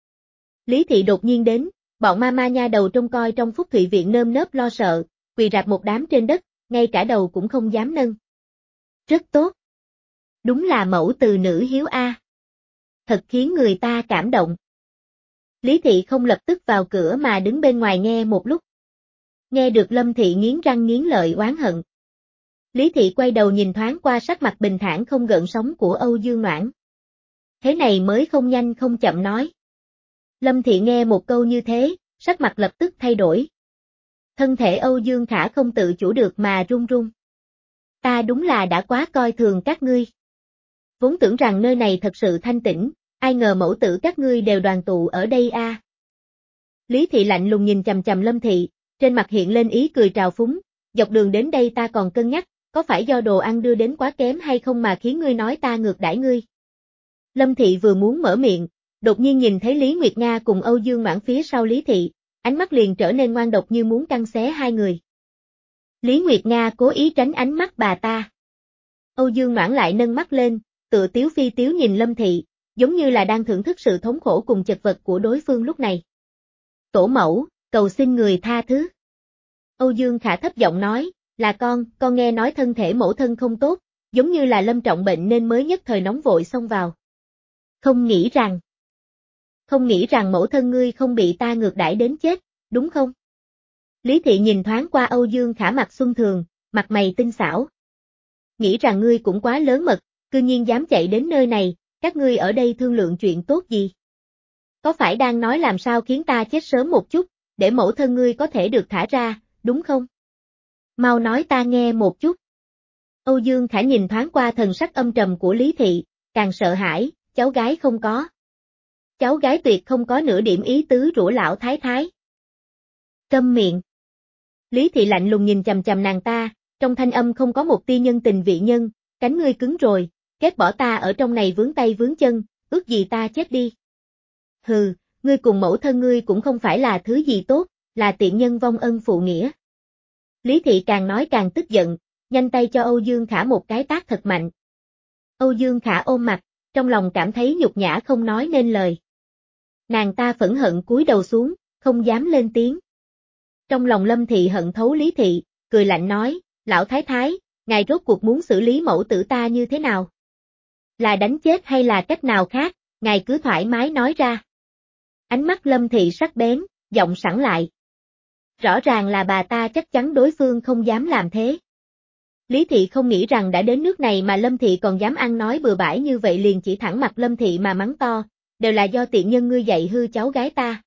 Lý Thị đột nhiên đến, bọn ma ma nha đầu trông coi trong Phúc Thụy Viện nơm nớp lo sợ, quỳ rạp một đám trên đất, ngay cả đầu cũng không dám nâng. Rất tốt. Đúng là mẫu từ nữ hiếu A. Thật khiến người ta cảm động. Lý Thị không lập tức vào cửa mà đứng bên ngoài nghe một lúc. Nghe được Lâm Thị nghiến răng nghiến lợi oán hận. Lý Thị quay đầu nhìn thoáng qua sắc mặt bình thản không gợn sóng của Âu Dương Noãn. Thế này mới không nhanh không chậm nói. Lâm Thị nghe một câu như thế, sắc mặt lập tức thay đổi. Thân thể Âu Dương Khả không tự chủ được mà run run. Ta đúng là đã quá coi thường các ngươi. Vốn tưởng rằng nơi này thật sự thanh tĩnh, ai ngờ mẫu tử các ngươi đều đoàn tụ ở đây a. À. Lý Thị lạnh lùng nhìn chằm chằm Lâm Thị, trên mặt hiện lên ý cười trào phúng, dọc đường đến đây ta còn cân nhắc, có phải do đồ ăn đưa đến quá kém hay không mà khiến ngươi nói ta ngược đãi ngươi. Lâm Thị vừa muốn mở miệng, đột nhiên nhìn thấy Lý Nguyệt Nga cùng Âu Dương Mãn phía sau Lý Thị, ánh mắt liền trở nên ngoan độc như muốn căng xé hai người. Lý Nguyệt Nga cố ý tránh ánh mắt bà ta. Âu Dương Mãn lại nâng mắt lên, tựa tiếu phi tiếu nhìn Lâm Thị, giống như là đang thưởng thức sự thống khổ cùng chật vật của đối phương lúc này. Tổ mẫu, cầu xin người tha thứ. Âu Dương Khả thấp giọng nói, là con, con nghe nói thân thể mẫu thân không tốt, giống như là lâm trọng bệnh nên mới nhất thời nóng vội xông vào. Không nghĩ rằng, không nghĩ rằng mẫu thân ngươi không bị ta ngược đãi đến chết, đúng không? Lý Thị nhìn thoáng qua Âu Dương Khả mặt xuân thường, mặt mày tinh xảo. Nghĩ rằng ngươi cũng quá lớn mật, cư nhiên dám chạy đến nơi này, các ngươi ở đây thương lượng chuyện tốt gì? Có phải đang nói làm sao khiến ta chết sớm một chút, để mẫu thân ngươi có thể được thả ra, đúng không? Mau nói ta nghe một chút. Âu Dương Khả nhìn thoáng qua thần sắc âm trầm của Lý Thị, càng sợ hãi, cháu gái không có. Cháu gái tuyệt không có nửa điểm ý tứ rủa lão thái thái. Câm miệng. Lý Thị lạnh lùng nhìn chằm chằm nàng ta, trong thanh âm không có một tia nhân tình vị nhân, cánh ngươi cứng rồi, kết bỏ ta ở trong này vướng tay vướng chân, ước gì ta chết đi. Hừ, ngươi cùng mẫu thân ngươi cũng không phải là thứ gì tốt, là tiện nhân vong ân phụ nghĩa. Lý Thị càng nói càng tức giận, nhanh tay cho Âu Dương Khả một cái tát thật mạnh. Âu Dương Khả ôm mặt, trong lòng cảm thấy nhục nhã không nói nên lời. Nàng ta phẫn hận cúi đầu xuống, không dám lên tiếng. Trong lòng Lâm Thị hận thấu Lý Thị, cười lạnh nói, lão thái thái, ngài rốt cuộc muốn xử lý mẫu tử ta như thế nào? Là đánh chết hay là cách nào khác, ngài cứ thoải mái nói ra. Ánh mắt Lâm Thị sắc bén, giọng sẵn lại. Rõ ràng là bà ta chắc chắn đối phương không dám làm thế. Lý Thị không nghĩ rằng đã đến nước này mà Lâm Thị còn dám ăn nói bừa bãi như vậy, liền chỉ thẳng mặt Lâm Thị mà mắng to, đều là do tiện nhân ngươi dạy hư cháu gái ta.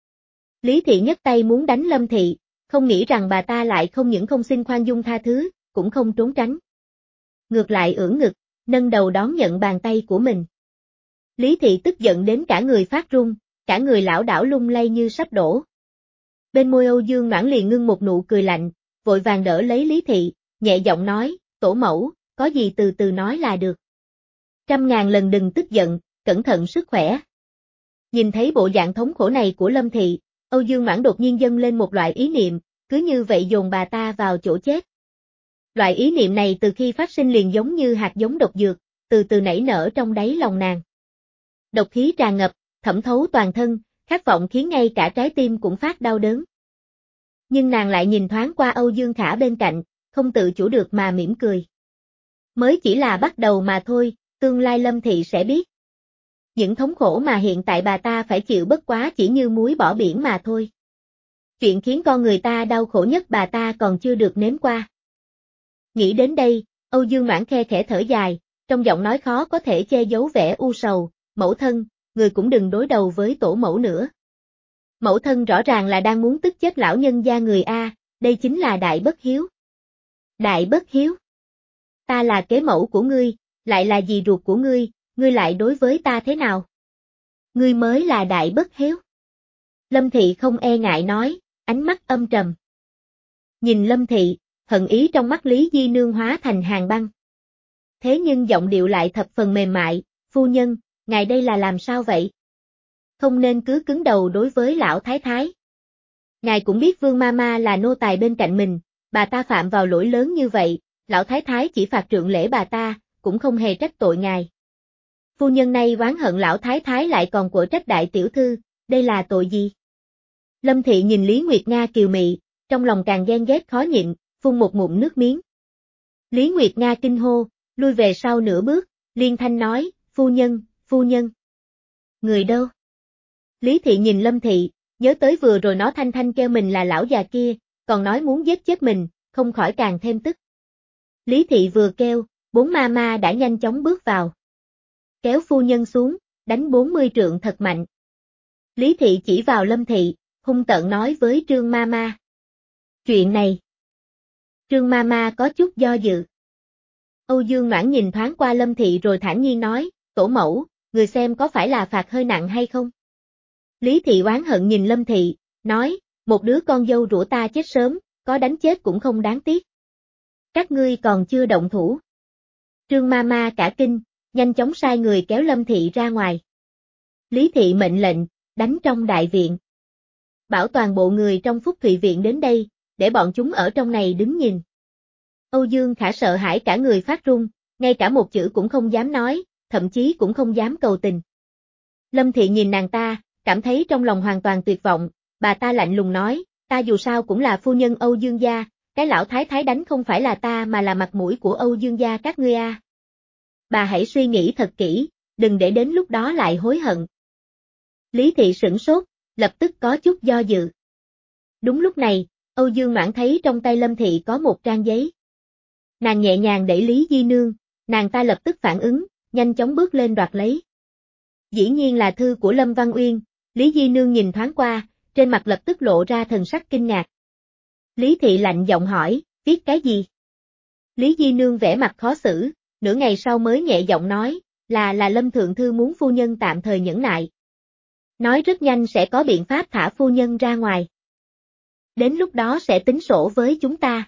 Lý Thị nhấc tay muốn đánh Lâm Thị, không nghĩ rằng bà ta lại không những không xin khoan dung tha thứ, cũng không trốn tránh. Ngược lại ưỡn ngực, nâng đầu đón nhận bàn tay của mình. Lý Thị tức giận đến cả người phát run, cả người lảo đảo lung lay như sắp đổ. Bên môi Âu Dương Noãn liền ngưng một nụ cười lạnh, vội vàng đỡ lấy Lý Thị, nhẹ giọng nói, tổ mẫu, có gì từ từ nói là được. Trăm ngàn lần đừng tức giận, cẩn thận sức khỏe. Nhìn thấy bộ dạng thống khổ này của Lâm Thị, Âu Dương Noãn đột nhiên dâng lên một loại ý niệm, cứ như vậy dồn bà ta vào chỗ chết. Loại ý niệm này từ khi phát sinh liền giống như hạt giống độc dược, từ từ nảy nở trong đáy lòng nàng. Độc khí tràn ngập, thẩm thấu toàn thân, khát vọng khiến ngay cả trái tim cũng phát đau đớn. Nhưng nàng lại nhìn thoáng qua Âu Dương Khả bên cạnh, không tự chủ được mà mỉm cười. Mới chỉ là bắt đầu mà thôi, tương lai Lâm Thị sẽ biết. Những thống khổ mà hiện tại bà ta phải chịu bất quá chỉ như muối bỏ biển mà thôi. Chuyện khiến con người ta đau khổ nhất bà ta còn chưa được nếm qua. Nghĩ đến đây, Âu Dương Noãn khe khẽ thở dài, trong giọng nói khó có thể che giấu vẻ u sầu, mẫu thân, người cũng đừng đối đầu với tổ mẫu nữa. Mẫu thân rõ ràng là đang muốn tức chết lão nhân gia người A, đây chính là đại bất hiếu. Đại bất hiếu. Ta là kế mẫu của ngươi, lại là dì ruột của ngươi, ngươi lại đối với ta thế nào? Ngươi mới là đại bất hiếu. Lâm Thị không e ngại nói, ánh mắt âm trầm. Nhìn Lâm Thị, hận ý trong mắt Lý Di Nương hóa thành hàng băng. Thế nhưng giọng điệu lại thập phần mềm mại, phu nhân, ngài đây là làm sao vậy? Không nên cứ cứng đầu đối với lão thái thái. Ngài cũng biết Vương Mama là nô tài bên cạnh mình, bà ta phạm vào lỗi lớn như vậy, lão thái thái chỉ phạt trượng lễ bà ta, cũng không hề trách tội ngài. Phu nhân này oán hận lão thái thái lại còn của trách đại tiểu thư, đây là tội gì? Lâm Thị nhìn Lý Nguyệt Nga kiều mị, trong lòng càng ghen ghét khó nhịn, phun một ngụm nước miếng. Lý Nguyệt Nga kinh hô, lui về sau nửa bước, liên thanh nói, phu nhân, phu nhân. Người đâu? Lý Thị nhìn Lâm Thị, nhớ tới vừa rồi nó thanh thanh kêu mình là lão già kia, còn nói muốn giết chết mình, không khỏi càng thêm tức. Lý Thị vừa kêu, bốn ma ma đã nhanh chóng bước vào. Kéo phu nhân xuống, đánh bốn mươi trượng thật mạnh. Lý Thị chỉ vào Lâm Thị, hung tợn nói với Trương ma ma. Chuyện này. Trương ma ma có chút do dự. Âu Dương Noãn nhìn thoáng qua Lâm Thị rồi thản nhiên nói, tổ mẫu, người xem có phải là phạt hơi nặng hay không? Lý Thị oán hận nhìn Lâm Thị, nói, một đứa con dâu rủa ta chết sớm, có đánh chết cũng không đáng tiếc. Các ngươi còn chưa động thủ. Trương ma ma cả kinh, nhanh chóng sai người kéo Lâm Thị ra ngoài. Lý thị mệnh lệnh, đánh trong đại viện. Bảo toàn bộ người trong Phúc Thụy viện đến đây, để bọn chúng ở trong này đứng nhìn. Âu Dương Khả sợ hãi cả người phát run, ngay cả một chữ cũng không dám nói, thậm chí cũng không dám cầu tình. Lâm Thị nhìn nàng ta, cảm thấy trong lòng hoàn toàn tuyệt vọng, bà ta lạnh lùng nói, ta dù sao cũng là phu nhân Âu Dương gia, cái lão thái thái đánh không phải là ta mà là mặt mũi của Âu Dương gia các ngươi a. Bà hãy suy nghĩ thật kỹ, đừng để đến lúc đó lại hối hận. Lý Thị sửng sốt, lập tức có chút do dự. Đúng lúc này, Âu Dương Noãn thấy trong tay Lâm Thị có một trang giấy. Nàng nhẹ nhàng đẩy Lý Di Nương, nàng ta lập tức phản ứng, nhanh chóng bước lên đoạt lấy. Dĩ nhiên là thư của Lâm Văn Uyên, Lý Di Nương nhìn thoáng qua, trên mặt lập tức lộ ra thần sắc kinh ngạc. Lý Thị lạnh giọng hỏi, viết cái gì? Lý Di Nương vẻ mặt khó xử, nửa ngày sau mới nhẹ giọng nói, là là Lâm Thượng Thư muốn phu nhân tạm thời nhẫn nại. Nói rất nhanh sẽ có biện pháp thả phu nhân ra ngoài. Đến lúc đó sẽ tính sổ với chúng ta.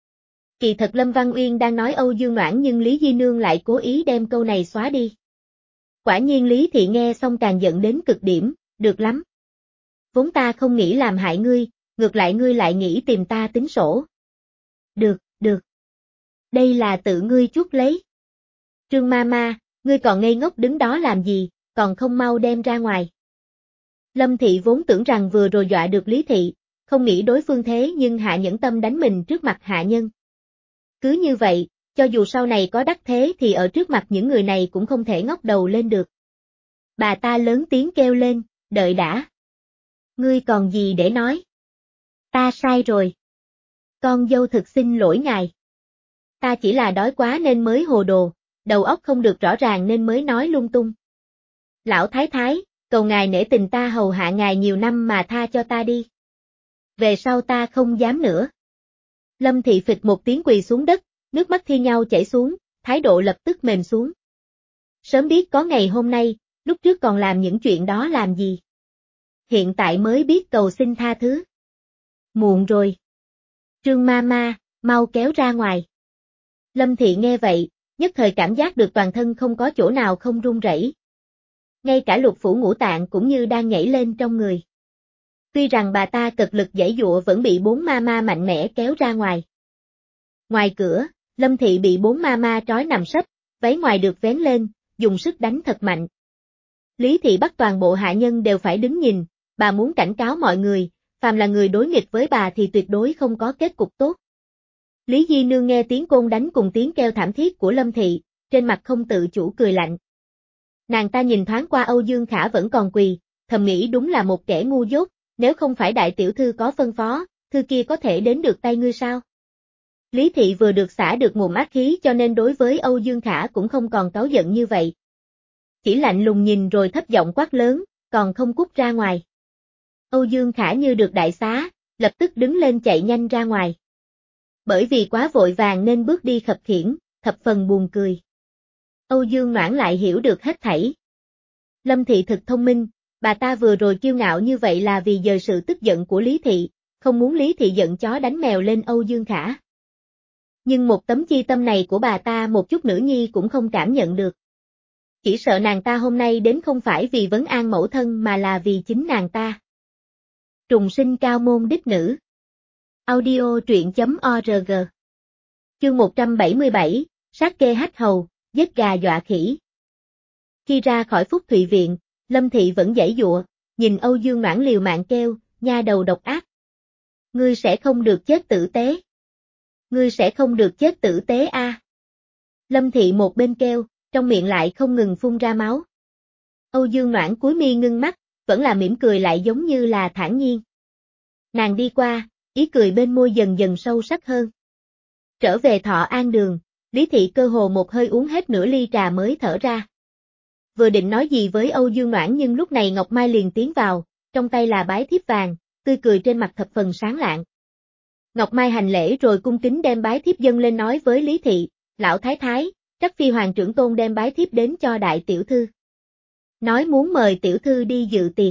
Kỳ thật Lâm Văn Uyên đang nói Âu Dương Noãn nhưng Lý Di Nương lại cố ý đem câu này xóa đi. Quả nhiên Lý Thị nghe xong càng giận đến cực điểm, được lắm. Vốn ta không nghĩ làm hại ngươi, ngược lại ngươi lại nghĩ tìm ta tính sổ. Được, được. Đây là tự ngươi chuốc lấy. Trương ma ma, ngươi còn ngây ngốc đứng đó làm gì, còn không mau đem ra ngoài. Lâm Thị vốn tưởng rằng vừa rồi dọa được Lý Thị, không nghĩ đối phương thế nhưng hạ nhẫn tâm đánh mình trước mặt hạ nhân. Cứ như vậy, cho dù sau này có đắc thế thì ở trước mặt những người này cũng không thể ngóc đầu lên được. Bà ta lớn tiếng kêu lên, đợi đã. Ngươi còn gì để nói? Ta sai rồi. Con dâu thực xin lỗi ngài. Ta chỉ là đói quá nên mới hồ đồ, đầu óc không được rõ ràng nên mới nói lung tung. Lão thái thái, cầu ngài nể tình ta hầu hạ ngài nhiều năm mà tha cho ta đi. Về sau ta không dám nữa. Lâm Thị phịch một tiếng quỳ xuống đất, nước mắt thi nhau chảy xuống, thái độ lập tức mềm xuống. Sớm biết có ngày hôm nay, lúc trước còn làm những chuyện đó làm gì? Hiện tại mới biết cầu xin tha thứ. Muộn rồi. Trương ma ma, mau kéo ra ngoài. Lâm Thị nghe vậy, nhất thời cảm giác được toàn thân không có chỗ nào không run rẩy. Ngay cả lục phủ ngũ tạng cũng như đang nhảy lên trong người. Tuy rằng bà ta cực lực giãy giụa vẫn bị bốn ma ma mạnh mẽ kéo ra ngoài. Ngoài cửa, Lâm Thị bị bốn ma ma trói nằm sấp, váy ngoài được vén lên, dùng sức đánh thật mạnh. Lý Thị bắt toàn bộ hạ nhân đều phải đứng nhìn, bà muốn cảnh cáo mọi người, phàm là người đối nghịch với bà thì tuyệt đối không có kết cục tốt. Lý Di Nương nghe tiếng côn đánh cùng tiếng kêu thảm thiết của Lâm Thị, trên mặt không tự chủ cười lạnh. Nàng ta nhìn thoáng qua Âu Dương Khả vẫn còn quỳ, thầm nghĩ đúng là một kẻ ngu dốt, nếu không phải đại tiểu thư có phân phó, thư kia có thể đến được tay ngươi sao? Lý Thị vừa được xả được mùm ác khí cho nên đối với Âu Dương Khả cũng không còn cáu giận như vậy. Chỉ lạnh lùng nhìn rồi thấp giọng quát lớn, còn không cút ra ngoài. Âu Dương Khả như được đại xá, lập tức đứng lên chạy nhanh ra ngoài. Bởi vì quá vội vàng nên bước đi khập khiễng, thập phần buồn cười. Âu Dương Noãn lại hiểu được hết thảy. Lâm Thị thực thông minh, bà ta vừa rồi kiêu ngạo như vậy là vì dời sự tức giận của Lý Thị, không muốn Lý Thị giận chó đánh mèo lên Âu Dương Khả. Nhưng một tấm chi tâm này của bà ta một chút nữ nhi cũng không cảm nhận được. Chỉ sợ nàng ta hôm nay đến không phải vì vấn an mẫu thân mà là vì chính nàng ta. Trùng sinh cao môn đích nữ. Audio truyện chấm org. Chương một trăm bảy mươi bảy, sát kê hách hầu, giết gà dọa khỉ. Khi ra khỏi Phúc Thụy viện, Lâm Thị vẫn giãy giụa, nhìn Âu Dương Noãn liều mạng kêu, nha đầu độc ác. Ngươi sẽ không được chết tử tế. Ngươi sẽ không được chết tử tế a. À. Lâm Thị một bên kêu, trong miệng lại không ngừng phun ra máu. Âu Dương Noãn cúi mi ngưng mắt, vẫn là mỉm cười lại giống như là thản nhiên. Nàng đi qua, ý cười bên môi dần dần sâu sắc hơn. Trở về Thọ An Đường, Lý Thị cơ hồ một hơi uống hết nửa ly trà mới thở ra. Vừa định nói gì với Âu Dương Noãn nhưng lúc này Ngọc Mai liền tiến vào, trong tay là bái thiếp vàng, tươi cười trên mặt thập phần sáng lạng. Ngọc Mai hành lễ rồi cung kính đem bái thiếp dâng lên nói với Lý Thị, lão thái thái, Trắc Phi Hoàng trưởng tôn đem bái thiếp đến cho đại tiểu thư. Nói muốn mời tiểu thư đi dự tiệc.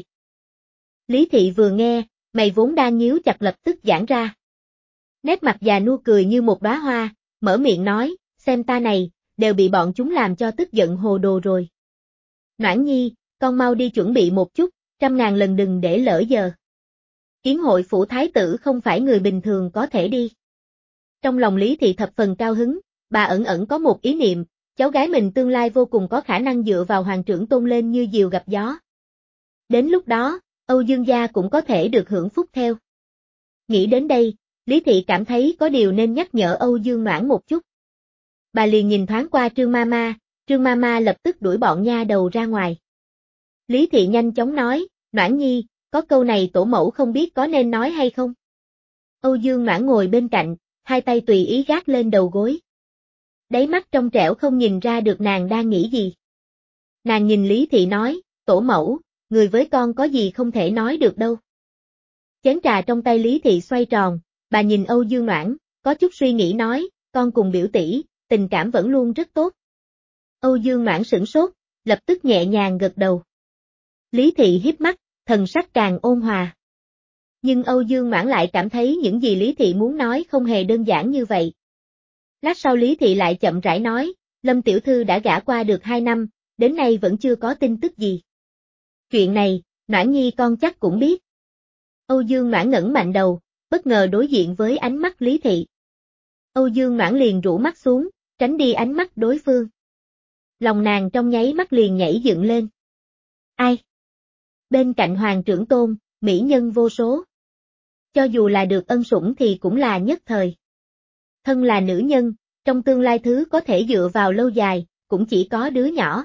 Lý Thị vừa nghe, mày vốn đang nhíu chặt lập tức giãn ra. Nét mặt già nua cười như một đóa hoa, mở miệng nói, xem ta này, đều bị bọn chúng làm cho tức giận hồ đồ rồi. Noãn nhi, con mau đi chuẩn bị một chút, trăm ngàn lần đừng để lỡ giờ. Yến hội phủ thái tử không phải người bình thường có thể đi. Trong lòng Lý Thị thập phần cao hứng, bà ẩn ẩn có một ý niệm, cháu gái mình tương lai vô cùng có khả năng dựa vào Hoàng trưởng tôn lên như diều gặp gió. Đến lúc đó, Âu Dương gia cũng có thể được hưởng phúc theo. Nghĩ đến đây, Lý Thị cảm thấy có điều nên nhắc nhở Âu Dương Noãn một chút. Bà liền nhìn thoáng qua Trương Mama, Trương Mama lập tức đuổi bọn nha đầu ra ngoài. Lý Thị nhanh chóng nói, Noãn nhi, có câu này tổ mẫu không biết có nên nói hay không? Âu Dương Noãn ngồi bên cạnh, hai tay tùy ý gác lên đầu gối. Đáy mắt trong trẻo không nhìn ra được nàng đang nghĩ gì. Nàng nhìn Lý Thị nói, tổ mẫu, người với con có gì không thể nói được đâu. Chén trà trong tay Lý Thị xoay tròn, bà nhìn Âu Dương Noãn, có chút suy nghĩ nói, con cùng biểu tỷ, tình cảm vẫn luôn rất tốt. Âu Dương Noãn sửng sốt, lập tức nhẹ nhàng gật đầu. Lý Thị híp mắt, thần sắc càng ôn hòa. Nhưng Âu Dương Noãn lại cảm thấy những gì Lý Thị muốn nói không hề đơn giản như vậy. Lát sau Lý Thị lại chậm rãi nói, Lâm tiểu thư đã gả qua được hai năm, đến nay vẫn chưa có tin tức gì. Chuyện này, Noãn nhi con chắc cũng biết. Âu Dương Noãn ngẩng mạnh đầu, bất ngờ đối diện với ánh mắt Lý Thị. Âu Dương Noãn liền rũ mắt xuống, tránh đi ánh mắt đối phương. Lòng nàng trong nháy mắt liền nhảy dựng lên. Ai? Bên cạnh Hoàng trưởng tôn, mỹ nhân vô số. Cho dù là được ân sủng thì cũng là nhất thời. Thân là nữ nhân, trong tương lai thứ có thể dựa vào lâu dài, cũng chỉ có đứa nhỏ.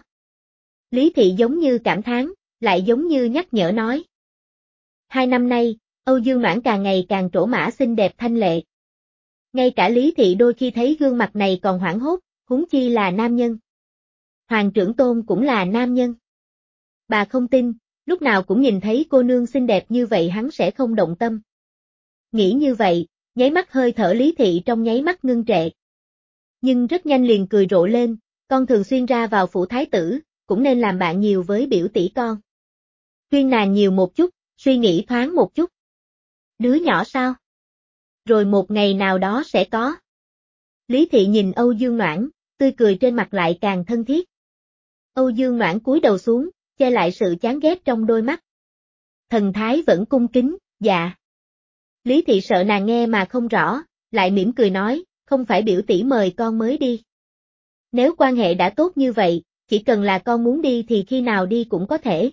Lý Thị giống như cảm thán, lại giống như nhắc nhở nói. Hai năm nay, Âu Dương Noãn càng ngày càng trổ mã xinh đẹp thanh lệ. Ngay cả Lý Thị đôi khi thấy gương mặt này còn hoảng hốt, huống chi là nam nhân. Hoàng trưởng tôn cũng là nam nhân. Bà không tin, lúc nào cũng nhìn thấy cô nương xinh đẹp như vậy hắn sẽ không động tâm. Nghĩ như vậy, nháy mắt hơi thở Lý Thị trong nháy mắt ngưng trệ. Nhưng rất nhanh liền cười rộ lên, con thường xuyên ra vào phủ thái tử, cũng nên làm bạn nhiều với biểu tỷ con. Khuyên nàng nhiều một chút, suy nghĩ thoáng một chút. Đứa nhỏ sao? Rồi một ngày nào đó sẽ có. Lý Thị nhìn Âu Dương Noãn, tươi cười trên mặt lại càng thân thiết. Âu Dương Noãn cúi đầu xuống, che lại sự chán ghét trong đôi mắt. Thần thái vẫn cung kính, dạ. Lý Thị sợ nàng nghe mà không rõ, lại mỉm cười nói, không phải biểu tỷ mời con mới đi. Nếu quan hệ đã tốt như vậy, chỉ cần là con muốn đi thì khi nào đi cũng có thể.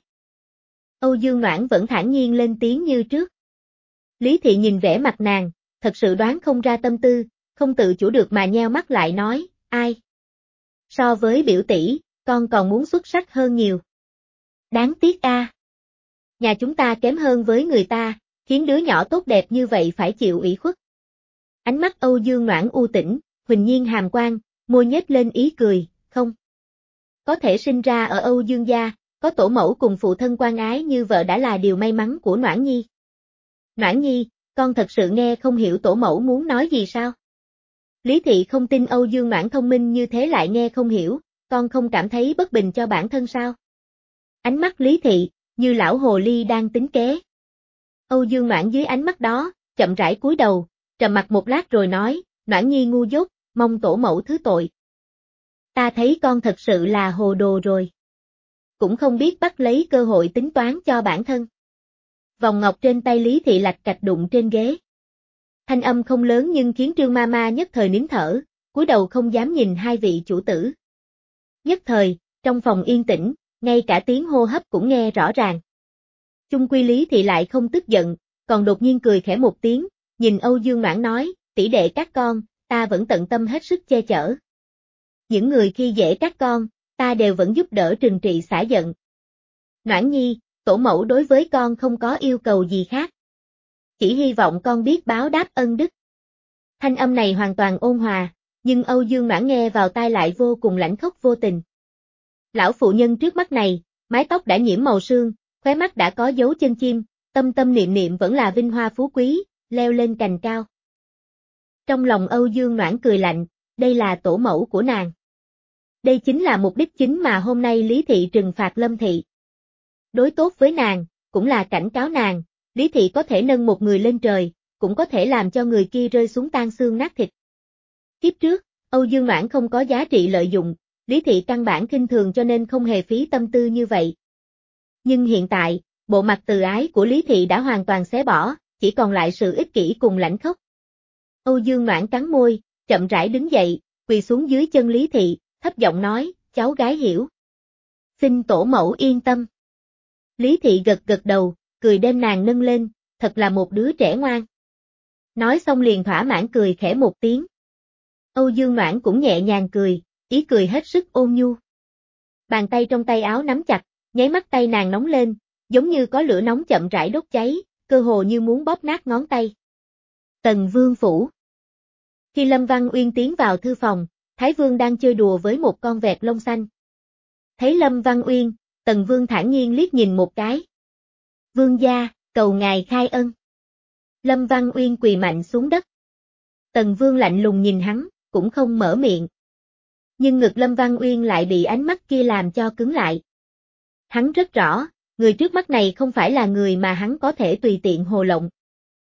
Âu Dương Noãn vẫn thản nhiên lên tiếng như trước. Lý Thị nhìn vẻ mặt nàng, thật sự đoán không ra tâm tư, không tự chủ được mà nheo mắt lại nói, ai? So với biểu tỷ, con còn muốn xuất sắc hơn nhiều. Đáng tiếc a. À. Nhà chúng ta kém hơn với người ta, khiến đứa nhỏ tốt đẹp như vậy phải chịu ủy khuất. Ánh mắt Âu Dương Noãn u tĩnh, huỳnh nhiên hàm quang, môi nhếch lên ý cười, không. Có thể sinh ra ở Âu Dương gia, có tổ mẫu cùng phụ thân quan ái như vợ đã là điều may mắn của Noãn nhi. Noãn nhi, con thật sự nghe không hiểu tổ mẫu muốn nói gì sao? Lý Thị không tin Âu Dương Noãn thông minh như thế lại nghe không hiểu, con không cảm thấy bất bình cho bản thân sao? Ánh mắt Lý Thị, như lão hồ ly đang tính kế. Âu Dương Noãn dưới ánh mắt đó, chậm rãi cúi đầu, trầm mặt một lát rồi nói, Noãn nhi ngu dốt, mong tổ mẫu thứ tội. Ta thấy con thật sự là hồ đồ rồi. Cũng không biết bắt lấy cơ hội tính toán cho bản thân. Vòng ngọc trên tay Lý Thị lạch cạch đụng trên ghế. Thanh âm không lớn nhưng khiến Trương Mama nhất thời nín thở, cúi đầu không dám nhìn hai vị chủ tử. Nhất thời, trong phòng yên tĩnh, ngay cả tiếng hô hấp cũng nghe rõ ràng. Chung quy Lý Thị lại không tức giận, còn đột nhiên cười khẽ một tiếng, nhìn Âu Dương Noãn nói, tỷ đệ các con, ta vẫn tận tâm hết sức che chở. Những người khi dễ các con, ta đều vẫn giúp đỡ trừng trị xả giận. Noãn nhi, tổ mẫu đối với con không có yêu cầu gì khác. Chỉ hy vọng con biết báo đáp ân đức. Thanh âm này hoàn toàn ôn hòa, nhưng Âu Dương Noãn nghe vào tai lại vô cùng lãnh khốc vô tình. Lão phụ nhân trước mắt này, mái tóc đã nhiễm màu sương, khóe mắt đã có dấu chân chim, tâm tâm niệm niệm vẫn là vinh hoa phú quý, leo lên cành cao. Trong lòng Âu Dương Noãn cười lạnh, đây là tổ mẫu của nàng. Đây chính là mục đích chính mà hôm nay Lý Thị trừng phạt Lâm Thị. Đối tốt với nàng, cũng là cảnh cáo nàng, Lý Thị có thể nâng một người lên trời, cũng có thể làm cho người kia rơi xuống tan xương nát thịt. Kiếp trước, Âu Dương Noãn không có giá trị lợi dụng, Lý Thị căn bản khinh thường cho nên không hề phí tâm tư như vậy. Nhưng hiện tại, bộ mặt từ ái của Lý Thị đã hoàn toàn xé bỏ, chỉ còn lại sự ích kỷ cùng lãnh khốc. Âu Dương Noãn cắn môi, chậm rãi đứng dậy, quỳ xuống dưới chân Lý Thị, thấp giọng nói, cháu gái hiểu. Xin tổ mẫu yên tâm. Lý Thị gật gật đầu, cười đem nàng nâng lên, thật là một đứa trẻ ngoan. Nói xong liền thỏa mãn cười khẽ một tiếng. Âu Dương Noãn cũng nhẹ nhàng cười, ý cười hết sức ôn nhu. Bàn tay trong tay áo nắm chặt, nháy mắt tay nàng nóng lên, giống như có lửa nóng chậm rãi đốt cháy, cơ hồ như muốn bóp nát ngón tay. Tần Vương phủ. Khi Lâm Văn Uyên tiến vào thư phòng, Thái Vương đang chơi đùa với một con vẹt lông xanh. Thấy Lâm Văn Uyên, Tần Vương thản nhiên liếc nhìn một cái. Vương gia, cầu ngài khai ân. Lâm Văn Uyên quỳ mạnh xuống đất. Tần Vương lạnh lùng nhìn hắn, cũng không mở miệng. Nhưng ngực Lâm Văn Uyên lại bị ánh mắt kia làm cho cứng lại. Hắn rất rõ, người trước mắt này không phải là người mà hắn có thể tùy tiện hồ lộng.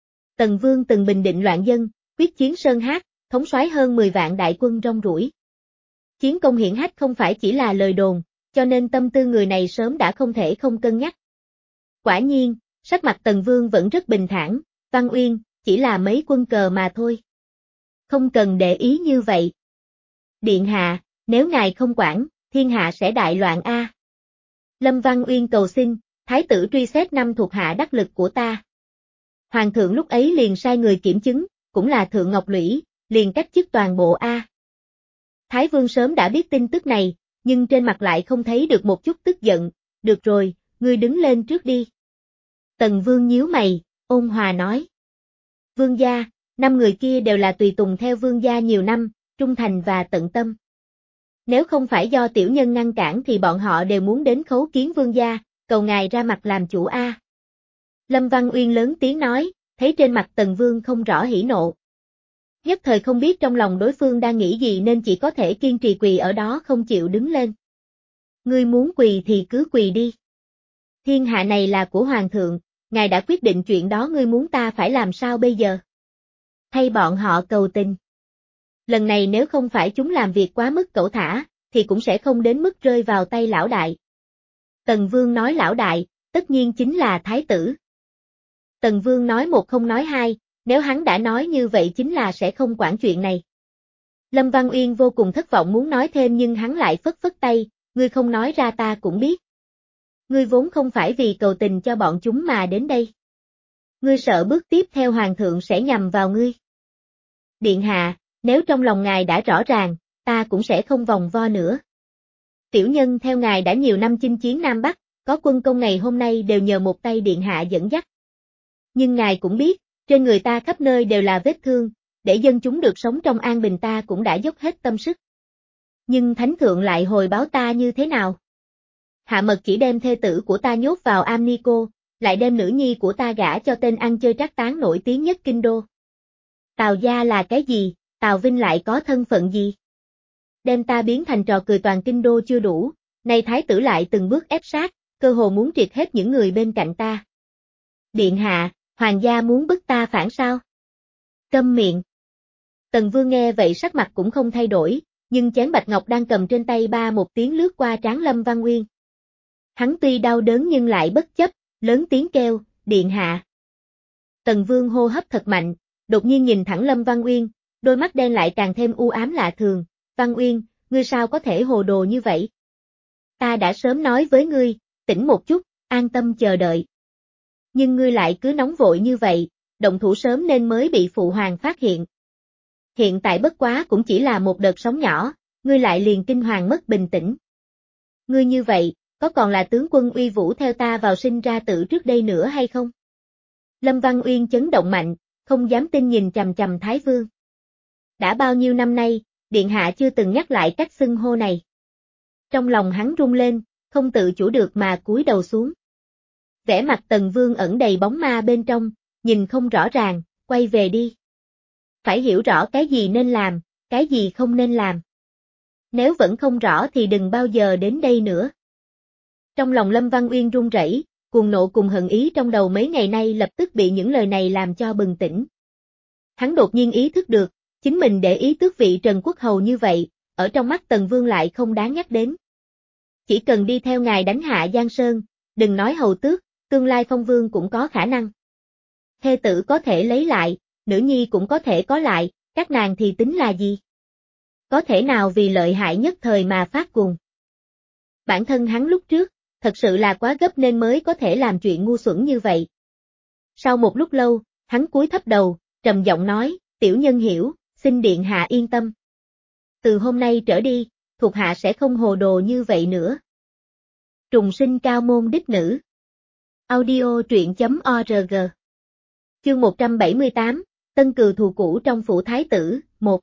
Tần Vương từng bình định loạn dân, quyết chiến sơn hát, thống soái hơn mười vạn đại quân rong ruổi. Chiến công hiển hách không phải chỉ là lời đồn, cho nên tâm tư người này sớm đã không thể không cân nhắc. Quả nhiên, sắc mặt Tần Vương vẫn rất bình thản, Văn Uyên, chỉ là mấy quân cờ mà thôi. Không cần để ý như vậy. Điện hạ, nếu ngài không quản, thiên hạ sẽ đại loạn a. Lâm Văn Uyên cầu xin, thái tử truy xét năm thuộc hạ đắc lực của ta. Hoàng thượng lúc ấy liền sai người kiểm chứng, cũng là Thượng Ngọc Lũy, liền cách chức toàn bộ a. Thái Vương sớm đã biết tin tức này, nhưng trên mặt lại không thấy được một chút tức giận, được rồi, ngươi đứng lên trước đi. Tần Vương nhíu mày, ôn hòa nói. Vương gia, năm người kia đều là tùy tùng theo vương gia nhiều năm, trung thành và tận tâm. Nếu không phải do tiểu nhân ngăn cản thì bọn họ đều muốn đến khấu kiến vương gia, cầu ngài ra mặt làm chủ a. Lâm Văn Uyên lớn tiếng nói, thấy trên mặt Tần Vương không rõ hỉ nộ. Nhất thời không biết trong lòng đối phương đang nghĩ gì nên chỉ có thể kiên trì quỳ ở đó không chịu đứng lên. Ngươi muốn quỳ thì cứ quỳ đi. Thiên hạ này là của Hoàng thượng, ngài đã quyết định chuyện đó, ngươi muốn ta phải làm sao bây giờ? Thay bọn họ cầu tình. Lần này nếu không phải chúng làm việc quá mức cẩu thả, thì cũng sẽ không đến mức rơi vào tay lão đại. Tần Vương nói lão đại, tất nhiên chính là thái tử. Tần Vương nói một không nói hai, nếu hắn đã nói như vậy chính là sẽ không quản chuyện này. Lâm Văn Uyên vô cùng thất vọng muốn nói thêm nhưng hắn lại phất phất tay, ngươi không nói ra ta cũng biết. Ngươi vốn không phải vì cầu tình cho bọn chúng mà đến đây. Ngươi sợ bước tiếp theo hoàng thượng sẽ nhằm vào ngươi. Điện hạ, nếu trong lòng ngài đã rõ ràng, ta cũng sẽ không vòng vo nữa. Tiểu nhân theo ngài đã nhiều năm chinh chiến Nam Bắc, có quân công ngày hôm nay đều nhờ một tay điện hạ dẫn dắt. Nhưng ngài cũng biết, trên người ta khắp nơi đều là vết thương, để dân chúng được sống trong an bình ta cũng đã dốc hết tâm sức. Nhưng thánh thượng lại hồi báo ta như thế nào? Hạ mật chỉ đem thê tử của ta nhốt vào am ni cô, lại đem nữ nhi của ta gả cho tên ăn chơi trác tán nổi tiếng nhất kinh đô. Tào gia là cái gì, Tào Vinh lại có thân phận gì? Đem ta biến thành trò cười toàn kinh đô chưa đủ, nay thái tử lại từng bước ép sát, cơ hồ muốn triệt hết những người bên cạnh ta. Điện hạ, hoàng gia muốn bức ta phản sao? Câm miệng. Tần Vương nghe vậy sắc mặt cũng không thay đổi, nhưng chén bạch ngọc đang cầm trên tay ba một tiếng lướt qua trán Lâm Văn Uyên. Hắn tuy đau đớn nhưng lại bất chấp, lớn tiếng kêu, điện hạ. Tần Vương hô hấp thật mạnh, đột nhiên nhìn thẳng Lâm Văn Uyên, đôi mắt đen lại càng thêm u ám lạ thường. Văn Uyên, ngươi sao có thể hồ đồ như vậy? Ta đã sớm nói với ngươi, tỉnh một chút, an tâm chờ đợi. Nhưng ngươi lại cứ nóng vội như vậy, động thủ sớm nên mới bị phụ hoàng phát hiện. Hiện tại bất quá cũng chỉ là một đợt sóng nhỏ, ngươi lại liền kinh hoàng mất bình tĩnh. Ngươi như vậy, có còn là tướng quân uy vũ theo ta vào sinh ra tử trước đây nữa hay không? Lâm Văn Uyên chấn động mạnh, không dám tin nhìn chằm chằm Thái Vương. Đã bao nhiêu năm nay, điện hạ chưa từng nhắc lại cách xưng hô này. Trong lòng hắn rung lên, không tự chủ được mà cúi đầu xuống. Vẻ mặt Tần Vương ẩn đầy bóng ma bên trong, nhìn không rõ ràng, quay về đi. Phải hiểu rõ cái gì nên làm, cái gì không nên làm. Nếu vẫn không rõ thì đừng bao giờ đến đây nữa. Trong lòng Lâm Văn Uyên run rẩy, cuồng nộ cùng hận ý trong đầu mấy ngày nay lập tức bị những lời này làm cho bừng tỉnh. Hắn đột nhiên ý thức được, chính mình để ý tước vị Trần Quốc Hầu như vậy, ở trong mắt Tần Vương lại không đáng nhắc đến. Chỉ cần đi theo ngài đánh hạ Giang Sơn, đừng nói hầu tước, tương lai phong vương cũng có khả năng. Thê tử có thể lấy lại, nữ nhi cũng có thể có lại, các nàng thì tính là gì? Có thể nào vì lợi hại nhất thời mà phát cuồng? Bản thân hắn lúc trước, thật sự là quá gấp nên mới có thể làm chuyện ngu xuẩn như vậy. Sau một lúc lâu, hắn cúi thấp đầu, trầm giọng nói, tiểu nhân hiểu, xin điện hạ yên tâm. Từ hôm nay trở đi, thuộc hạ sẽ không hồ đồ như vậy nữa. Trùng sinh cao môn đích nữ. Audio truyện chấm org. Chương một trăm bảy mươi tám, Tân cừu thù cũ trong phủ thái tử, một.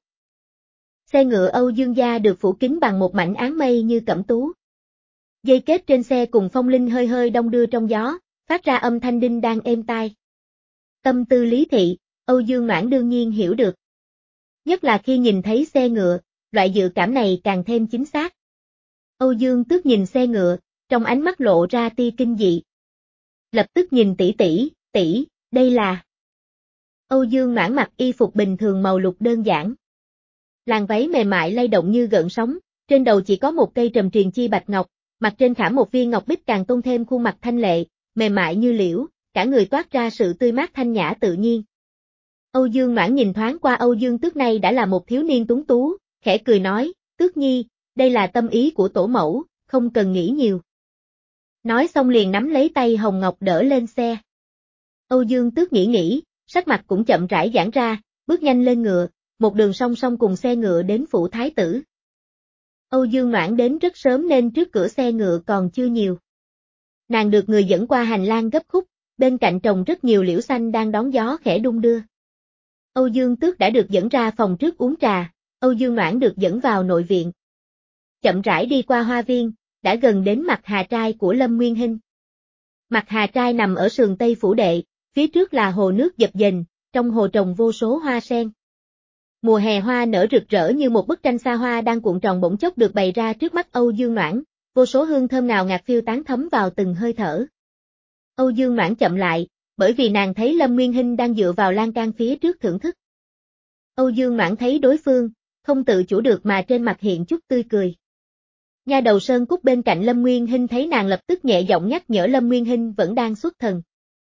Xe ngựa Âu Dương gia được phủ kín bằng một mảnh áng mây như cẩm tú. Dây kết trên xe cùng phong linh hơi hơi đong đưa trong gió, phát ra âm thanh đinh đang êm tai. Tâm tư Lý Thị, Âu Dương Noãn đương nhiên hiểu được. Nhất là khi nhìn thấy xe ngựa, loại dự cảm này càng thêm chính xác. Âu Dương Tước nhìn xe ngựa, trong ánh mắt lộ ra tia kinh dị. Lập tức nhìn tỷ tỷ, tỷ, đây là... Âu Dương Noãn mặc y phục bình thường màu lục đơn giản. Làn váy mềm mại lay động như gợn sóng, trên đầu chỉ có một cây trầm triền chi bạch ngọc, mặt trên khảm một viên ngọc bích càng tôn thêm khuôn mặt thanh lệ, mềm mại như liễu, cả người toát ra sự tươi mát thanh nhã tự nhiên. Âu Dương Noãn nhìn thoáng qua Âu Dương Tước này đã là một thiếu niên tuấn tú, khẽ cười nói, Tước nhi, đây là tâm ý của tổ mẫu, không cần nghĩ nhiều. Nói xong liền nắm lấy tay Hồng Ngọc đỡ lên xe. Âu Dương Tước nghĩ nghĩ, sắc mặt cũng chậm rãi giãn ra, bước nhanh lên ngựa, một đường song song cùng xe ngựa đến phủ thái tử. Âu Dương Noãn đến rất sớm nên trước cửa xe ngựa còn chưa nhiều. Nàng được người dẫn qua hành lang gấp khúc, bên cạnh trồng rất nhiều liễu xanh đang đón gió khẽ đung đưa. Âu Dương Tước đã được dẫn ra phòng trước uống trà, Âu Dương Noãn được dẫn vào nội viện. Chậm rãi đi qua hoa viên, đã gần đến mặt hà trai của Lâm Nguyên Hinh. Mặt hà trai nằm ở sườn tây phủ đệ, phía trước là hồ nước dập dềnh, trong hồ trồng vô số hoa sen. Mùa hè hoa nở rực rỡ như một bức tranh xa hoa đang cuộn tròn bỗng chốc được bày ra trước mắt Âu Dương Noãn, vô số hương thơm ngào ngạt phiêu tán thấm vào từng hơi thở. Âu Dương Noãn chậm lại, bởi vì nàng thấy Lâm Nguyên Hinh đang dựa vào lan can phía trước thưởng thức. Âu Dương Noãn thấy đối phương, không tự chủ được mà trên mặt hiện chút tươi cười. Nha đầu Sơn Cúc bên cạnh Lâm Nguyên Hinh thấy nàng lập tức nhẹ giọng nhắc nhở Lâm Nguyên Hinh vẫn đang xuất thần.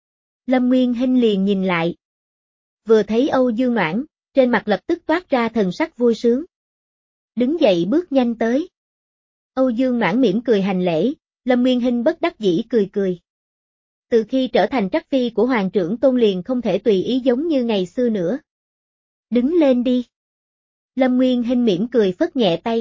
Lâm Nguyên Hinh liền nhìn lại. Vừa thấy Âu Dương Noãn, trên mặt lập tức toát ra thần sắc vui sướng. Đứng dậy bước nhanh tới. Âu Dương Noãn mỉm cười hành lễ, Lâm Nguyên Hinh bất đắc dĩ cười cười. Từ khi trở thành trắc phi của Hoàng trưởng Tôn liền không thể tùy ý giống như ngày xưa nữa. Đứng lên đi. Lâm Nguyên Hinh mỉm cười phất nhẹ tay.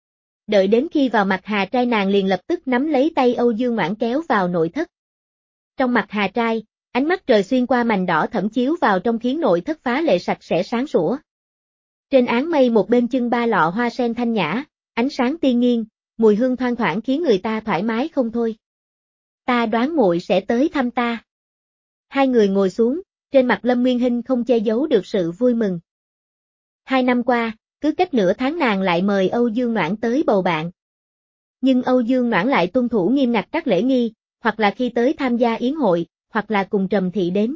Đợi đến khi vào mặt hà trai nàng liền lập tức nắm lấy tay Âu Dương Noãn kéo vào nội thất. Trong mặt hà trai, ánh mắt trời xuyên qua mành đỏ thẫm chiếu vào trong khiến nội thất phá lệ sạch sẽ sáng sủa. Trên áng mây một bên chưng ba lọ hoa sen thanh nhã, ánh sáng tiên nghiêng, mùi hương thoang thoảng khiến người ta thoải mái không thôi. Ta đoán muội sẽ tới thăm ta. Hai người ngồi xuống, trên mặt Lâm Nguyên Hinh không che giấu được sự vui mừng. Hai năm qua, cứ cách nửa tháng nàng lại mời Âu Dương Noãn tới bầu bạn. Nhưng Âu Dương Noãn lại tuân thủ nghiêm ngặt các lễ nghi, hoặc là khi tới tham gia yến hội, hoặc là cùng Trầm Thị đến.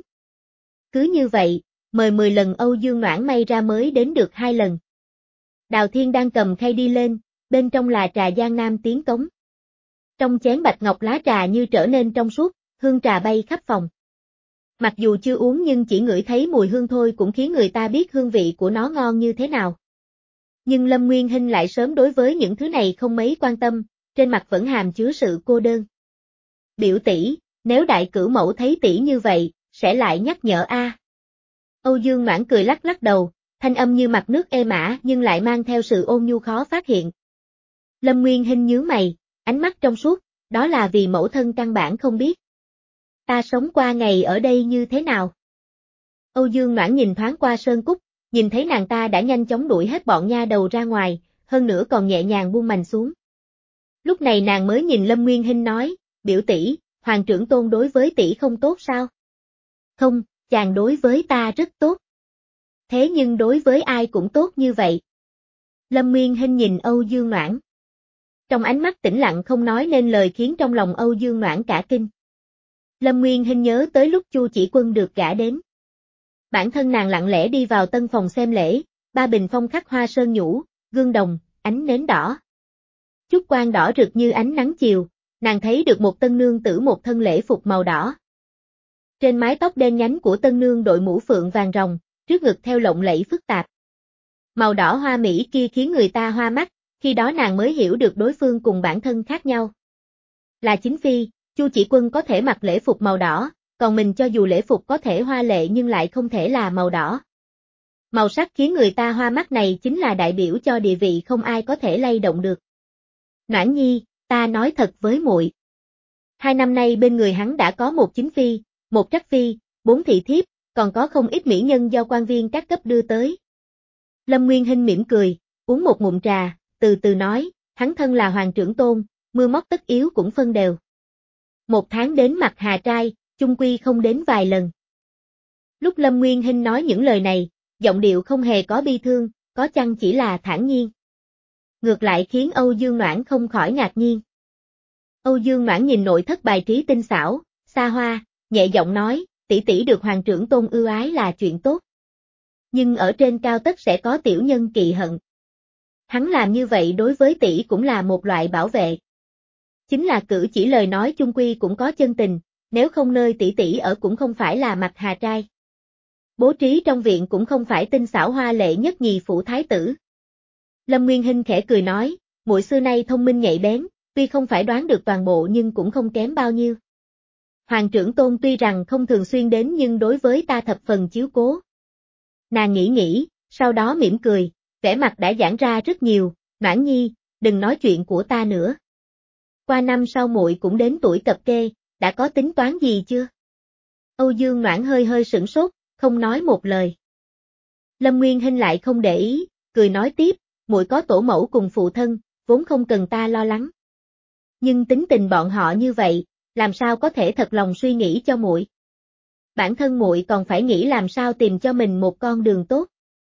Cứ như vậy, mời mười lần Âu Dương Noãn may ra mới đến được hai lần. Đào Thiên đang cầm khay đi lên, bên trong là trà Giang Nam tiến cống. Trong chén bạch ngọc lá trà như trở nên trong suốt, hương trà bay khắp phòng. Mặc dù chưa uống nhưng chỉ ngửi thấy mùi hương thôi cũng khiến người ta biết hương vị của nó ngon như thế nào. Nhưng Lâm Nguyên Hinh lại sớm đối với những thứ này không mấy quan tâm, trên mặt vẫn hàm chứa sự cô đơn. Biểu tỷ, nếu đại cửu mẫu thấy tỷ như vậy, sẽ lại nhắc nhở a. Âu Dương Noãn cười lắc lắc đầu, thanh âm như mặt nước êm ả nhưng lại mang theo sự ôn nhu khó phát hiện. Lâm Nguyên Hinh nhướng mày, ánh mắt trong suốt, đó là vì mẫu thân căn bản không biết. Ta sống qua ngày ở đây như thế nào? Âu Dương Noãn nhìn thoáng qua Sơn Cúc, nhìn thấy nàng ta đã nhanh chóng đuổi hết bọn nha đầu ra ngoài, hơn nữa còn nhẹ nhàng buông mành xuống. Lúc này nàng mới nhìn Lâm Nguyên Hinh nói, biểu tỷ, Hoàng trưởng Tôn đối với tỷ không tốt sao? Không, chàng đối với ta rất tốt. Thế nhưng đối với ai cũng tốt như vậy. Lâm Nguyên Hinh nhìn Âu Dương Noãn. Trong ánh mắt tĩnh lặng không nói nên lời khiến trong lòng Âu Dương Noãn cả kinh. Lâm Nguyên Hinh nhớ tới lúc Chu Chỉ Quân được gả đến. Bản thân nàng lặng lẽ đi vào tân phòng xem lễ, ba bình phong khắc hoa sơn nhũ, gương đồng, ánh nến đỏ. Chút quang đỏ rực như ánh nắng chiều, nàng thấy được một tân nương tử một thân lễ phục màu đỏ. Trên mái tóc đen nhánh của tân nương đội mũ phượng vàng ròng, trước ngực theo lộng lẫy phức tạp. Màu đỏ hoa mỹ kia khiến người ta hoa mắt, khi đó nàng mới hiểu được đối phương cùng bản thân khác nhau. Là chính phi, Chu Chỉ Quân có thể mặc lễ phục màu đỏ, còn mình cho dù lễ phục có thể hoa lệ nhưng lại không thể là màu đỏ. Màu sắc khiến người ta hoa mắt này chính là đại biểu cho địa vị không ai có thể lay động được. Noãn Nhi, ta nói thật với muội. Hai năm nay bên người hắn đã có một chính phi, một trắc phi, bốn thị thiếp, còn có không ít mỹ nhân do quan viên các cấp đưa tới. Lâm Nguyên Hinh mỉm cười, uống một ngụm trà, từ từ nói, hắn thân là hoàng trưởng tôn, mưa móc tất yếu cũng phân đều. Một tháng đến mặt Hà Trai, chung quy không đến vài lần. Lúc Lâm Nguyên Hinh nói những lời này, giọng điệu không hề có bi thương, có chăng chỉ là thản nhiên. Ngược lại khiến Âu Dương Noãn không khỏi ngạc nhiên. Âu Dương Noãn nhìn nội thất bài trí tinh xảo, xa hoa, nhẹ giọng nói, tỷ tỷ được hoàng trưởng tôn ưu ái là chuyện tốt. Nhưng ở trên cao tất sẽ có tiểu nhân kỵ hận. Hắn làm như vậy đối với tỷ cũng là một loại bảo vệ. Chính là cử chỉ lời nói chung quy cũng có chân tình, nếu không nơi tỷ tỷ ở cũng không phải là mặt Hà Trai. Bố trí trong viện cũng không phải tinh xảo hoa lệ nhất nhì phủ thái tử. Lâm Nguyên Hinh khẽ cười nói, muội xưa nay thông minh nhạy bén, tuy không phải đoán được toàn bộ nhưng cũng không kém bao nhiêu. Hoàng trưởng tôn tuy rằng không thường xuyên đến nhưng đối với ta thập phần chiếu cố. Nàng nghĩ nghĩ, sau đó mỉm cười, vẻ mặt đã giãn ra rất nhiều, Noãn Nhi, đừng nói chuyện của ta nữa. Qua năm sau muội cũng đến tuổi cập kê, đã có tính toán gì chưa? Âu Dương Noãn hơi hơi sửng sốt, không nói một lời. Lâm Nguyên Hinh lại không để ý, cười nói tiếp, muội có tổ mẫu cùng phụ thân, vốn không cần ta lo lắng. Nhưng tính tình bọn họ như vậy, làm sao có thể thật lòng suy nghĩ cho muội? Bản thân muội còn phải nghĩ làm sao tìm cho mình một con đường tốt.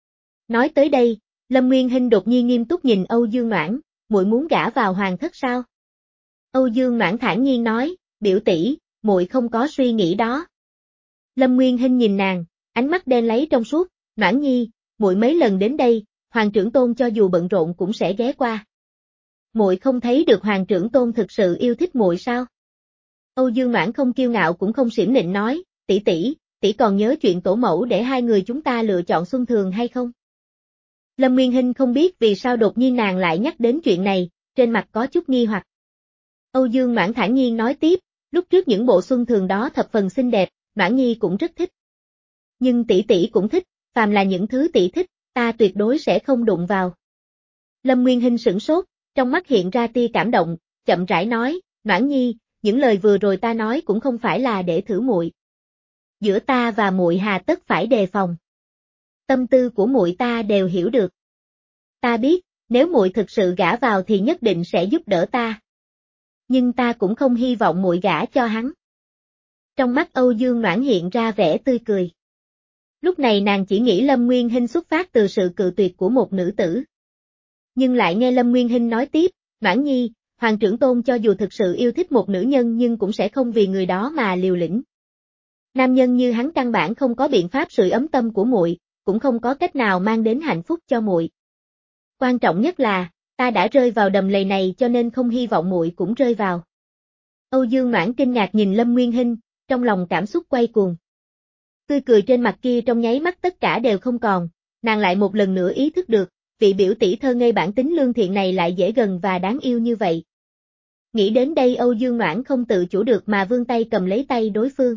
Nói tới đây, Lâm Nguyên Hinh đột nhiên nghiêm túc nhìn Âu Dương Noãn, muội muốn gả vào hoàng thất sao? Âu Dương Noãn thản nhiên nói, biểu tỷ, muội không có suy nghĩ đó. Lâm Nguyên Hinh nhìn nàng, ánh mắt đen láy trong suốt, Noãn Nhi, muội mấy lần đến đây, hoàng trưởng tôn cho dù bận rộn cũng sẽ ghé qua. Muội không thấy được hoàng trưởng tôn thực sự yêu thích muội sao? Âu Dương Noãn không kiêu ngạo cũng không xiểm nịnh nói, tỷ tỷ, tỷ còn nhớ chuyện tổ mẫu để hai người chúng ta lựa chọn Xuân Thường hay không? Lâm Nguyên Hinh không biết vì sao đột nhiên nàng lại nhắc đến chuyện này, trên mặt có chút nghi hoặc. Âu Dương Noãn thản nhiên nói tiếp, lúc trước những bộ Xuân Thường đó thập phần xinh đẹp, Noãn Nhi cũng rất thích. Nhưng tỷ tỷ cũng thích, phàm là những thứ tỷ thích, ta tuyệt đối sẽ không đụng vào. Lâm Nguyên Hinh sửng sốt, trong mắt hiện ra tia cảm động, chậm rãi nói, Noãn Nhi, những lời vừa rồi ta nói cũng không phải là để thử muội. Giữa ta và muội hà tất phải đề phòng. Tâm tư của muội ta đều hiểu được. Ta biết, nếu muội thực sự gả vào thì nhất định sẽ giúp đỡ ta. Nhưng ta cũng không hy vọng muội gả cho hắn. Trong mắt Âu Dương Noãn hiện ra vẻ tươi cười. Lúc này nàng chỉ nghĩ Lâm Nguyên Hinh xuất phát từ sự cự tuyệt của một nữ tử. Nhưng lại nghe Lâm Nguyên Hinh nói tiếp, Noãn Nhi, hoàng trưởng tôn cho dù thực sự yêu thích một nữ nhân nhưng cũng sẽ không vì người đó mà liều lĩnh. Nam nhân như hắn căn bản không có biện pháp sưởi ấm tâm của muội, cũng không có cách nào mang đến hạnh phúc cho muội. Quan trọng nhất là, ta đã rơi vào đầm lầy này cho nên không hy vọng muội cũng rơi vào. Âu Dương Noãn kinh ngạc nhìn Lâm Nguyên Hinh, trong lòng cảm xúc quay cuồng. Tươi cười trên mặt kia trong nháy mắt tất cả đều không còn, nàng lại một lần nữa ý thức được, vị biểu tỷ thơ ngây bản tính lương thiện này lại dễ gần và đáng yêu như vậy. Nghĩ đến đây Âu Dương Noãn không tự chủ được mà vươn tay cầm lấy tay đối phương.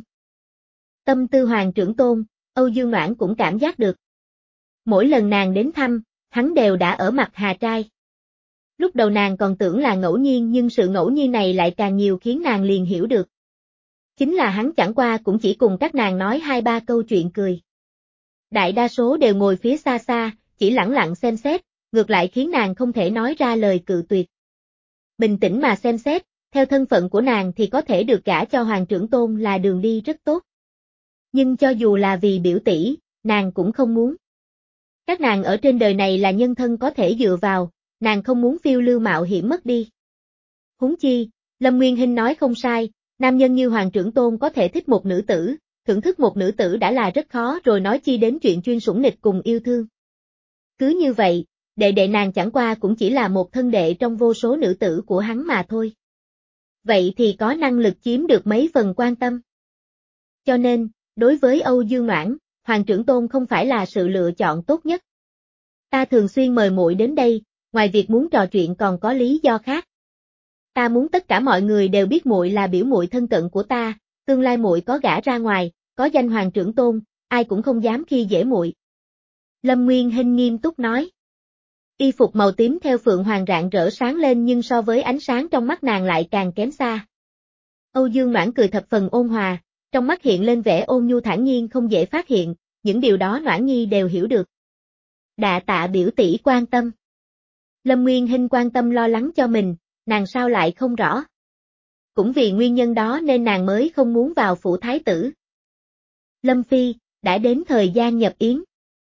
Tâm tư hoàng trưởng tôn, Âu Dương Noãn cũng cảm giác được. Mỗi lần nàng đến thăm, hắn đều đã ở mặt Hà Trai. Lúc đầu nàng còn tưởng là ngẫu nhiên nhưng sự ngẫu nhiên này lại càng nhiều khiến nàng liền hiểu được. Chính là hắn chẳng qua cũng chỉ cùng các nàng nói hai ba câu chuyện cười. Đại đa số đều ngồi phía xa xa, chỉ lẳng lặng xem xét, ngược lại khiến nàng không thể nói ra lời cự tuyệt. Bình tĩnh mà xem xét, theo thân phận của nàng thì có thể được gả cho hoàng trưởng tôn là đường đi rất tốt. Nhưng cho dù là vì biểu tỷ, nàng cũng không muốn. Các nàng ở trên đời này là nhân thân có thể dựa vào, nàng không muốn phiêu lưu mạo hiểm mất đi. Huống chi, Lâm Nguyên Hinh nói không sai, nam nhân như hoàng trưởng tôn có thể thích một nữ tử, thưởng thức một nữ tử đã là rất khó rồi nói chi đến chuyện chuyên sủng nịch cùng yêu thương. Cứ như vậy, đệ đệ nàng chẳng qua cũng chỉ là một thân đệ trong vô số nữ tử của hắn mà thôi. vậy thì có năng lực chiếm được mấy phần quan tâm. Cho nên, đối với Âu Dương Noãn, Hoàng trưởng tôn không phải là sự lựa chọn tốt nhất. Ta thường xuyên mời muội đến đây, ngoài việc muốn trò chuyện còn có lý do khác. Ta muốn tất cả mọi người đều biết muội là biểu muội thân cận của ta, tương lai muội có gả ra ngoài, có danh Hoàng trưởng tôn, ai cũng không dám khi dễ muội. Lâm Nguyên Hinh nghiêm túc nói. Y phục màu tím theo phượng hoàng rạng rỡ sáng lên nhưng so với ánh sáng trong mắt nàng lại càng kém xa. Âu Dương Noãn cười thập phần ôn hòa, trong mắt hiện lên vẻ ôn nhu thản nhiên không dễ phát hiện, những điều đó Noãn Nhi đều hiểu được. Đa tạ biểu tỷ quan tâm. Lâm Nguyên Hinh quan tâm lo lắng cho mình, nàng sao lại không rõ. Cũng vì nguyên nhân đó nên nàng mới không muốn vào phủ thái tử. Lâm Phi, đã đến thời gian nhập yến.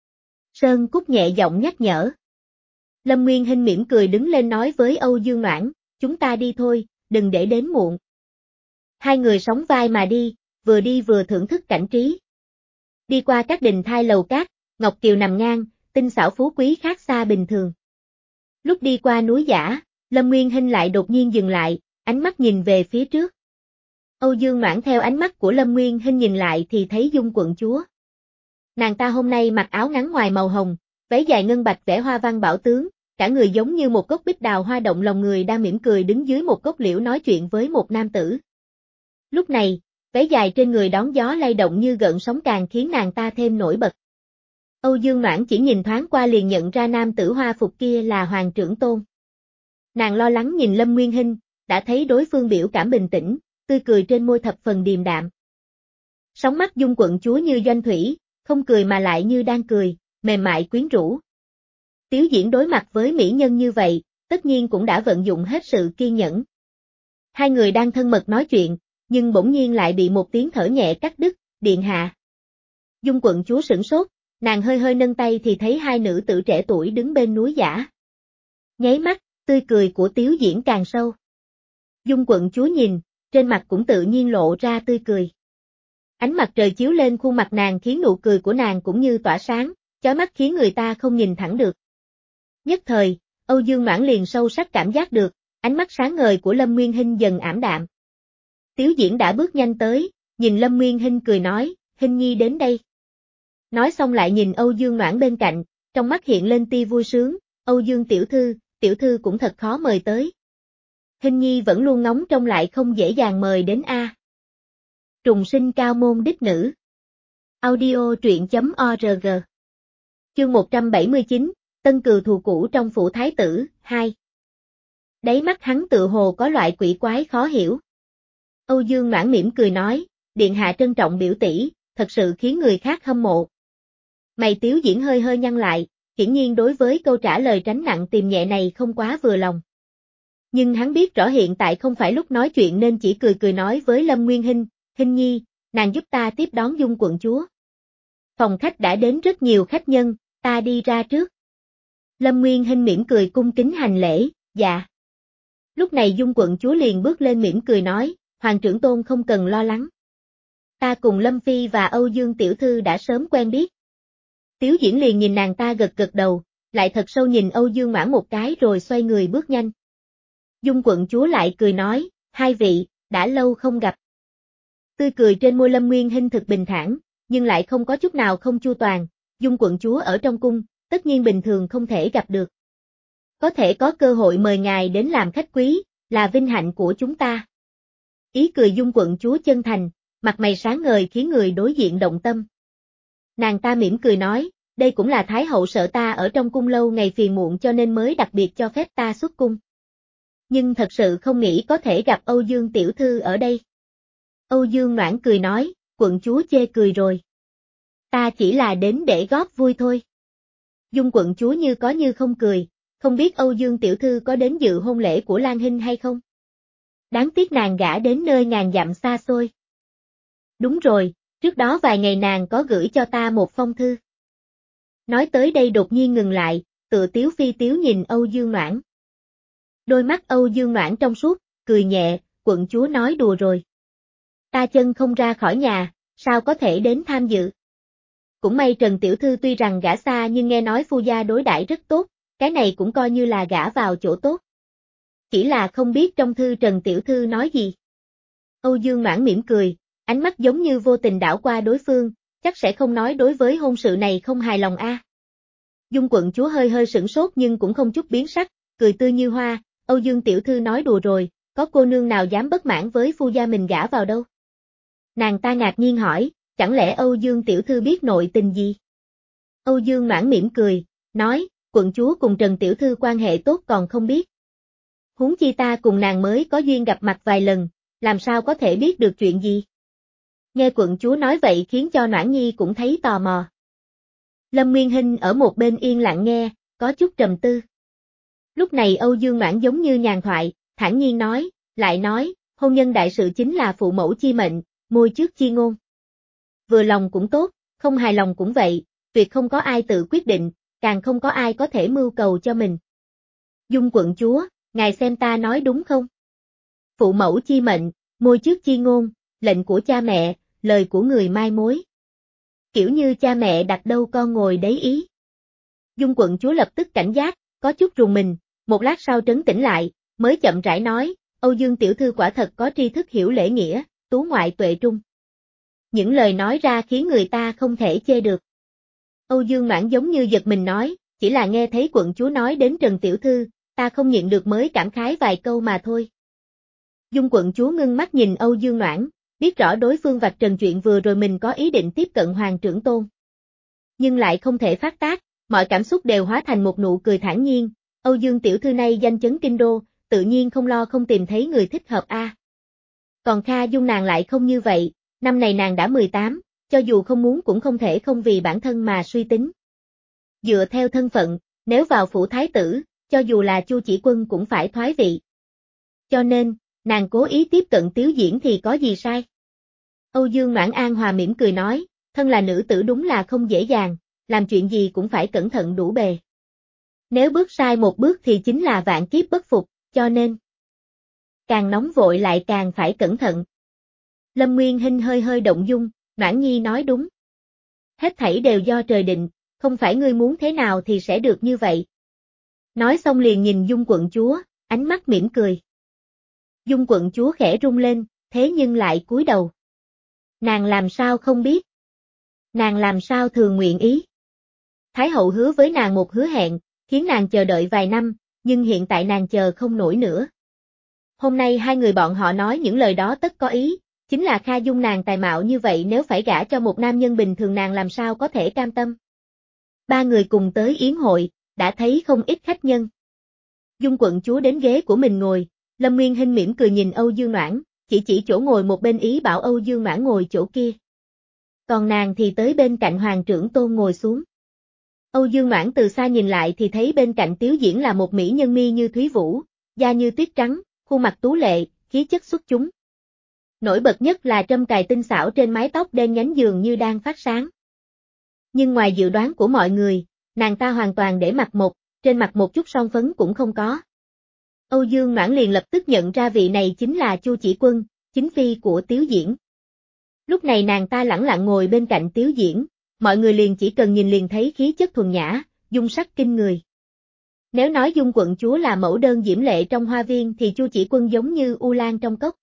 Sơn Cúc nhẹ giọng nhắc nhở. Lâm Nguyên Hinh mỉm cười đứng lên nói với Âu Dương Noãn, chúng ta đi thôi, đừng để đến muộn. Hai người sóng vai mà đi, vừa đi vừa thưởng thức cảnh trí. Đi qua các đình thai lầu cát, ngọc kiều nằm ngang, tinh xảo phú quý khác xa bình thường. Lúc đi qua núi Giả, Lâm Nguyên Hinh lại đột nhiên dừng lại, ánh mắt nhìn về phía trước. Âu Dương Noãn theo ánh mắt của Lâm Nguyên Hinh nhìn lại thì thấy Dung quận chúa. Nàng ta hôm nay mặc áo ngắn ngoài màu hồng, váy dài ngân bạch vẽ hoa văn bảo tướng, cả người giống như một gốc bích đào hoa động lòng người đang mỉm cười đứng dưới một gốc liễu nói chuyện với một nam tử. Lúc này, váy dài trên người đón gió lay động như gợn sóng càng khiến nàng ta thêm nổi bật. Âu Dương Noãn chỉ nhìn thoáng qua liền nhận ra nam tử hoa phục kia là Hoàng trưởng tôn. Nàng lo lắng nhìn Lâm Nguyên Hinh, đã thấy đối phương biểu cảm bình tĩnh, tươi cười trên môi thập phần điềm đạm. Sóng mắt Dung quận chúa như doanh thủy, không cười mà lại như đang cười, mềm mại quyến rũ. Tiếu Diễn đối mặt với mỹ nhân như vậy, tất nhiên cũng đã vận dụng hết sự kiên nhẫn. Hai người đang thân mật nói chuyện, nhưng bỗng nhiên lại bị một tiếng thở nhẹ cắt đứt, điện hạ. Dung quận chúa sửng sốt, nàng hơi hơi nâng tay thì thấy hai nữ tử trẻ tuổi đứng bên núi Giả. Nháy mắt, tươi cười của Tiếu Diễn càng sâu. Dung quận chúa nhìn, trên mặt cũng tự nhiên lộ ra tươi cười. Ánh mặt trời chiếu lên khuôn mặt nàng khiến nụ cười của nàng cũng như tỏa sáng, chói mắt khiến người ta không nhìn thẳng được. Nhất thời, Âu Dương Noãn liền sâu sắc cảm giác được, ánh mắt sáng ngời của Lâm Nguyên Hinh dần ảm đạm. Tiếu Diễn đã bước nhanh tới, nhìn Lâm Nguyên Hinh cười nói, Hinh nhi đến đây. Nói xong lại nhìn Âu Dương Noãn bên cạnh, trong mắt hiện lên tia vui sướng, Âu Dương tiểu thư, tiểu thư cũng thật khó mời tới. Hinh nhi vẫn luôn ngóng trông lại không dễ dàng mời đến a. Trùng sinh cao môn đích nữ. Audio truyện chấm org. Chương một trăm bảy mươi chín, Tân cừu thù cũ trong phủ thái tử, hai. Đáy mắt hắn tự hồ có loại quỷ quái khó hiểu. Âu Dương Noãn mỉm cười nói, điện hạ trân trọng biểu tỷ, thật sự khiến người khác hâm mộ. Mày Tiếu Diễn hơi hơi nhăn lại, hiển nhiên đối với câu trả lời tránh nặng tìm nhẹ này không quá vừa lòng. Nhưng hắn biết rõ hiện tại không phải lúc nói chuyện nên chỉ cười cười nói với Lâm Nguyên Hinh, Hinh nhi, nàng giúp ta tiếp đón Dung quận chúa. Phòng khách đã đến rất nhiều khách nhân, ta đi ra trước. Lâm Nguyên Hinh mỉm cười cung kính hành lễ, dạ. Lúc này Dung quận chúa liền bước lên mỉm cười nói, Hoàng trưởng tôn không cần lo lắng. Ta cùng Lâm Phi và Âu Dương tiểu thư đã sớm quen biết. Tiếu Diễn liền nhìn nàng ta gật gật đầu, lại thật sâu nhìn Âu Dương Noãn một cái rồi xoay người bước nhanh. Dung quận chúa lại cười nói, hai vị, đã lâu không gặp. Tươi cười trên môi Lâm Nguyên Hinh thực bình thản, nhưng lại không có chút nào không chu toàn, Dung quận chúa ở trong cung, tất nhiên bình thường không thể gặp được. Có thể có cơ hội mời ngài đến làm khách quý, là vinh hạnh của chúng ta. Ý cười Dung quận chúa chân thành, mặt mày sáng ngời khiến người đối diện động tâm. Nàng ta mỉm cười nói, đây cũng là Thái hậu sợ ta ở trong cung lâu ngày phiền muộn cho nên mới đặc biệt cho phép ta xuất cung. Nhưng thật sự không nghĩ có thể gặp Âu Dương tiểu thư ở đây. Âu Dương Noãn cười nói, quận chúa chê cười rồi. Ta chỉ là đến để góp vui thôi. Dung quận chúa như có như không cười, không biết Âu Dương tiểu thư có đến dự hôn lễ của Lan Hinh hay không? Đáng tiếc nàng gả đến nơi ngàn dặm xa xôi. Đúng rồi, trước đó vài ngày nàng có gửi cho ta một phong thư. Nói tới đây đột nhiên ngừng lại, tựa tiếu phi tiếu nhìn Âu Dương Noãn. Đôi mắt Âu Dương Noãn trong suốt, cười nhẹ, quận chúa nói đùa rồi. Ta chân không ra khỏi nhà, sao có thể đến tham dự. Cũng may Trần tiểu thư tuy rằng gả xa nhưng nghe nói phu gia đối đãi rất tốt, cái này cũng coi như là gả vào chỗ tốt. Chỉ là không biết trong thư Trần tiểu thư nói gì. Âu Dương Noãn mỉm cười, ánh mắt giống như vô tình đảo qua đối phương, chắc sẽ không nói đối với hôn sự này không hài lòng a. Dung quận chúa hơi hơi sửng sốt nhưng cũng không chút biến sắc, cười tươi như hoa, Âu Dương tiểu thư nói đùa rồi, có cô nương nào dám bất mãn với phu gia mình gả vào đâu. Nàng ta ngạc nhiên hỏi, chẳng lẽ Âu Dương tiểu thư biết nội tình gì? Âu Dương Noãn mỉm cười, nói, quận chúa cùng Trần tiểu thư quan hệ tốt còn không biết. Huống chi ta cùng nàng mới có duyên gặp mặt vài lần, làm sao có thể biết được chuyện gì? Nghe quận chúa nói vậy khiến cho Noãn Nhi cũng thấy tò mò. Lâm Nguyên Hinh ở một bên yên lặng nghe, có chút trầm tư. Lúc này Âu Dương Noãn giống như nhàn thoại, thản nhiên nói, lại nói, hôn nhân đại sự chính là phụ mẫu chi mệnh, môi trước chi ngôn. Vừa lòng cũng tốt, không hài lòng cũng vậy, tuyệt không có ai tự quyết định, càng không có ai có thể mưu cầu cho mình. Dung quận chúa, ngài xem ta nói đúng không? Phụ mẫu chi mệnh, môi trước chi ngôn, lệnh của cha mẹ, lời của người mai mối. Kiểu như cha mẹ đặt đâu con ngồi đấy ý. Dung quận chúa lập tức cảnh giác, có chút rùng mình, một lát sau trấn tĩnh lại, mới chậm rãi nói, Âu Dương tiểu thư quả thật có tri thức hiểu lễ nghĩa, tú ngoại tuệ trung. Những lời nói ra khiến người ta không thể chê được. Âu Dương Noãn giống như giật mình nói, chỉ là nghe thấy quận chúa nói đến Trần tiểu thư, ta không nhịn được mới cảm khái vài câu mà thôi. Dung quận chúa ngưng mắt nhìn Âu Dương Noãn, biết rõ đối phương vạch trần chuyện vừa rồi mình có ý định tiếp cận hoàng trưởng tôn. Nhưng lại không thể phát tác, mọi cảm xúc đều hóa thành một nụ cười thản nhiên, Âu Dương tiểu thư này danh chấn kinh đô, tự nhiên không lo không tìm thấy người thích hợp a. À. Còn Kha Dung nàng lại không như vậy, năm này nàng đã mười tám, cho dù không muốn cũng không thể không vì bản thân mà suy tính. Dựa theo thân phận, nếu vào phủ thái tử, cho dù là Chu Chỉ Quân cũng phải thoái vị. Cho nên, nàng cố ý tiếp cận Tiếu Diễn thì có gì sai? Âu Dương Noãn An hòa mỉm cười nói, thân là nữ tử đúng là không dễ dàng, làm chuyện gì cũng phải cẩn thận đủ bề. Nếu bước sai một bước thì chính là vạn kiếp bất phục, cho nên càng nóng vội lại càng phải cẩn thận. Lâm Nguyên Hinh hơi hơi động dung, Noãn Nhi nói đúng. Hết thảy đều do trời định, không phải ngươi muốn thế nào thì sẽ được như vậy. Nói xong liền nhìn Dung quận chúa, ánh mắt mỉm cười. Dung quận chúa khẽ rung lên, thế nhưng lại cúi đầu. Nàng làm sao không biết? Nàng làm sao thường nguyện ý? Thái hậu hứa với nàng một hứa hẹn, khiến nàng chờ đợi vài năm, nhưng hiện tại nàng chờ không nổi nữa. Hôm nay hai người bọn họ nói những lời đó tất có ý, chính là Kha Dung nàng tài mạo như vậy nếu phải gả cho một nam nhân bình thường nàng làm sao có thể cam tâm. Ba người cùng tới yến hội, đã thấy không ít khách nhân. Dung quận chúa đến ghế của mình ngồi, Lâm Nguyên Hinh mỉm cười nhìn Âu Dương Noãn, chỉ chỉ chỗ ngồi một bên ý bảo Âu Dương Noãn ngồi chỗ kia. Còn nàng thì tới bên cạnh hoàng trưởng tôn ngồi xuống. Âu Dương Noãn từ xa nhìn lại thì thấy bên cạnh Tiếu Diễn là một mỹ nhân mi như thúy vũ, da như tuyết trắng, khuôn mặt tú lệ, khí chất xuất chúng. Nổi bật nhất là trâm cài tinh xảo trên mái tóc đen nhánh dường như đang phát sáng. Nhưng ngoài dự đoán của mọi người, nàng ta hoàn toàn để mặt một, trên mặt một chút son phấn cũng không có. Âu Dương Noãn liền lập tức nhận ra vị này chính là Chu Chỉ Quân, chính phi của Tiếu Diễn. Lúc này nàng ta lẳng lặng ngồi bên cạnh Tiếu Diễn, mọi người liền chỉ cần nhìn liền thấy khí chất thuần nhã, dung sắc kinh người. Nếu nói Dung quận chúa là mẫu đơn diễm lệ trong hoa viên thì Chu Chỉ Quân giống như u lan trong cốc.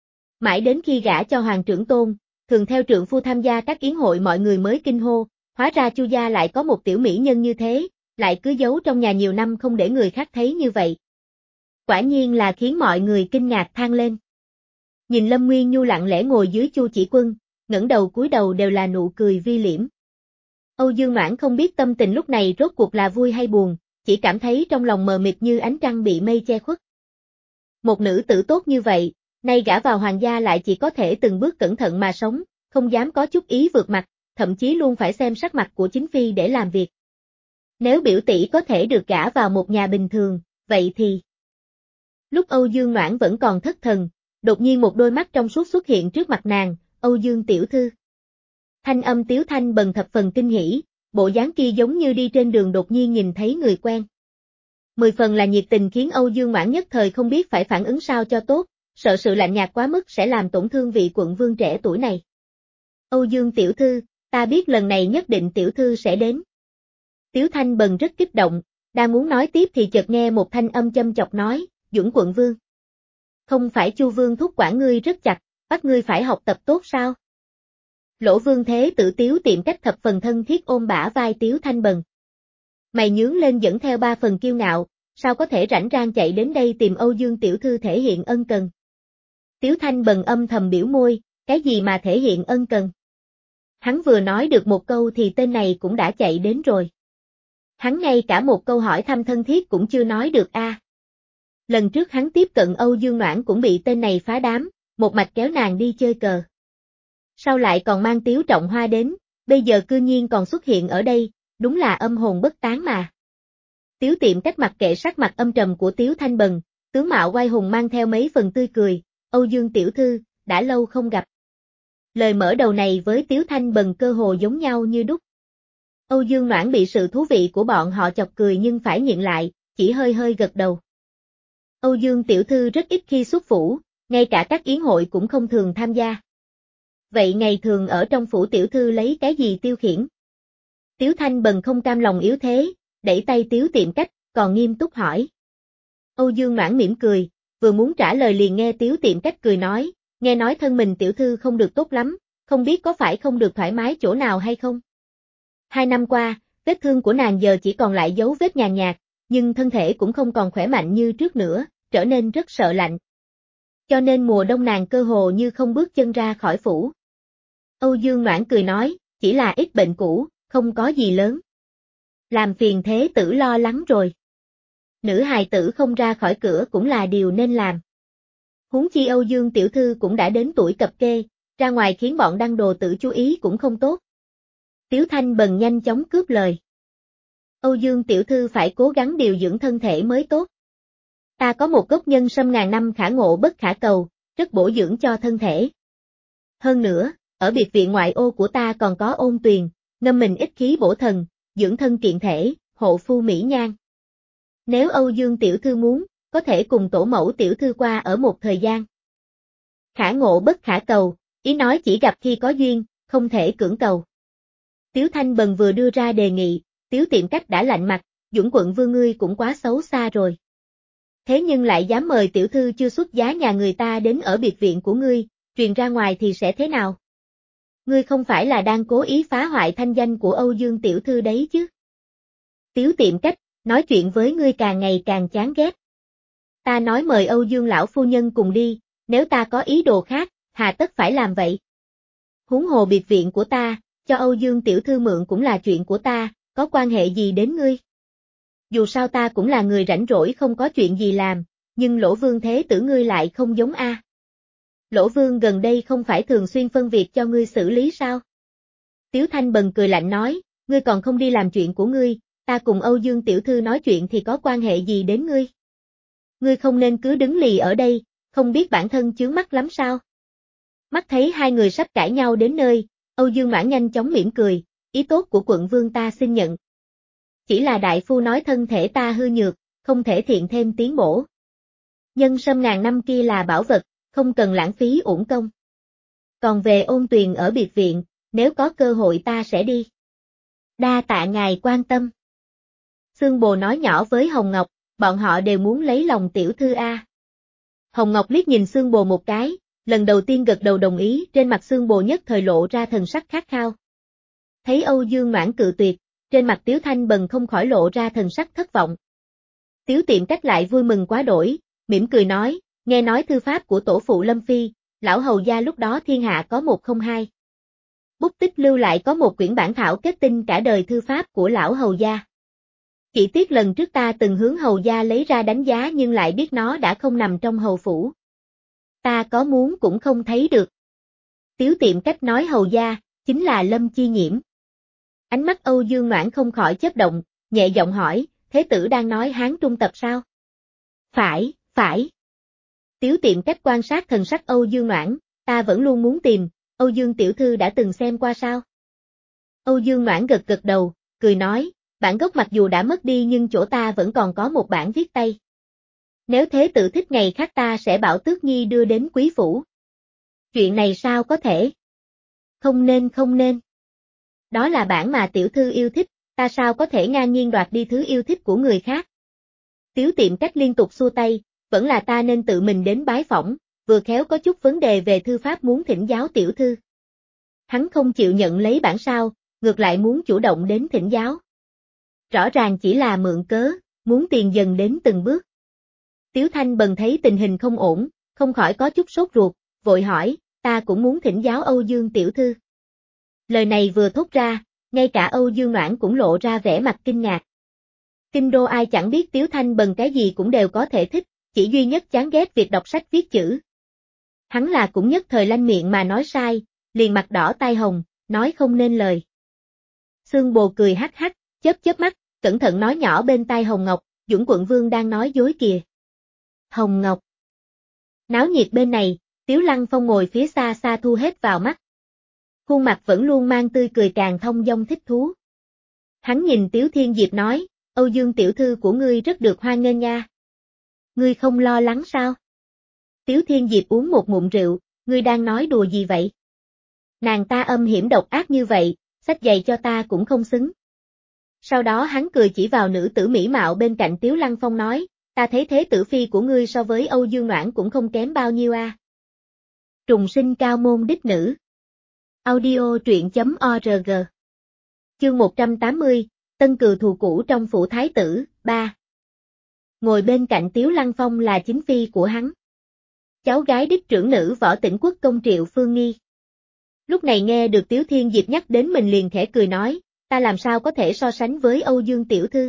Mãi đến khi gả cho hoàng trưởng tôn, thường theo trượng phu tham gia các yến hội mọi người mới kinh hô, hóa ra Chu gia lại có một tiểu mỹ nhân như thế, lại cứ giấu trong nhà nhiều năm không để người khác thấy như vậy. Quả nhiên là khiến mọi người kinh ngạc than lên. Nhìn Lâm Nguyên Nhu lặng lẽ ngồi dưới Chu Chỉ Quân, ngẩng đầu cúi đầu đều là nụ cười vi liễm. Âu Dương Noãn không biết tâm tình lúc này rốt cuộc là vui hay buồn, chỉ cảm thấy trong lòng mờ mịt như ánh trăng bị mây che khuất. Một nữ tử tốt như vậy, nay gả vào hoàng gia lại chỉ có thể từng bước cẩn thận mà sống, không dám có chút ý vượt mặt, thậm chí luôn phải xem sắc mặt của chính phi để làm việc. Nếu biểu tỷ có thể được gả vào một nhà bình thường, vậy thì... Lúc Âu Dương Noãn vẫn còn thất thần, đột nhiên một đôi mắt trong suốt xuất hiện trước mặt nàng, Âu Dương tiểu thư. Thanh âm Tiếu Thanh bần thập phần kinh hỉ, bộ dáng kia giống như đi trên đường đột nhiên nhìn thấy người quen. Mười phần là nhiệt tình khiến Âu Dương Noãn nhất thời không biết phải phản ứng sao cho tốt, sợ sự lạnh nhạt quá mức sẽ làm tổn thương vị quận vương trẻ tuổi này. Âu Dương tiểu thư, ta biết lần này nhất định tiểu thư sẽ đến. Tiếu Thanh bần rất kích động, đang muốn nói tiếp thì chợt nghe một thanh âm châm chọc nói, Dũng quận vương. Không phải Chu vương thúc quản ngươi rất chặt, bắt ngươi phải học tập tốt sao? Lỗ Vương Thế Tử Tiếu Tiệm Cách thập phần thân thiết ôm bả vai Tiếu Thanh Bần. Mày nhướng lên dẫn theo ba phần kiêu ngạo, sao có thể rảnh rang chạy đến đây tìm Âu Dương tiểu thư thể hiện ân cần. Tiếu Thanh Bần âm thầm biểu môi, cái gì mà thể hiện ân cần? Hắn vừa nói được một câu thì tên này cũng đã chạy đến rồi. Hắn ngay cả một câu hỏi thăm thân thiết cũng chưa nói được a. À. Lần trước hắn tiếp cận Âu Dương Noãn cũng bị tên này phá đám, một mạch kéo nàng đi chơi cờ. Sao lại còn mang Tiếu Trọng Hoa đến, bây giờ cư nhiên còn xuất hiện ở đây, đúng là âm hồn bất tán mà. Tiếu Tiệm Cách mặc kệ sắc mặt âm trầm của Tiếu Thanh Bần, tướng mạo oai hùng mang theo mấy phần tươi cười, Âu Dương tiểu thư, đã lâu không gặp. Lời mở đầu này với Tiếu Thanh Bần cơ hồ giống nhau như đúc. Âu Dương Noãn bị sự thú vị của bọn họ chọc cười nhưng phải nhịn lại, chỉ hơi hơi gật đầu. Âu Dương tiểu thư rất ít khi xuất phủ, ngay cả các yến hội cũng không thường tham gia. Vậy ngày thường ở trong phủ tiểu thư lấy cái gì tiêu khiển? Tiếu Thanh Bần không cam lòng yếu thế, đẩy tay Tiếu Tiệm Cách, còn nghiêm túc hỏi. Âu Dương Noãn mỉm cười, vừa muốn trả lời liền nghe Tiếu Tiệm Cách cười nói, nghe nói thân mình tiểu thư không được tốt lắm, không biết có phải không được thoải mái chỗ nào hay không? Hai năm qua, vết thương của nàng giờ chỉ còn lại dấu vết nhàn nhạt, nhưng thân thể cũng không còn khỏe mạnh như trước nữa, trở nên rất sợ lạnh. Cho nên mùa đông nàng cơ hồ như không bước chân ra khỏi phủ. Âu Dương Noãn cười nói, chỉ là ít bệnh cũ, không có gì lớn. Làm phiền thế tử lo lắng rồi. Nữ hài tử không ra khỏi cửa cũng là điều nên làm. Huống chi Âu Dương tiểu thư cũng đã đến tuổi cập kê, ra ngoài khiến bọn đăng đồ tử chú ý cũng không tốt. Tiếu Thanh Bần nhanh chóng cướp lời. Âu Dương tiểu thư phải cố gắng điều dưỡng thân thể mới tốt. Ta có một gốc nhân sâm ngàn năm khả ngộ bất khả cầu, rất bổ dưỡng cho thân thể. Hơn nữa, ở biệt viện ngoại ô của ta còn có ôn tuyền, ngâm mình ít khí bổ thần, dưỡng thân kiện thể, hộ phu mỹ nhan. Nếu Âu Dương tiểu thư muốn, có thể cùng tổ mẫu tiểu thư qua ở một thời gian. Khả ngộ bất khả cầu, ý nói chỉ gặp khi có duyên, không thể cưỡng cầu. Tiếu Thanh Bần vừa đưa ra đề nghị, Tiếu Tiệm Cách đã lạnh mặt, Dũng quận vương ngươi cũng quá xấu xa rồi. Thế nhưng lại dám mời tiểu thư chưa xuất giá nhà người ta đến ở biệt viện của ngươi, truyền ra ngoài thì sẽ thế nào? Ngươi không phải là đang cố ý phá hoại thanh danh của Âu Dương tiểu thư đấy chứ? Tiếu Tiệm Cách, nói chuyện với ngươi càng ngày càng chán ghét. Ta nói mời Âu Dương lão phu nhân cùng đi, nếu ta có ý đồ khác, hà tất phải làm vậy? Huống hồ biệt viện của ta, cho Âu Dương tiểu thư mượn cũng là chuyện của ta, có quan hệ gì đến ngươi? Dù sao ta cũng là người rảnh rỗi không có chuyện gì làm, nhưng Lỗ Vương Thế Tử ngươi lại không giống a. Lỗ Vương gần đây không phải thường xuyên phân việc cho ngươi xử lý sao? Tiếu Thanh Bần cười lạnh nói, ngươi còn không đi làm chuyện của ngươi, ta cùng Âu Dương tiểu thư nói chuyện thì có quan hệ gì đến ngươi? Ngươi không nên cứ đứng lì ở đây, không biết bản thân chướng mắt lắm sao? Mắt thấy hai người sắp cãi nhau đến nơi, Âu Dương Mãn nhanh chóng mỉm cười, ý tốt của quận vương ta xin nhận. Chỉ là đại phu nói thân thể ta hư nhược, không thể thiện thêm tiến bổ. Nhân sâm ngàn năm kia là bảo vật, không cần lãng phí uổng công. Còn về ôn tuyền ở biệt viện, nếu có cơ hội ta sẽ đi. Đa tạ ngài quan tâm. Xương Bồ nói nhỏ với Hồng Ngọc, bọn họ đều muốn lấy lòng tiểu thư a. Hồng Ngọc liếc nhìn Xương Bồ một cái, lần đầu tiên gật đầu đồng ý, trên mặt Xương Bồ nhất thời lộ ra thần sắc khát khao. Thấy Âu Dương Noãn cự tuyệt, trên mặt Tiếu Thanh Bần không khỏi lộ ra thần sắc thất vọng. Tiếu Tiệm Cách lại vui mừng quá đổi, mỉm cười nói, nghe nói thư pháp của tổ phụ Lâm Phi, lão hầu gia lúc đó thiên hạ có một không hai. Bút tích lưu lại có một quyển bản thảo kết tinh cả đời thư pháp của lão hầu gia. Chỉ tiếc lần trước ta từng hướng hầu gia lấy ra đánh giá nhưng lại biết nó đã không nằm trong hầu phủ. Ta có muốn cũng không thấy được. Tiếu Tiệm Cách nói hầu gia, chính là Lâm Chi Nhiễm. Ánh mắt Âu Dương Noãn không khỏi chớp động, nhẹ giọng hỏi, thế tử đang nói Hán Trung tập sao? Phải, phải. Tiếu Tiệm Cách quan sát thần sắc Âu Dương Noãn, ta vẫn luôn muốn tìm, Âu Dương tiểu thư đã từng xem qua sao? Âu Dương Noãn gật gật đầu, cười nói, bản gốc mặc dù đã mất đi nhưng chỗ ta vẫn còn có một bản viết tay. Nếu thế tử thích ngày khác ta sẽ bảo Tước Nhi đưa đến quý phủ. Chuyện này sao có thể? Không nên không nên. Đó là bản mà tiểu thư yêu thích, ta sao có thể ngang nhiên đoạt đi thứ yêu thích của người khác. Tiếu Tiệm Cách liên tục xua tay, vẫn là ta nên tự mình đến bái phỏng, vừa khéo có chút vấn đề về thư pháp muốn thỉnh giáo tiểu thư. Hắn không chịu nhận lấy bản sao, ngược lại muốn chủ động đến thỉnh giáo. Rõ ràng chỉ là mượn cớ, muốn tiền dần đến từng bước. Tiếu Thanh Bần thấy tình hình không ổn, không khỏi có chút sốt ruột, vội hỏi, ta cũng muốn thỉnh giáo Âu Dương tiểu thư. Lời này vừa thốt ra, ngay cả Âu Dương Noãn cũng lộ ra vẻ mặt kinh ngạc. Kinh đô ai chẳng biết Tiếu Thanh Bần cái gì cũng đều có thể thích, chỉ duy nhất chán ghét việc đọc sách viết chữ. Hắn là cũng nhất thời lanh miệng mà nói sai, liền mặt đỏ tai hồng, nói không nên lời. Xương Bồ cười hắc hắc, chớp chớp mắt, cẩn thận nói nhỏ bên tai Hồng Ngọc, Dũng quận vương đang nói dối kìa. Hồng Ngọc. Náo nhiệt bên này, Tiếu Lăng Phong ngồi phía xa xa thu hết vào mắt. Khuôn mặt vẫn luôn mang tươi cười càng thông dong thích thú. Hắn nhìn Tiếu Thiên Diệp nói, Âu Dương tiểu thư của ngươi rất được hoan nghênh nha. Ngươi không lo lắng sao? Tiếu Thiên Diệp uống một ngụm rượu, ngươi đang nói đùa gì vậy? Nàng ta âm hiểm độc ác như vậy, xách giày cho ta cũng không xứng. Sau đó hắn cười chỉ vào nữ tử mỹ mạo bên cạnh Tiếu Lăng Phong nói, ta thấy thế tử phi của ngươi so với Âu Dương Noãn cũng không kém bao nhiêu a. À. Trùng sinh cao môn đích nữ. Audio truyện.org. Chương một trăm tám mươi, Tân cừu thù cũ trong phủ thái tử, ba. Ngồi bên cạnh Tiếu Lăng Phong là chính phi của hắn. Cháu gái đích trưởng nữ Võ Tĩnh Quốc công Triệu Phương Nghi. Lúc này nghe được Tiếu Thiên Diệp nhắc đến mình liền khẽ cười nói, ta làm sao có thể so sánh với Âu Dương tiểu thư.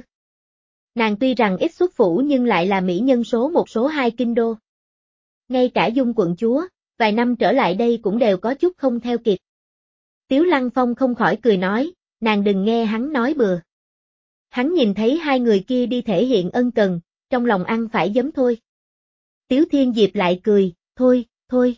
Nàng tuy rằng ít xuất phủ nhưng lại là mỹ nhân số một số hai kinh đô. Ngay cả Dung quận chúa, vài năm trở lại đây cũng đều có chút không theo kịp. Tiếu Lăng Phong không khỏi cười nói, nàng đừng nghe hắn nói bừa. Hắn nhìn thấy hai người kia đi thể hiện ân cần, trong lòng ăn phải giấm thôi. Tiếu Thiên Diệp lại cười, thôi, thôi.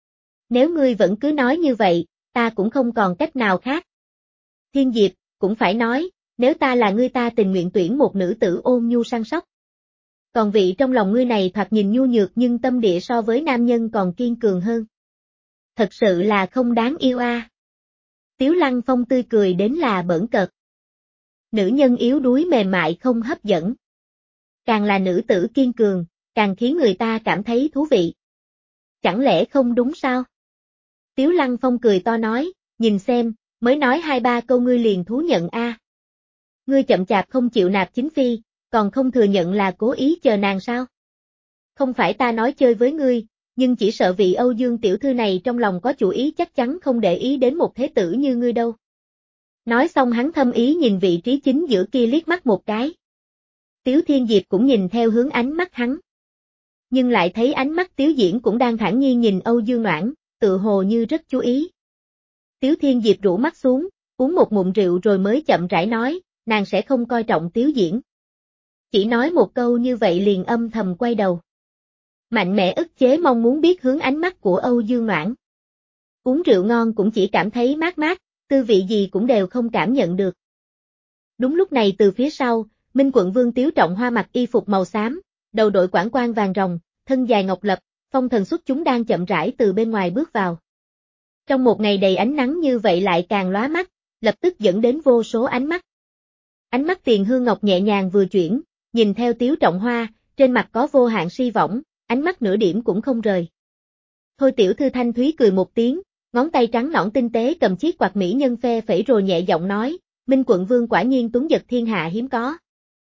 Nếu ngươi vẫn cứ nói như vậy, ta cũng không còn cách nào khác. Thiên Diệp, cũng phải nói, nếu ta là ngươi ta tình nguyện tuyển một nữ tử ôn nhu săn sóc. Còn vị trong lòng ngươi này thoạt nhìn nhu nhược nhưng tâm địa so với nam nhân còn kiên cường hơn. Thật sự là không đáng yêu a. À. Tiếu Lăng Phong tươi cười đến là bỡn cợt. Nữ nhân yếu đuối mềm mại không hấp dẫn. Càng là nữ tử kiên cường, càng khiến người ta cảm thấy thú vị. Chẳng lẽ không đúng sao? Tiếu Lăng Phong cười to nói, nhìn xem, mới nói hai ba câu ngươi liền thú nhận a. À. Ngươi chậm chạp không chịu nạp chính phi, còn không thừa nhận là cố ý chờ nàng sao? Không phải ta nói chơi với ngươi, nhưng chỉ sợ vị Âu Dương tiểu thư này trong lòng có chủ ý chắc chắn không để ý đến một thế tử như ngươi đâu. Nói xong hắn thâm ý nhìn vị trí chính giữa kia liếc mắt một cái. Tiếu Thiên Diệp cũng nhìn theo hướng ánh mắt hắn. Nhưng lại thấy ánh mắt Tiếu Diễn cũng đang thản nhiên nhìn Âu Dương Noãn, tự hồ như rất chú ý. Tiếu Thiên Diệp rũ mắt xuống, uống một ngụm rượu rồi mới chậm rãi nói, nàng sẽ không coi trọng Tiếu Diễn. Chỉ nói một câu như vậy liền âm thầm quay đầu. Mạnh mẽ ức chế mong muốn biết hướng ánh mắt của Âu Dương Noãn. Uống rượu ngon cũng chỉ cảm thấy mát mát, tư vị gì cũng đều không cảm nhận được. Đúng lúc này từ phía sau, Minh quận vương Tiếu Trọng Hoa mặc y phục màu xám, đầu đội quản quan vàng rồng, thân dài ngọc lập, phong thần xuất chúng đang chậm rãi từ bên ngoài bước vào. Trong một ngày đầy ánh nắng như vậy lại càng lóa mắt, lập tức dẫn đến vô số ánh mắt. Ánh mắt Tiền Hương Ngọc nhẹ nhàng vừa chuyển, nhìn theo Tiếu Trọng Hoa, trên mặt có vô hạn si võng, ánh mắt nửa điểm cũng không rời. Thôi tiểu thư thanh thúy cười một tiếng, ngón tay trắng nõn tinh tế cầm chiếc quạt mỹ nhân phe phẩy rồi nhẹ giọng nói, Minh quận vương quả nhiên tuấn giật thiên hạ hiếm có.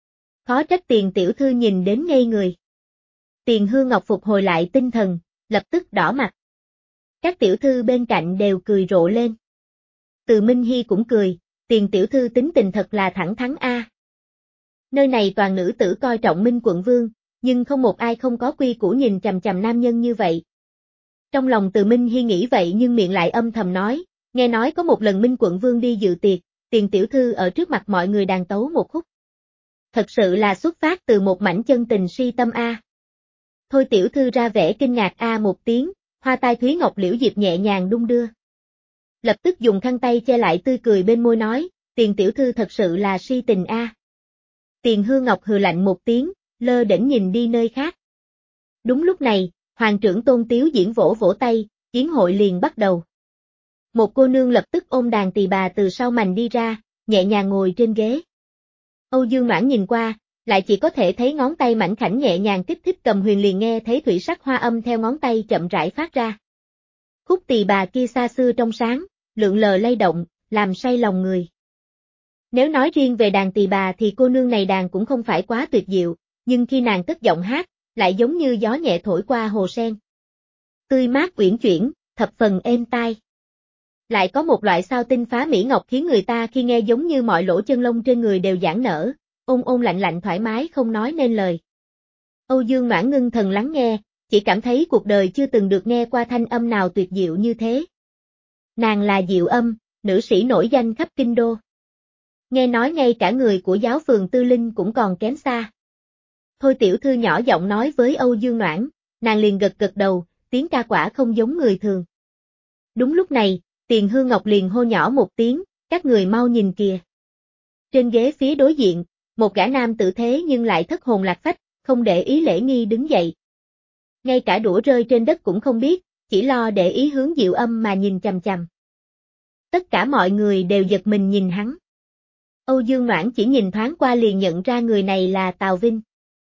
Khó trách Tiền tiểu thư nhìn đến ngây người. Tiền Hương Ngọc phục hồi lại tinh thần, lập tức đỏ mặt. Các tiểu thư bên cạnh đều cười rộ lên. Từ Minh Hy cũng cười, Tiền tiểu thư tính tình thật là thẳng thắn a. Nơi này toàn nữ tử coi trọng Minh quận vương, nhưng không một ai không có quy củ nhìn chằm chằm nam nhân như vậy. Trong lòng Từ Minh Hy nghĩ vậy nhưng miệng lại âm thầm nói, nghe nói có một lần Minh quận vương đi dự tiệc, Tiền tiểu thư ở trước mặt mọi người đàn tấu một khúc. Thật sự là xuất phát từ một mảnh chân tình si tâm a. Thôi tiểu thư ra vẻ kinh ngạc a một tiếng, hoa tai Thúy Ngọc Liễu Diệp nhẹ nhàng đung đưa. Lập tức dùng khăn tay che lại tươi cười bên môi nói, Tiền tiểu thư thật sự là si tình a. Tiền Hương Ngọc hừ lạnh một tiếng, lơ đễnh nhìn đi nơi khác. Đúng lúc này, Hoàng trưởng Tôn Tiếu Diễn vỗ vỗ tay, yến hội liền bắt đầu. Một cô nương lập tức ôm đàn tỳ bà từ sau mành đi ra, nhẹ nhàng ngồi trên ghế. Âu Dương Noãn nhìn qua, lại chỉ có thể thấy ngón tay mảnh khảnh nhẹ nhàng tiếp thích cầm huyền, liền nghe thấy thủy sắc hoa âm theo ngón tay chậm rãi phát ra. Khúc tỳ bà kia xa xưa trong sáng, lượn lờ lay động, làm say lòng người. Nếu nói riêng về đàn tỳ bà thì cô nương này đàn cũng không phải quá tuyệt diệu, nhưng khi nàng cất giọng hát, lại giống như gió nhẹ thổi qua hồ sen. Tươi mát uyển chuyển, thập phần êm tai. Lại có một loại sao tinh phá mỹ ngọc khiến người ta khi nghe giống như mọi lỗ chân lông trên người đều giãn nở, ôn ôn lạnh lạnh thoải mái không nói nên lời. Âu Dương Noãn ngưng thần lắng nghe, chỉ cảm thấy cuộc đời chưa từng được nghe qua thanh âm nào tuyệt diệu như thế. Nàng là Diệu Âm, nữ sĩ nổi danh khắp kinh đô. Nghe nói ngay cả người của giáo phường Tư Linh cũng còn kém xa. Thôi tiểu thư nhỏ giọng nói với Âu Dương Noãn, nàng liền gật gật đầu, tiếng ca quả không giống người thường. Đúng lúc này, Tiền Hương Ngọc liền hô nhỏ một tiếng, các người mau nhìn kìa. Trên ghế phía đối diện, một gã nam tử thế nhưng lại thất hồn lạc phách, không để ý lễ nghi đứng dậy. Ngay cả đũa rơi trên đất cũng không biết, chỉ lo để ý hướng Diệu Âm mà nhìn chằm chằm. Tất cả mọi người đều giật mình nhìn hắn. Âu Dương Noãn chỉ nhìn thoáng qua liền nhận ra người này là Tào Vinh.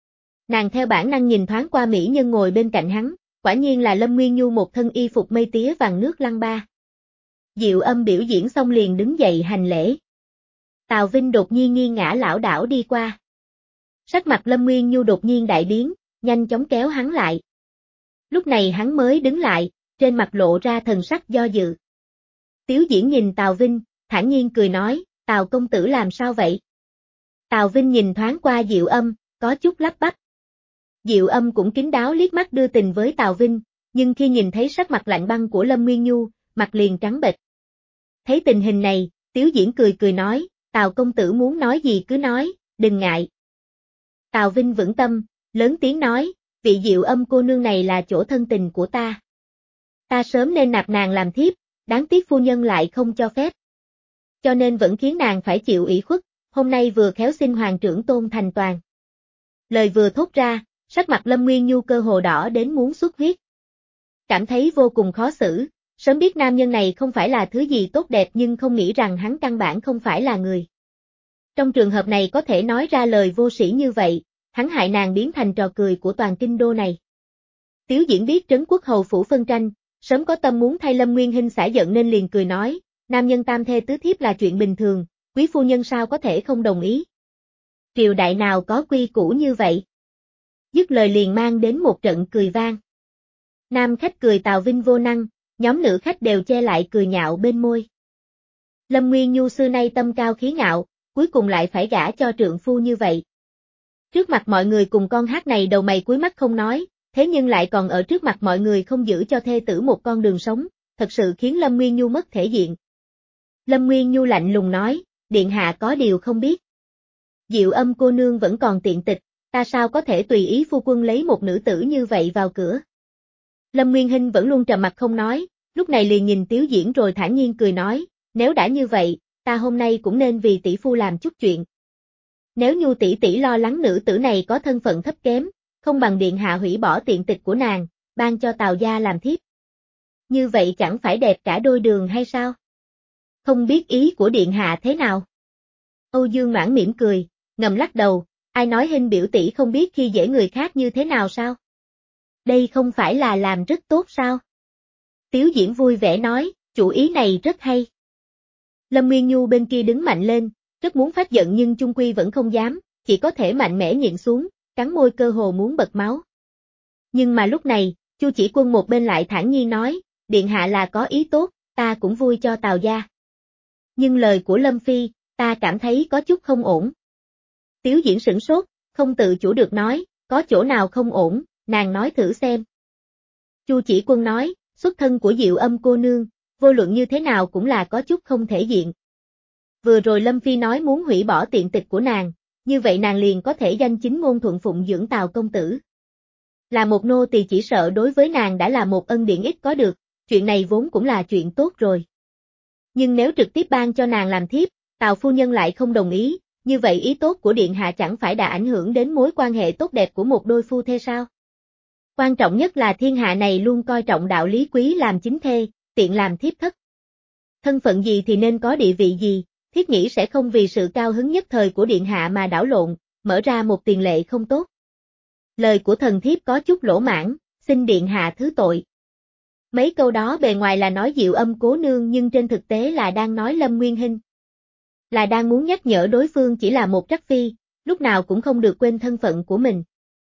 Nàng theo bản năng nhìn thoáng qua mỹ nhân ngồi bên cạnh hắn, quả nhiên là Lâm Nguyên Nhu một thân y phục mây tía vàng nước lăng ba. Diệu Âm biểu diễn xong liền đứng dậy hành lễ. Tào Vinh đột nhiên nghiêng ngã lảo đảo đi qua. Sắc mặt Lâm Nguyên Nhu đột nhiên đại biến, nhanh chóng kéo hắn lại. Lúc này hắn mới đứng lại, trên mặt lộ ra thần sắc do dự. Tiếu Diễn nhìn Tào Vinh, thản nhiên cười nói, Tào công tử làm sao vậy? Tào Vinh nhìn thoáng qua Diệu Âm, có chút lắp bắp. Diệu Âm cũng kín đáo liếc mắt đưa tình với Tào Vinh, nhưng khi nhìn thấy sắc mặt lạnh băng của Lâm Nguyên Nhu, mặt liền trắng bệch. Thấy tình hình này, Tiếu Diễn cười cười nói, Tào công tử muốn nói gì cứ nói, đừng ngại. Tào Vinh vững tâm, lớn tiếng nói, vị Diệu Âm cô nương này là chỗ thân tình của ta. Ta sớm nên nạp nàng làm thiếp, đáng tiếc phu nhân lại không cho phép. Cho nên vẫn khiến nàng phải chịu ủy khuất, hôm nay vừa khéo xin hoàng trưởng tôn thành toàn. Lời vừa thốt ra, sắc mặt Lâm Nguyên Nhu cơ hồ đỏ đến muốn xuất huyết. Cảm thấy vô cùng khó xử, sớm biết nam nhân này không phải là thứ gì tốt đẹp nhưng không nghĩ rằng hắn căn bản không phải là người. Trong trường hợp này có thể nói ra lời vô sĩ như vậy, hắn hại nàng biến thành trò cười của toàn kinh đô này. Tiếu Diễn biết Trấn Quốc hầu phủ phân tranh, sớm có tâm muốn thay Lâm Nguyên Hinh xả giận nên liền cười nói, nam nhân tam thê tứ thiếp là chuyện bình thường, quý phu nhân sao có thể không đồng ý. Triều đại nào có quy củ như vậy? Dứt lời liền mang đến một trận cười vang. Nam khách cười Tào Vinh vô năng, nhóm nữ khách đều che lại cười nhạo bên môi. Lâm Nguyên Nhu xưa nay tâm cao khí ngạo, cuối cùng lại phải gả cho trượng phu như vậy. Trước mặt mọi người cùng con hát này đầu mày cúi mắt không nói, thế nhưng lại còn ở trước mặt mọi người không giữ cho thê tử một con đường sống, thật sự khiến Lâm Nguyên Nhu mất thể diện. Lâm Nguyên Nhu lạnh lùng nói, điện hạ có điều không biết. Diệu Âm cô nương vẫn còn tiện tịch, ta sao có thể tùy ý phu quân lấy một nữ tử như vậy vào cửa. Lâm Nguyên Hinh vẫn luôn trầm mặt không nói, lúc này liền nhìn Tiếu Diễn rồi thản nhiên cười nói, nếu đã như vậy, ta hôm nay cũng nên vì tỷ phu làm chút chuyện. Nếu Nhu tỷ tỷ lo lắng nữ tử này có thân phận thấp kém, không bằng điện hạ hủy bỏ tiện tịch của nàng, ban cho Tào gia làm thiếp. Như vậy chẳng phải đẹp cả đôi đường hay sao? Không biết ý của điện hạ thế nào? Âu Dương Noãn mỉm cười, ngầm lắc đầu, ai nói Hinh biểu tỷ không biết khi dễ người khác như thế nào sao? Đây không phải là làm rất tốt sao? Tiếu Diễn vui vẻ nói, chủ ý này rất hay. Lâm Nguyên Nhu bên kia đứng mạnh lên, rất muốn phát giận nhưng chung quy vẫn không dám, chỉ có thể mạnh mẽ nhịn xuống, cắn môi cơ hồ muốn bật máu. Nhưng mà lúc này, Chu Chỉ Quân một bên lại thản nhiên nói, điện hạ là có ý tốt, ta cũng vui cho Tào gia. Nhưng lời của Lâm Phi, ta cảm thấy có chút không ổn. Tiếu Diễn sửng sốt, không tự chủ được nói, có chỗ nào không ổn, nàng nói thử xem. Chu Chỉ Quân nói, xuất thân của Diệu Âm cô nương, vô luận như thế nào cũng là có chút không thể diện. Vừa rồi Lâm Phi nói muốn hủy bỏ tiện tịch của nàng, như vậy nàng liền có thể danh chính ngôn thuận phụng dưỡng Tào công tử. Là một nô tỳ chỉ sợ đối với nàng đã là một ân điển ít có được, chuyện này vốn cũng là chuyện tốt rồi. Nhưng nếu trực tiếp ban cho nàng làm thiếp, Tào phu nhân lại không đồng ý, như vậy ý tốt của điện hạ chẳng phải đã ảnh hưởng đến mối quan hệ tốt đẹp của một đôi phu thê sao? Quan trọng nhất là thiên hạ này luôn coi trọng đạo lý quý làm chính thê, tiện làm thiếp thất. Thân phận gì thì nên có địa vị gì, thiết nghĩ sẽ không vì sự cao hứng nhất thời của điện hạ mà đảo lộn, mở ra một tiền lệ không tốt. Lời của thần thiếp có chút lỗ mãng, xin điện hạ thứ tội. Mấy câu đó bề ngoài là nói Diệu Âm cô nương nhưng trên thực tế là đang nói Lâm Nguyên Hinh. Là đang muốn nhắc nhở đối phương chỉ là một trắc phi, lúc nào cũng không được quên thân phận của mình.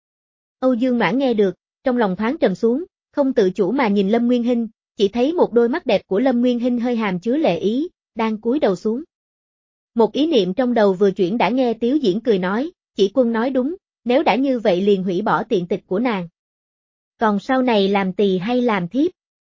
Âu Dương Noãn nghe được, trong lòng thoáng trầm xuống, không tự chủ mà nhìn Lâm Nguyên Hinh, chỉ thấy một đôi mắt đẹp của Lâm Nguyên Hinh hơi hàm chứa lệ ý, đang cúi đầu xuống. Một ý niệm trong đầu vừa chuyển đã nghe Tiếu Diễn cười nói, chỉ quân nói đúng, nếu đã như vậy liền hủy bỏ tiện tịch của nàng. Còn sau này làm tỳ hay làm thiếp?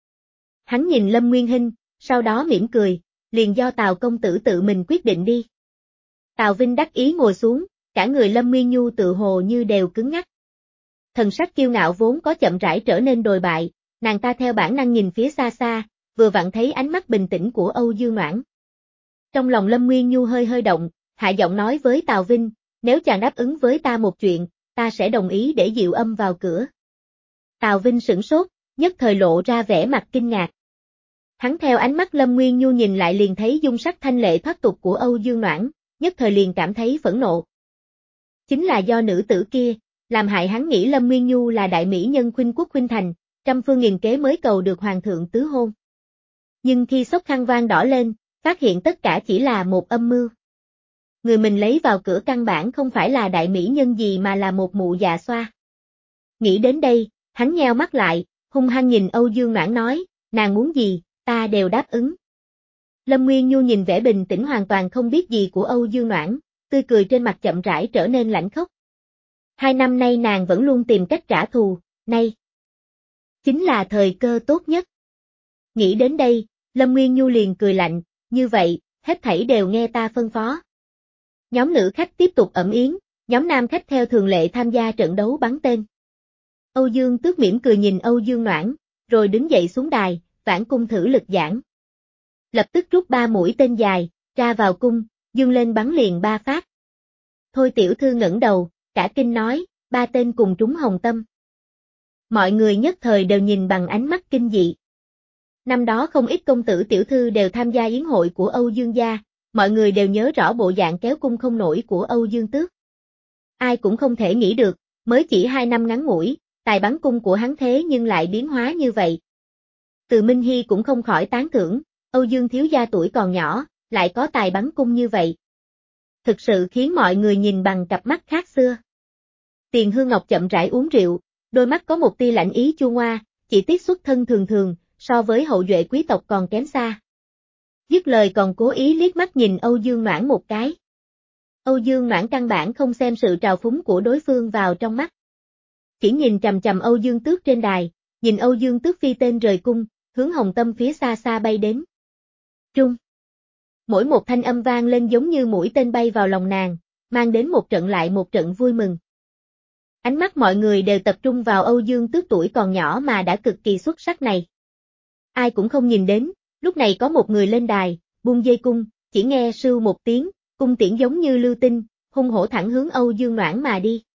Hắn nhìn Lâm Nguyên Hinh, sau đó mỉm cười, liền do Tào công tử tự mình quyết định đi. Tào Vinh đắc ý ngồi xuống, cả người Lâm Nguyên Nhu tự hồ như đều cứng ngắc. Thần sắc kiêu ngạo vốn có chậm rãi trở nên đồi bại, nàng ta theo bản năng nhìn phía xa xa, vừa vặn thấy ánh mắt bình tĩnh của Âu Dương Noãn. Trong lòng Lâm Nguyên Nhu hơi hơi động, hạ giọng nói với Tào Vinh, nếu chàng đáp ứng với ta một chuyện, ta sẽ đồng ý để Diệu Âm vào cửa. Tào Vinh sửng sốt, nhất thời lộ ra vẻ mặt kinh ngạc. Hắn theo ánh mắt Lâm Nguyên Nhu nhìn lại liền thấy dung sắc thanh lệ thoát tục của Âu Dương Noãn, nhất thời liền cảm thấy phẫn nộ. Chính là do nữ tử kia, làm hại hắn nghĩ Lâm Nguyên Nhu là đại mỹ nhân khuynh quốc khuynh thành, trăm phương nghìn kế mới cầu được hoàng thượng tứ hôn. Nhưng khi sốc khăn vang đỏ lên, phát hiện tất cả chỉ là một âm mưu. Người mình lấy vào cửa căn bản không phải là đại mỹ nhân gì mà là một mụ già xoa. Nghĩ đến đây, hắn nheo mắt lại, hung hăng nhìn Âu Dương Noãn nói, nàng muốn gì, ta đều đáp ứng. Lâm Nguyên Nhu nhìn vẻ bình tĩnh hoàn toàn không biết gì của Âu Dương Noãn, tươi cười trên mặt chậm rãi trở nên lạnh khốc. Hai năm nay nàng vẫn luôn tìm cách trả thù, nay chính là thời cơ tốt nhất. Nghĩ đến đây, Lâm Nguyên Nhu liền cười lạnh, như vậy, hết thảy đều nghe ta phân phó. Nhóm nữ khách tiếp tục ẩm yến, nhóm nam khách theo thường lệ tham gia trận đấu bắn tên. Âu Dương Tước mỉm cười nhìn Âu Dương Noãn, rồi đứng dậy xuống đài, vãn cung thử lực giảng. Lập tức rút ba mũi tên dài, ra vào cung, dương lên bắn liền ba phát. Thôi tiểu thư ngẩng đầu, cả kinh nói, ba tên cùng trúng hồng tâm. Mọi người nhất thời đều nhìn bằng ánh mắt kinh dị. Năm đó không ít công tử tiểu thư đều tham gia yến hội của Âu Dương gia, mọi người đều nhớ rõ bộ dạng kéo cung không nổi của Âu Dương Tước. Ai cũng không thể nghĩ được, mới chỉ hai năm ngắn ngủi, tài bắn cung của hắn thế nhưng lại biến hóa như vậy. Từ Minh Hy cũng không khỏi tán thưởng, Âu Dương thiếu gia tuổi còn nhỏ, lại có tài bắn cung như vậy. Thực sự khiến mọi người nhìn bằng cặp mắt khác xưa. Tiền Hương Ngọc chậm rãi uống rượu, đôi mắt có một tia lạnh ý chua ngoa, chỉ tiếc xuất thân thường thường, so với hậu duệ quý tộc còn kém xa. Dứt lời còn cố ý liếc mắt nhìn Âu Dương Noãn một cái. Âu Dương Noãn căn bản không xem sự trào phúng của đối phương vào trong mắt. Chỉ nhìn chằm chằm Âu Dương Tước trên đài, nhìn Âu Dương Tước phi tên rời cung, hướng hồng tâm phía xa xa bay đến. Trung. Mỗi một thanh âm vang lên giống như mũi tên bay vào lòng nàng, mang đến một trận lại một trận vui mừng. Ánh mắt mọi người đều tập trung vào Âu Dương Tước tuổi còn nhỏ mà đã cực kỳ xuất sắc này. Ai cũng không nhìn đến, lúc này có một người lên đài, buông dây cung, chỉ nghe sưu một tiếng, cung tiễn giống như lưu tinh, hung hổ thẳng hướng Âu Dương Noãn mà đi.